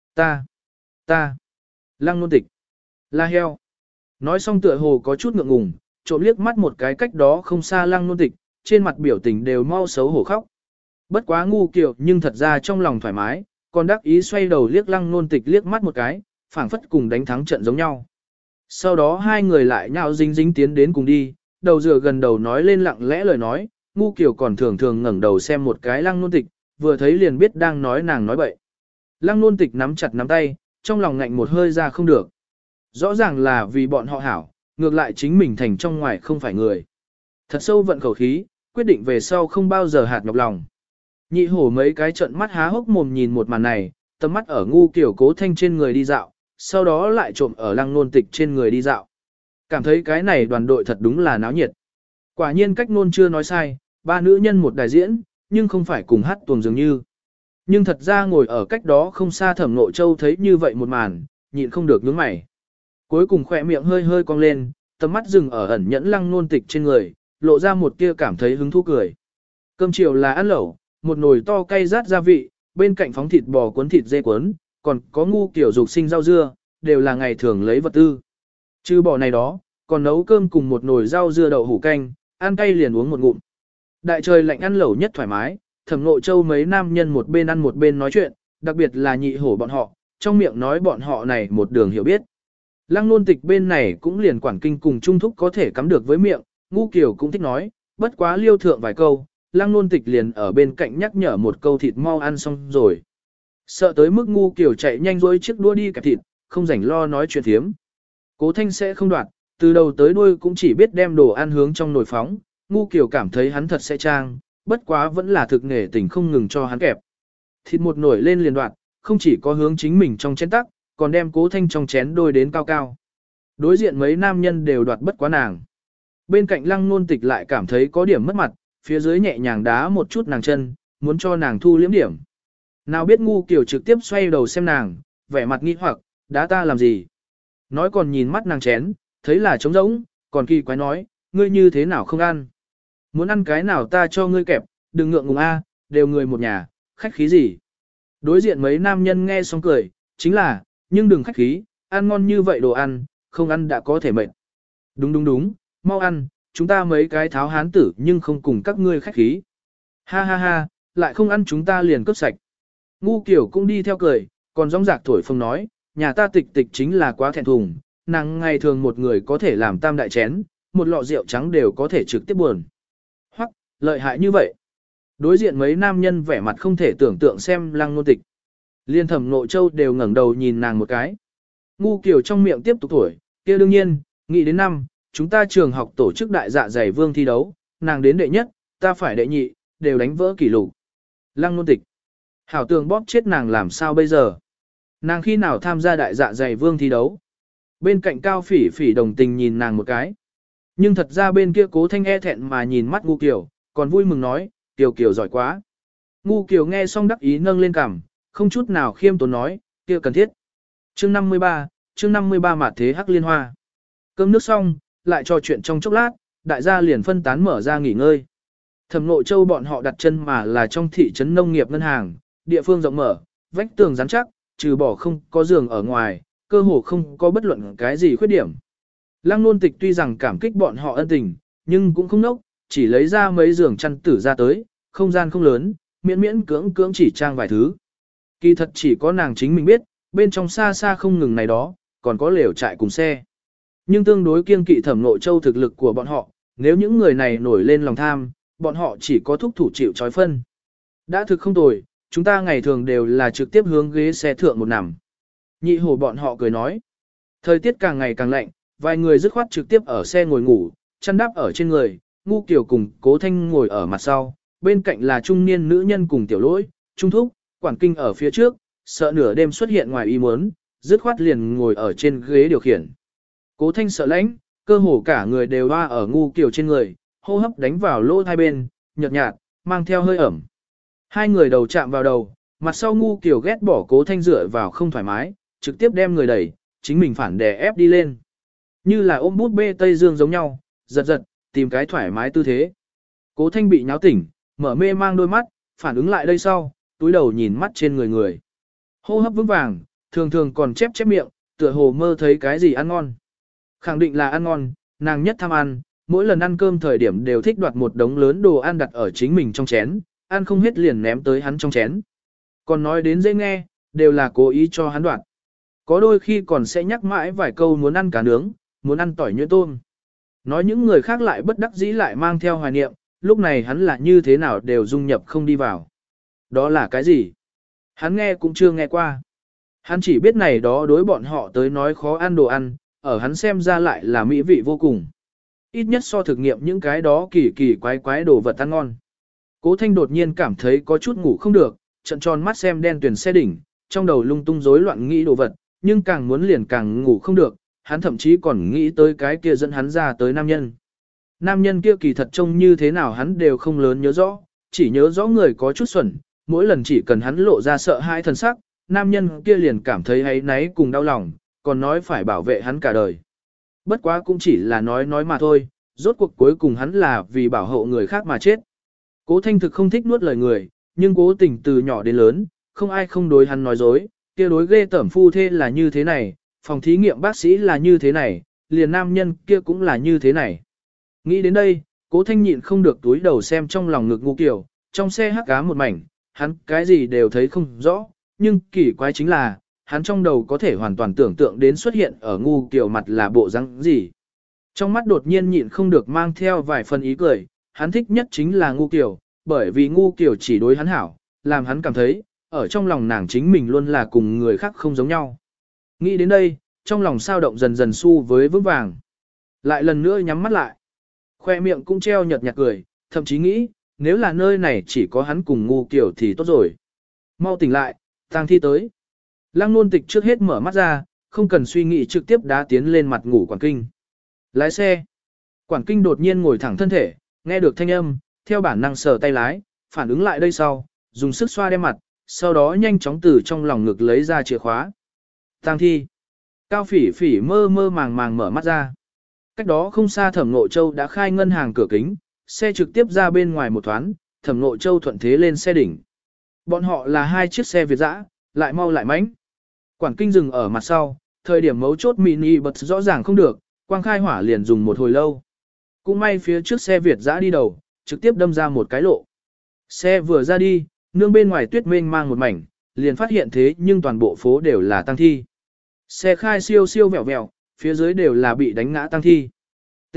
Ta. Lăng nôn tịch. Là heo. Nói xong tựa hồ có chút ngượng ngùng, trộm liếc mắt một cái cách đó không xa lăng nôn tịch, trên mặt biểu tình đều mau xấu hổ khóc. Bất quá ngu kiểu nhưng thật ra trong lòng thoải mái, còn đắc ý xoay đầu liếc lăng nôn tịch liếc mắt một cái, phảng phất cùng đánh thắng trận giống nhau. Sau đó hai người lại nhao dính tiến đến cùng đi, đầu dựa gần đầu nói lên lặng lẽ lời nói, ngu kiểu còn thường ngẩng đầu xem một cái lăng nôn tịch, vừa thấy liền biết đang nói nàng nói bậy. Lăng Nôn Tịch nắm chặt nắm tay, trong lòng ngạnh một hơi ra không được. Rõ ràng là vì bọn họ hảo, ngược lại chính mình thành trong ngoài không phải người. Thật sâu vận khẩu khí, quyết định về sau không bao giờ hạt nhọc lòng. Nhị hổ mấy cái trận mắt há hốc mồm nhìn một màn này, tầm mắt ở ngu kiểu Cố Thanh trên người đi dạo, sau đó lại trộm ở Lăng Nôn Tịch trên người đi dạo. Cảm thấy cái này đoàn đội thật đúng là náo nhiệt. Quả nhiên cách nôn chưa nói sai, ba nữ nhân một đại diễn, nhưng không phải cùng hát tuồng dường như. Nhưng thật ra ngồi ở cách đó không xa Thẩm Ngộ Châu thấy như vậy một màn, nhịn không được nhướng mày. Cuối cùng khỏe miệng hơi hơi cong lên, tầm mắt dừng ở ẩn nhẫn Lăng Nôn Tịch trên người, lộ ra một tia cảm thấy hứng thú cười. Cơm chiều là ăn lẩu, một nồi to cay rát gia vị, bên cạnh phóng thịt bò cuốn thịt dê cuốn, còn có ngu kiểu dục sinh rau dưa, đều là ngày thường lấy vật tư. Trừ bỏ này đó, còn nấu cơm cùng một nồi rau dưa đậu hủ canh, ăn cay liền uống một ngụm. Đại trời lạnh ăn lẩu nhất thoải mái, Thẩm Ngộ Châu mấy nam nhân một bên ăn một bên nói chuyện, đặc biệt là nhị hổ bọn họ, trong miệng nói bọn họ này một đường hiểu biết. Lăng Nôn Tịch bên này cũng liền quản kinh cùng trung thúc có thể cắm được với miệng, ngu kiểu cũng thích nói, bất quá liêu thượng vài câu, Lăng Nôn Tịch liền ở bên cạnh nhắc nhở một câu thịt mau ăn xong rồi. Sợ tới mức ngu kiểu chạy nhanh dối chiếc đua đi kẹp thịt, không rảnh lo nói chuyện thiếm. Cố Thanh sẽ không đoạt, từ đầu tới đuôi cũng chỉ biết đem đồ ăn hướng trong nồi phóng, ngu kiểu cảm thấy hắn thật sẽ trang, bất quá vẫn là thực nghề tình không ngừng cho hắn kẹp. Thịt một nổi lên liền đoạt, không chỉ có hướng chính mình trong chén tắc, còn đem Cố Thanh trong chén đôi đến cao cao. Đối diện mấy nam nhân đều đoạt bất quá nàng. Bên cạnh Lăng Nôn Tịch lại cảm thấy có điểm mất mặt, phía dưới nhẹ nhàng đá một chút nàng chân, muốn cho nàng thu liếm điểm. Nào biết ngu kiểu trực tiếp xoay đầu xem nàng, vẻ mặt nghi hoặc, đá ta làm gì? Nói còn nhìn mắt nàng chén, thấy là trống rỗng, còn kỳ quái nói, ngươi như thế nào không ăn? Muốn ăn cái nào ta cho ngươi kẹp, đừng ngượng ngùng a, đều người một nhà, khách khí gì? Đối diện mấy nam nhân nghe xong cười, chính là, nhưng đừng khách khí, ăn ngon như vậy đồ ăn, không ăn đã có thể mệt. Đúng đúng đúng, mau ăn, chúng ta mấy cái tháo hán tử nhưng không cùng các ngươi khách khí. Ha ha ha, lại không ăn chúng ta liền cướp sạch. Ngu kiểu cũng đi theo cười, còn rong rạc thổi phồng nói, nhà ta tịch tịch chính là quá thẹn thùng, nàng ngày thường một người có thể làm tam đại chén, một lọ rượu trắng đều có thể trực tiếp buồn. Hoặc, lợi hại như vậy. Đối diện mấy nam nhân vẻ mặt không thể tưởng tượng xem Lăng Nôn Tịch. Liên Thẩm Ngộ Châu đều ngẩng đầu nhìn nàng một cái. Ngu kiểu trong miệng tiếp tục thổi, kia đương nhiên, nghĩ đến năm, chúng ta trường học tổ chức đại dạ dày vương thi đấu, nàng đến đệ nhất, ta phải đệ nhị, đều đánh vỡ kỷ lục. Lăng Nôn Tịch. Hảo tường bóp chết nàng làm sao bây giờ? Nàng khi nào tham gia đại dạ dày vương thi đấu? Bên cạnh Cao Phỉ Phỉ đồng tình nhìn nàng một cái. Nhưng thật ra bên kia Cố Thanh e thẹn mà nhìn mắt Ngu Kiều, còn vui mừng nói, Kiều Kiều giỏi quá. Ngu Kiều nghe xong đắc ý nâng lên cằm, không chút nào khiêm tốn nói, kia cần thiết. Chương 53 Mạt thế hắc liên hoa. Cơm nước xong, lại trò chuyện trong chốc lát, đại gia liền phân tán mở ra nghỉ ngơi. Thẩm Ngộ Châu bọn họ đặt chân mà là trong thị trấn nông nghiệp ngân hàng, địa phương rộng mở, vách tường rắn chắc, trừ bỏ không có giường ở ngoài, cơ hồ không có bất luận cái gì khuyết điểm. Lăng Nôn Tịch tuy rằng cảm kích bọn họ ân tình, nhưng cũng không nốc, chỉ lấy ra mấy giường chăn tử ra tới, không gian không lớn, miễn miễn cưỡng cưỡng chỉ trang vài thứ. Kỳ thật chỉ có nàng chính mình biết, bên trong xa xa không ngừng này đó, còn có lều trại cùng xe. Nhưng tương đối kiêng kỵ Thẩm Ngộ Châu thực lực của bọn họ, nếu những người này nổi lên lòng tham, bọn họ chỉ có thúc thủ chịu trói phân. Đã thực không tồi, chúng ta ngày thường đều là trực tiếp hướng ghế xe thượng một nằm. Nhị hổ bọn họ cười nói. Thời tiết càng ngày càng lạnh, vài người dứt khoát trực tiếp ở xe ngồi ngủ, chăn đắp ở trên người, Ngu Kiều cùng Cố Thanh ngồi ở mặt sau, bên cạnh là trung niên nữ nhân cùng tiểu lỗi, trung thúc, quản kinh ở phía trước, sợ nửa đêm xuất hiện ngoài ý muốn, dứt khoát liền ngồi ở trên ghế điều khiển. Cố Thanh sợ lãnh, cơ hồ cả người đều hoa ở Ngu Kiều trên người, hô hấp đánh vào lỗ hai bên, nhợt nhạt, mang theo hơi ẩm. Hai người đầu chạm vào đầu, mặt sau Ngu Kiều ghét bỏ Cố Thanh dựa vào không thoải mái, trực tiếp đem người đẩy, chính mình phản đè ép đi lên. Như là ôm bút bê Tây Dương giống nhau, giật giật, tìm cái thoải mái tư thế. Cố Thanh bị nháo tỉnh, mở mê mang đôi mắt, phản ứng lại đây sau, túi đầu nhìn mắt trên người người. Hô hấp vững vàng, thường thường còn chép chép miệng, tựa hồ mơ thấy cái gì ăn ngon. Khẳng định là ăn ngon, nàng nhất tham ăn, mỗi lần ăn cơm thời điểm đều thích đoạt một đống lớn đồ ăn đặt ở chính mình trong chén, ăn không hết liền ném tới hắn trong chén. Còn nói đến dễ nghe, đều là cố ý cho hắn đoạt. Có đôi khi còn sẽ nhắc mãi vài câu muốn ăn cá nướng, muốn ăn tỏi nhuyễn tôm. Nói những người khác lại bất đắc dĩ lại mang theo hoài niệm, lúc này hắn là như thế nào đều dung nhập không đi vào. Đó là cái gì? Hắn nghe cũng chưa nghe qua. Hắn chỉ biết này đó đối bọn họ tới nói khó ăn đồ ăn, ở hắn xem ra lại là mỹ vị vô cùng. Ít nhất so thực nghiệm những cái đó kỳ kỳ quái quái đồ vật ăn ngon. Cố Thanh đột nhiên cảm thấy có chút ngủ không được, trận tròn mắt xem đen tuyển xe đỉnh, trong đầu lung tung rối loạn nghĩ đồ vật, nhưng càng muốn liền càng ngủ không được, hắn thậm chí còn nghĩ tới cái kia dẫn hắn ra tới nam nhân. Nam nhân kia kỳ thật trông như thế nào hắn đều không lớn nhớ rõ, chỉ nhớ rõ người có chút xuẩn, mỗi lần chỉ cần hắn lộ ra sợ hãi thần sắc, nam nhân kia liền cảm thấy áy náy cùng đau lòng, còn nói phải bảo vệ hắn cả đời. Bất quá cũng chỉ là nói mà thôi, rốt cuộc cuối cùng hắn là vì bảo hộ người khác mà chết. Cố Thanh thực không thích nuốt lời người, nhưng cố tình từ nhỏ đến lớn, không ai không đối hắn nói dối, kia đối ghê tởm phu thê là như thế này, phòng thí nghiệm bác sĩ là như thế này, liền nam nhân kia cũng là như thế này. Nghĩ đến đây, Cố Thanh nhịn không được túi đầu xem trong lòng ngực Ngu Kiều, trong xe hắc ám một mảnh, hắn cái gì đều thấy không rõ, nhưng kỳ quái chính là, hắn trong đầu có thể hoàn toàn tưởng tượng đến xuất hiện ở Ngu Kiều mặt là bộ răng gì. Trong mắt đột nhiên nhịn không được mang theo vài phần ý cười, hắn thích nhất chính là Ngu Kiều, bởi vì Ngu Kiều chỉ đối hắn hảo, làm hắn cảm thấy, ở trong lòng nàng chính mình luôn là cùng người khác không giống nhau. Nghĩ đến đây, trong lòng sao động dần dần xu với vững vàng. Lại lần nữa nhắm mắt lại. Khoe miệng cũng treo nhợt nhạt cười, thậm chí nghĩ, nếu là nơi này chỉ có hắn cùng Ngu Kiều thì tốt rồi. Mau tỉnh lại, tang thi tới. Lăng Nôn Tịch trước hết mở mắt ra, không cần suy nghĩ trực tiếp đá tiến lên mặt ngủ Quản Kinh. Lái xe. Quản Kinh đột nhiên ngồi thẳng thân thể, nghe được thanh âm, theo bản năng sờ tay lái, phản ứng lại đây sau, dùng sức xoa đem mặt, sau đó nhanh chóng từ trong lòng ngực lấy ra chìa khóa. Tang thi. Cao Phỉ Phỉ mơ mơ màng màng mở mắt ra. Cách đó không xa Thẩm Ngộ Châu đã khai ngân hàng cửa kính, xe trực tiếp ra bên ngoài một thoáng, Thẩm Ngộ Châu thuận thế lên xe đỉnh. Bọn họ là hai chiếc xe Việt dã, lại mau lại mãnh. Quản Kinh dừng ở mặt sau, thời điểm mấu chốt mini bật rõ ràng không được, quang khai hỏa liền dùng một hồi lâu. Cũng may phía trước xe Việt dã đi đầu, trực tiếp đâm ra một cái lộ. Xe vừa ra đi, nương bên ngoài tuyết mênh mang một mảnh, liền phát hiện thế nhưng toàn bộ phố đều là tang thi. Xe khai siêu siêu vẹo vẹo, phía dưới đều là bị đánh ngã tang thi. T.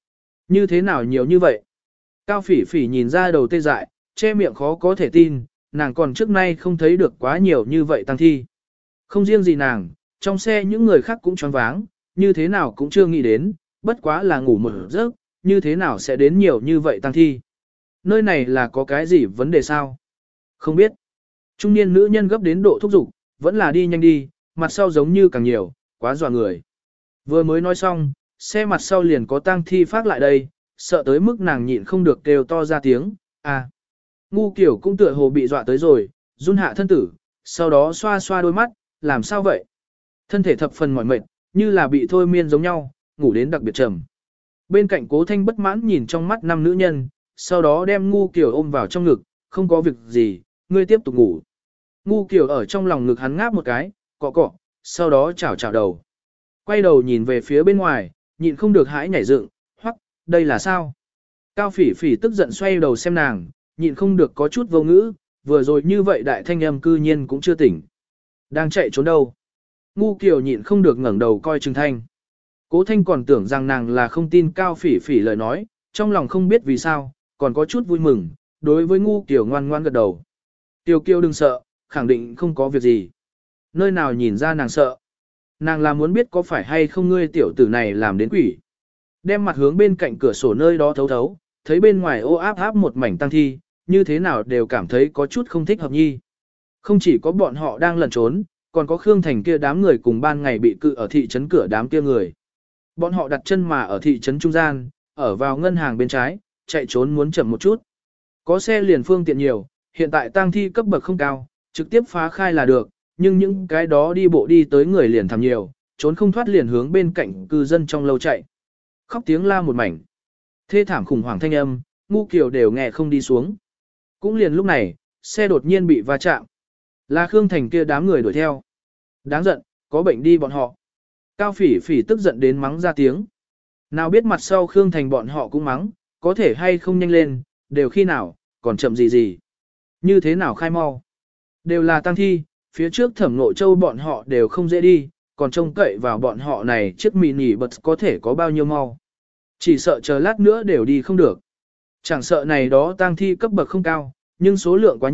Như thế nào nhiều như vậy? Cao Phỉ Phỉ nhìn ra đầu tê dại, che miệng khó có thể tin, nàng còn trước nay không thấy được quá nhiều như vậy tang thi. Không riêng gì nàng, trong xe những người khác cũng choáng váng, như thế nào cũng chưa nghĩ đến, bất quá là ngủ một giấc, như thế nào sẽ đến nhiều như vậy tang thi. Nơi này là có cái gì vấn đề sao? Không biết. Trung niên nữ nhân gấp đến độ thúc giục, vẫn là đi nhanh đi, mặt sau giống như càng nhiều, quá dọa người. Vừa mới nói xong, xe mặt sau liền có tang thi phát lại đây, sợ tới mức nàng nhịn không được kêu to ra tiếng, à. Ngu Kiểu cũng tựa hồ bị dọa tới rồi, run hạ thân tử, sau đó xoa xoa đôi mắt, làm sao vậy? Thân thể thập phần mỏi mệt, như là bị thôi miên giống nhau, ngủ đến đặc biệt trầm. Bên cạnh Cố Thanh bất mãn nhìn trong mắt năm nữ nhân, sau đó đem Ngu Kiểu ôm vào trong ngực, không có việc gì, ngươi tiếp tục ngủ. Ngu Kiểu ở trong lòng ngực hắn ngáp một cái, cọ cọ, sau đó chảo chảo đầu. Quay đầu nhìn về phía bên ngoài, nhịn không được hãi nhảy dựng, hoắc, đây là sao? Cao Phỉ Phỉ tức giận xoay đầu xem nàng, nhịn không được có chút vô ngữ, vừa rồi như vậy đại thanh âm cư nhiên cũng chưa tỉnh. Đang chạy trốn đâu? Ngu Kiều nhịn không được ngẩng đầu coi Trừng Thanh. Cố Thanh còn tưởng rằng nàng là không tin Cao Phỉ Phỉ lời nói, trong lòng không biết vì sao, còn có chút vui mừng, đối với Ngu Kiều ngoan ngoan gật đầu. Kiều Kiều đừng sợ, khẳng định không có việc gì. Nơi nào nhìn ra nàng sợ? Nàng là muốn biết có phải hay không ngươi tiểu tử này làm đến quỷ. Đem mặt hướng bên cạnh cửa sổ nơi đó thấu thấu, thấy bên ngoài ô áp áp một mảnh tang thi, như thế nào đều cảm thấy có chút không thích hợp nhi. Không chỉ có bọn họ đang lẩn trốn, còn có Khương Thành kia đám người cùng ban ngày bị cự ở thị trấn cửa đám kia người. Bọn họ đặt chân mà ở thị trấn trung gian, ở vào ngân hàng bên trái, chạy trốn muốn chậm một chút. Có xe liền phương tiện nhiều, hiện tại tang thi cấp bậc không cao, trực tiếp phá khai là được, nhưng những cái đó đi bộ đi tới người liền thầm nhiều, trốn không thoát liền hướng bên cạnh cư dân trong lâu chạy. Khóc tiếng la một mảnh. Thê thảm khủng hoảng thanh âm, Ngu Kiều đều nghe không đi xuống. Cũng liền lúc này, xe đột nhiên bị va chạm. Là Khương Thành kia đám người đuổi theo. Đáng giận, có bệnh đi bọn họ. Cao Phỉ Phỉ tức giận đến mắng ra tiếng. Nào biết mặt sau Khương Thành bọn họ cũng mắng, có thể hay không nhanh lên, đều khi nào, còn chậm gì gì. Như thế nào khai mau. Đều là tang thi, phía trước Thẩm Ngộ Châu bọn họ đều không dễ đi, còn trông cậy vào bọn họ này chiếc mini bật có thể có bao nhiêu mau. Chỉ sợ chờ lát nữa đều đi không được. Chẳng sợ này đó tang thi cấp bậc không cao, nhưng số lượng quá nhiều,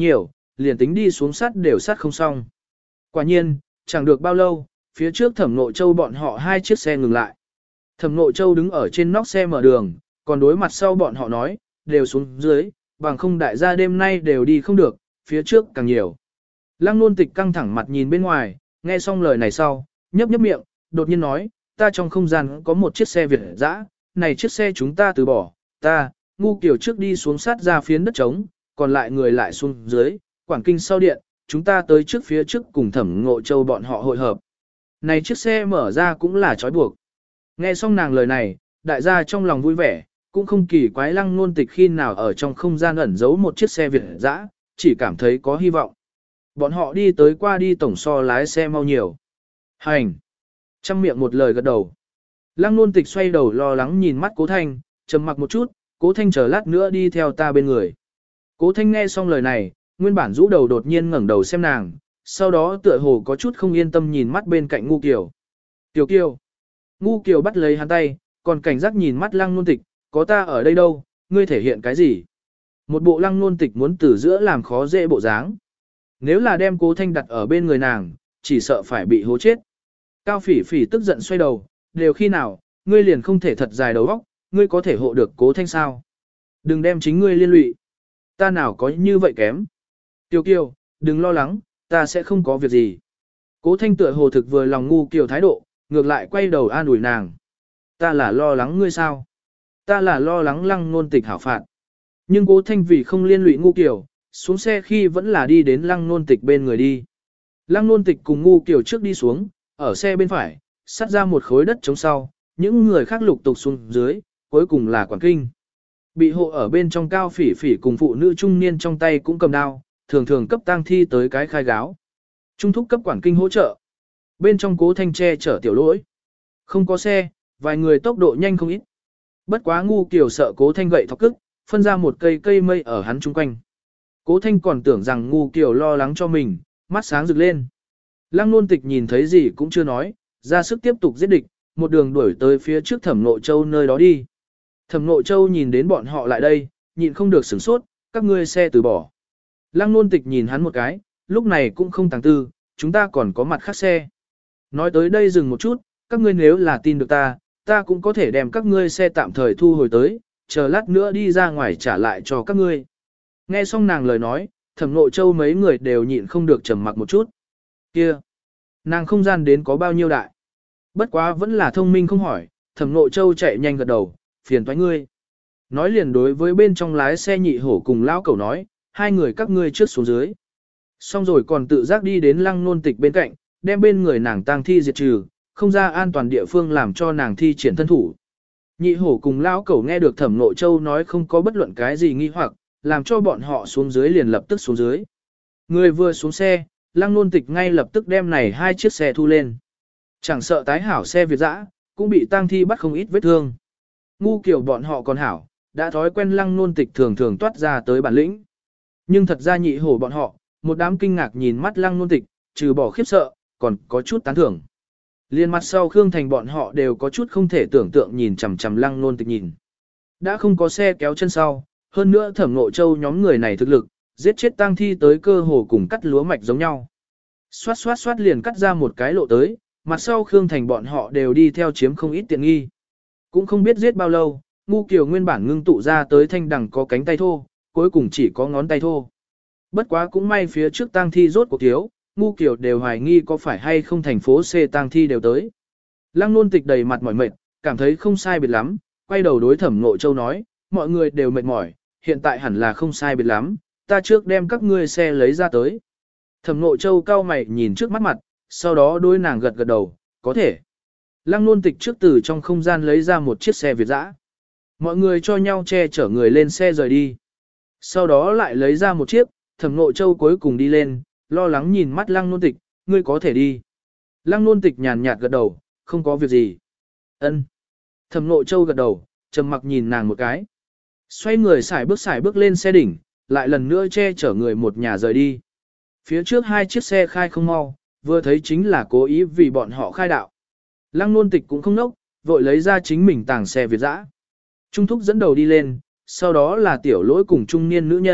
liền tính đi xuống sắt đều sắt không xong. Quả nhiên, chẳng được bao lâu, phía trước Thẩm Nộ Châu bọn họ hai chiếc xe ngừng lại. Thẩm Nộ Châu đứng ở trên nóc xe mở đường, còn đối mặt sau bọn họ nói, đều xuống dưới, bằng không đại gia đêm nay đều đi không được, phía trước càng nhiều. Lăng Nôn Tịch căng thẳng mặt nhìn bên ngoài, nghe xong lời này sau, nhấp nhấp miệng, đột nhiên nói, ta trong không gian có một chiếc xe Việt dã, này chiếc xe chúng ta từ bỏ, ta, Ngu Kiều trước đi xuống sát ra phiến đất trống, còn lại người lại xuống dưới, Quảng Kinh sau điện, chúng ta tới trước phía trước cùng Thẩm Ngộ Châu bọn họ hội hợp. Này chiếc xe mở ra cũng là trói buộc. Nghe xong nàng lời này, đại gia trong lòng vui vẻ, cũng không kỳ quái Lăng Nôn Tịch khi nào ở trong không gian ẩn giấu một chiếc xe Việt dã, chỉ cảm thấy có hy vọng. Bọn họ đi tới qua đi tổng so lái xe mau nhiều. Hành! Trăm miệng một lời gật đầu. Lăng Nôn Tịch xoay đầu lo lắng nhìn mắt Cố Thanh, trầm mặc một chút, Cố Thanh chờ lát nữa đi theo ta bên người. Cố Thanh nghe xong lời này, nguyên bản rũ đầu đột nhiên ngẩng đầu xem nàng, sau đó tựa hồ có chút không yên tâm nhìn mắt bên cạnh Ngu Kiều. Tiểu Kiều! Ngu Kiều bắt lấy hắn tay, còn cảnh giác nhìn mắt Lăng Nôn Tịch, có ta ở đây đâu, ngươi thể hiện cái gì? Một bộ Lăng Nôn Tịch muốn từ giữa làm khó dễ bộ dáng. Nếu là đem Cố Thanh đặt ở bên người nàng, chỉ sợ phải bị hố chết. Cao Phỉ Phỉ tức giận xoay đầu, đều khi nào, ngươi liền không thể thật dài đầu óc, ngươi có thể hộ được Cố Thanh sao? Đừng đem chính ngươi liên lụy. Ta nào có như vậy kém. Tiểu Kiều, đừng lo lắng, ta sẽ không có việc gì. Cố Thanh tựa hồ thực vừa lòng Ngu Kiều thái độ, ngược lại quay đầu an ủi nàng. Ta là lo lắng ngươi sao? Ta là lo lắng Lăng Nôn Tịch hảo phạt. Nhưng Cố Thanh vì không liên lụy Ngu Kiều, xuống xe khi vẫn là đi đến Lăng Nôn Tịch bên người đi. Lăng Nôn Tịch cùng Ngu Kiều trước đi xuống, ở xe bên phải, sát ra một khối đất chống sau, những người khác lục tục xuống dưới, cuối cùng là Quảng Kinh. Bị hộ ở bên trong Cao Phỉ Phỉ cùng phụ nữ trung niên trong tay cũng cầm đao, thường thường cấp tang thi tới cái khai gáo. Trung thúc cấp Quảng Kinh hỗ trợ. Bên trong Cố Thanh che chở Tiểu Lỗi. Không có xe, vài người tốc độ nhanh không ít. Bất quá Ngu Kiều sợ Cố Thanh gậy thọc cức, phân ra một cây mây ở hắn chung quanh. Cố Thanh còn tưởng rằng Ngu Kiều lo lắng cho mình, mắt sáng rực lên. Lăng Nôn Tịch nhìn thấy gì cũng chưa nói, ra sức tiếp tục giết địch, một đường đuổi tới phía trước Thẩm Nộ Châu nơi đó đi. Thẩm Nộ Châu nhìn đến bọn họ lại đây, nhịn không được sửng sốt, các ngươi xe từ bỏ. Lăng Nôn Tịch nhìn hắn một cái, lúc này cũng không tàng tư, chúng ta còn có mặt khác xe. Nói tới đây dừng một chút, các ngươi nếu là tin được ta, ta cũng có thể đem các ngươi xe tạm thời thu hồi tới, chờ lát nữa đi ra ngoài trả lại cho các ngươi. Nghe xong nàng lời nói, Thẩm Nộ Châu mấy người đều nhịn không được trầm mặc một chút. Kia, nàng không gian đến có bao nhiêu đại. Bất quá vẫn là thông minh không hỏi, Thẩm Nộ Châu chạy nhanh gật đầu, phiền toái ngươi. Nói liền đối với bên trong lái xe Nhị Hổ cùng lão cẩu nói, hai người các ngươi trước xuống dưới. Xong rồi còn tự giác đi đến Lăng Nôn Tịch bên cạnh, đem bên người nàng tang thi diệt trừ, không ra an toàn địa phương làm cho nàng thi triển thân thủ. Nhị Hổ cùng lão cẩu nghe được Thẩm Nộ Châu nói không có bất luận cái gì nghi hoặc, làm cho bọn họ xuống dưới liền lập tức xuống dưới. Người vừa xuống xe, Lăng Nôn Tịch ngay lập tức đem này hai chiếc xe thu lên. Chẳng sợ tái hảo xe Việt dã, cũng bị tang thi bắt không ít vết thương. Ngu Kiều bọn họ còn hảo, đã thói quen Lăng Nôn Tịch thường thường toát ra tới bản lĩnh. Nhưng thật ra Nhị Hổ bọn họ, một đám kinh ngạc nhìn mắt Lăng Nôn Tịch, trừ bỏ khiếp sợ, còn có chút tán thưởng. Liên mặt sau Khương Thành bọn họ đều có chút không thể tưởng tượng nhìn chằm chằm Lăng Nôn Tịch nhìn. Đã không có xe kéo chân sau, hơn nữa Thẩm Nộ Châu nhóm người này thực lực, giết chết tang thi tới cơ hồ cùng cắt lúa mạch giống nhau. Xoát xoát xoát liền cắt ra một cái lộ tới, mặt sau Khương Thành bọn họ đều đi theo chiếm không ít tiện nghi. Cũng không biết giết bao lâu, Ngu Kiều nguyên bản ngưng tụ ra tới thanh đằng có cánh tay thô, cuối cùng chỉ có ngón tay thô. Bất quá cũng may phía trước tang thi rốt cuộc thiếu, Ngu Kiều đều hoài nghi có phải hay không thành phố C tang thi đều tới. Lăng Nôn Tịch đầy mặt mỏi mệt, cảm thấy không sai biệt lắm, quay đầu đối Thẩm Nộ Châu nói, mọi người đều mệt mỏi, hiện tại hẳn là không sai biệt lắm, ta trước đem các ngươi xe lấy ra tới. Thẩm Nộ Châu cau mày nhìn trước mắt mặt, sau đó đối nàng gật gật đầu, có thể. Lăng Nôn Tịch trước từ trong không gian lấy ra một chiếc xe Việt dã. Mọi người cho nhau che chở người lên xe rời đi. Sau đó lại lấy ra một chiếc, Thẩm Nộ Châu cuối cùng đi lên, lo lắng nhìn mắt Lăng Nôn Tịch, ngươi có thể đi. Lăng Nôn Tịch nhàn nhạt gật đầu, không có việc gì. Ân. Thẩm Nộ Châu gật đầu, trầm mặc nhìn nàng một cái. Xoay người xài bước lên xe đỉnh, lại lần nữa che chở người một nhà rời đi. Phía trước hai chiếc xe khai không mau, vừa thấy chính là cố ý vì bọn họ khai đạo. Lăng Nôn Tịch cũng không nốc, vội lấy ra chính mình tàng xe Việt dã. Trung thúc dẫn đầu đi lên, sau đó là Tiểu Lỗi cùng trung niên nữ nhân,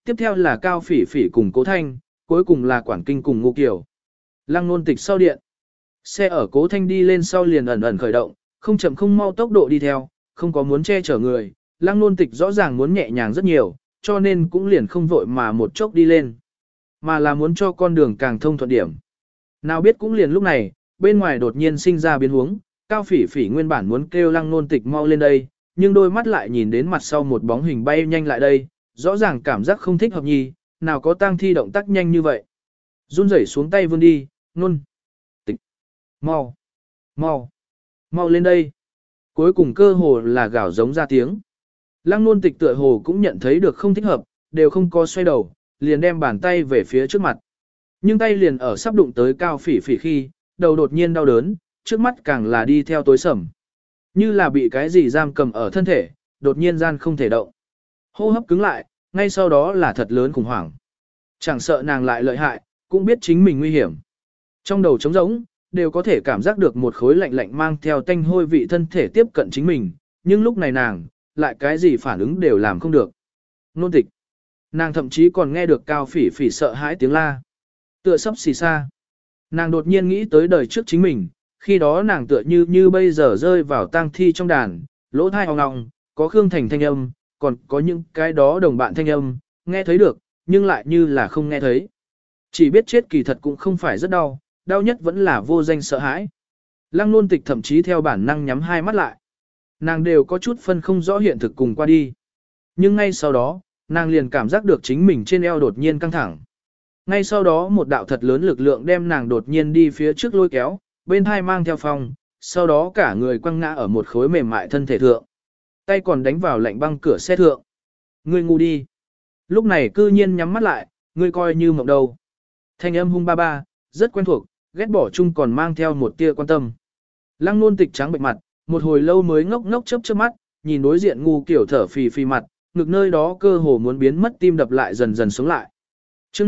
tiếp theo là Cao Phỉ Phỉ cùng Cố Thanh, cuối cùng là Quản Kinh cùng Ngô Kiều. Lăng Nôn Tịch sau điện. Xe ở Cố Thanh đi lên sau liền ẩn ẩn khởi động, không chậm không mau tốc độ đi theo, không có muốn che chở người. Lăng Nôn Tịch rõ ràng muốn nhẹ nhàng rất nhiều, cho nên cũng liền không vội mà một chốc đi lên, mà là muốn cho con đường càng thông thuận điểm. Nào biết cũng liền lúc này, bên ngoài đột nhiên sinh ra biến huống, Cao Phỉ Phỉ nguyên bản muốn kêu Lăng Nôn Tịch mau lên đây, nhưng đôi mắt lại nhìn đến mặt sau một bóng hình bay nhanh lại đây, rõ ràng cảm giác không thích hợp nhì, nào có tang thi động tác nhanh như vậy. Run rẩy xuống tay vươn đi, Nôn Tịch, mau, mau, mau lên đây. Cuối cùng cơ hồ là gào giống ra tiếng. Lăng Nôn Tịch tựa hồ cũng nhận thấy được không thích hợp, đều không có xoay đầu, liền đem bàn tay về phía trước mặt. Nhưng tay liền ở sắp đụng tới Cao Phỉ Phỉ khi, đầu đột nhiên đau đớn, trước mắt càng là đi theo tối sầm. Như là bị cái gì giam cầm ở thân thể, đột nhiên gian không thể động. Hô hấp cứng lại, ngay sau đó là thật lớn khủng hoảng. Chẳng sợ nàng lại lợi hại, cũng biết chính mình nguy hiểm. Trong đầu trống rỗng, đều có thể cảm giác được một khối lạnh lạnh mang theo tanh hôi vị thân thể tiếp cận chính mình, nhưng lúc này nàng, lại cái gì phản ứng đều làm không được. Nôn Tịch. Nàng thậm chí còn nghe được Cao Phỉ Phỉ sợ hãi tiếng la. Tựa sắp xì xa. Nàng đột nhiên nghĩ tới đời trước chính mình, khi đó nàng tựa như bây giờ rơi vào tang thi trong đàn, lỗ thai ong ong, có Khương Thành thanh âm, còn có những cái đó đồng bạn thanh âm, nghe thấy được, nhưng lại như là không nghe thấy. Chỉ biết chết kỳ thật cũng không phải rất đau, đau nhất vẫn là vô danh sợ hãi. Lăng Nôn Tịch thậm chí theo bản năng nhắm hai mắt lại. Nàng đều có chút phân không rõ hiện thực cùng qua đi. Nhưng ngay sau đó, nàng liền cảm giác được chính mình trên eo đột nhiên căng thẳng. Ngay sau đó một đạo thật lớn lực lượng đem nàng đột nhiên đi phía trước lôi kéo, bên hai mang theo phong, sau đó cả người quăng ngã ở một khối mềm mại thân thể thượng. Tay còn đánh vào lạnh băng cửa xe thượng. Ngươi ngu đi. Lúc này cư nhiên nhắm mắt lại, ngươi coi như mộng đầu. Thanh âm hung ba ba, rất quen thuộc, ghét bỏ chung còn mang theo một tia quan tâm. Lăng Nôn Tịch trắng bệnh mặt, một hồi lâu mới ngốc ngốc chớp chớp mắt, nhìn đối diện ngu kiểu thở phì phì mặt, ngực nơi đó cơ hồ muốn biến mất tim đập lại dần dần sống lại. Chương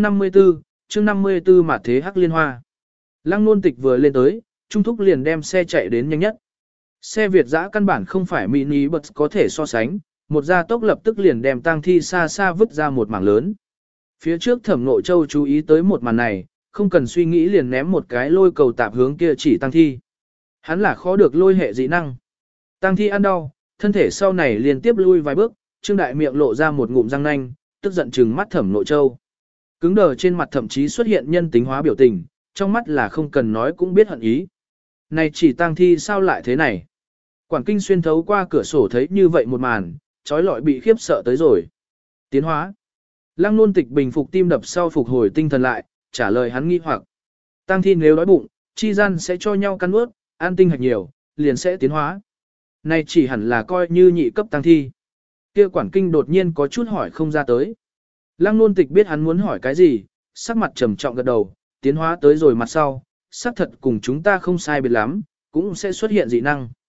54 mà thế hắc liên hoa. Lăng Nôn Tịch vừa lên tới, Trung Thúc liền đem xe chạy đến nhanh nhất. Xe Việt dã căn bản không phải mini bus có thể so sánh, một gia tốc lập tức liền đem tang thi xa xa vứt ra một mảng lớn. Phía trước Thẩm Nội Châu chú ý tới một màn này, không cần suy nghĩ liền ném một cái lôi cầu tạp hướng kia chỉ tang thi. Hắn là khó được lôi hệ dị năng. Tang thi ăn đau, thân thể sau này liên tiếp lui vài bước, Trương Đại miệng lộ ra một ngụm răng nanh, tức giận trừng mắt Thẩm Nội Châu. Cứng đờ trên mặt thậm chí xuất hiện nhân tính hóa biểu tình, trong mắt là không cần nói cũng biết hận ý. Này chỉ tang thi sao lại thế này? Quản Kinh xuyên thấu qua cửa sổ thấy như vậy một màn, trói lọi bị khiếp sợ tới rồi. Tiến hóa. Lăng Nôn Tịch bình phục tim đập sau phục hồi tinh thần lại, trả lời hắn nghi hoặc. Tang thi nếu đói bụng, chi gian sẽ cho nhau cắn nuốt, ăn tinh hạch nhiều, liền sẽ tiến hóa. Này chỉ hẳn là coi như nhị cấp tang thi. Kia Quản Kinh đột nhiên có chút hỏi không ra tới. Lăng Nôn Tịch biết hắn muốn hỏi cái gì, sắc mặt trầm trọng gật đầu, tiến hóa tới rồi mặt sau, sắc thật cùng chúng ta không sai biệt lắm, cũng sẽ xuất hiện dị năng.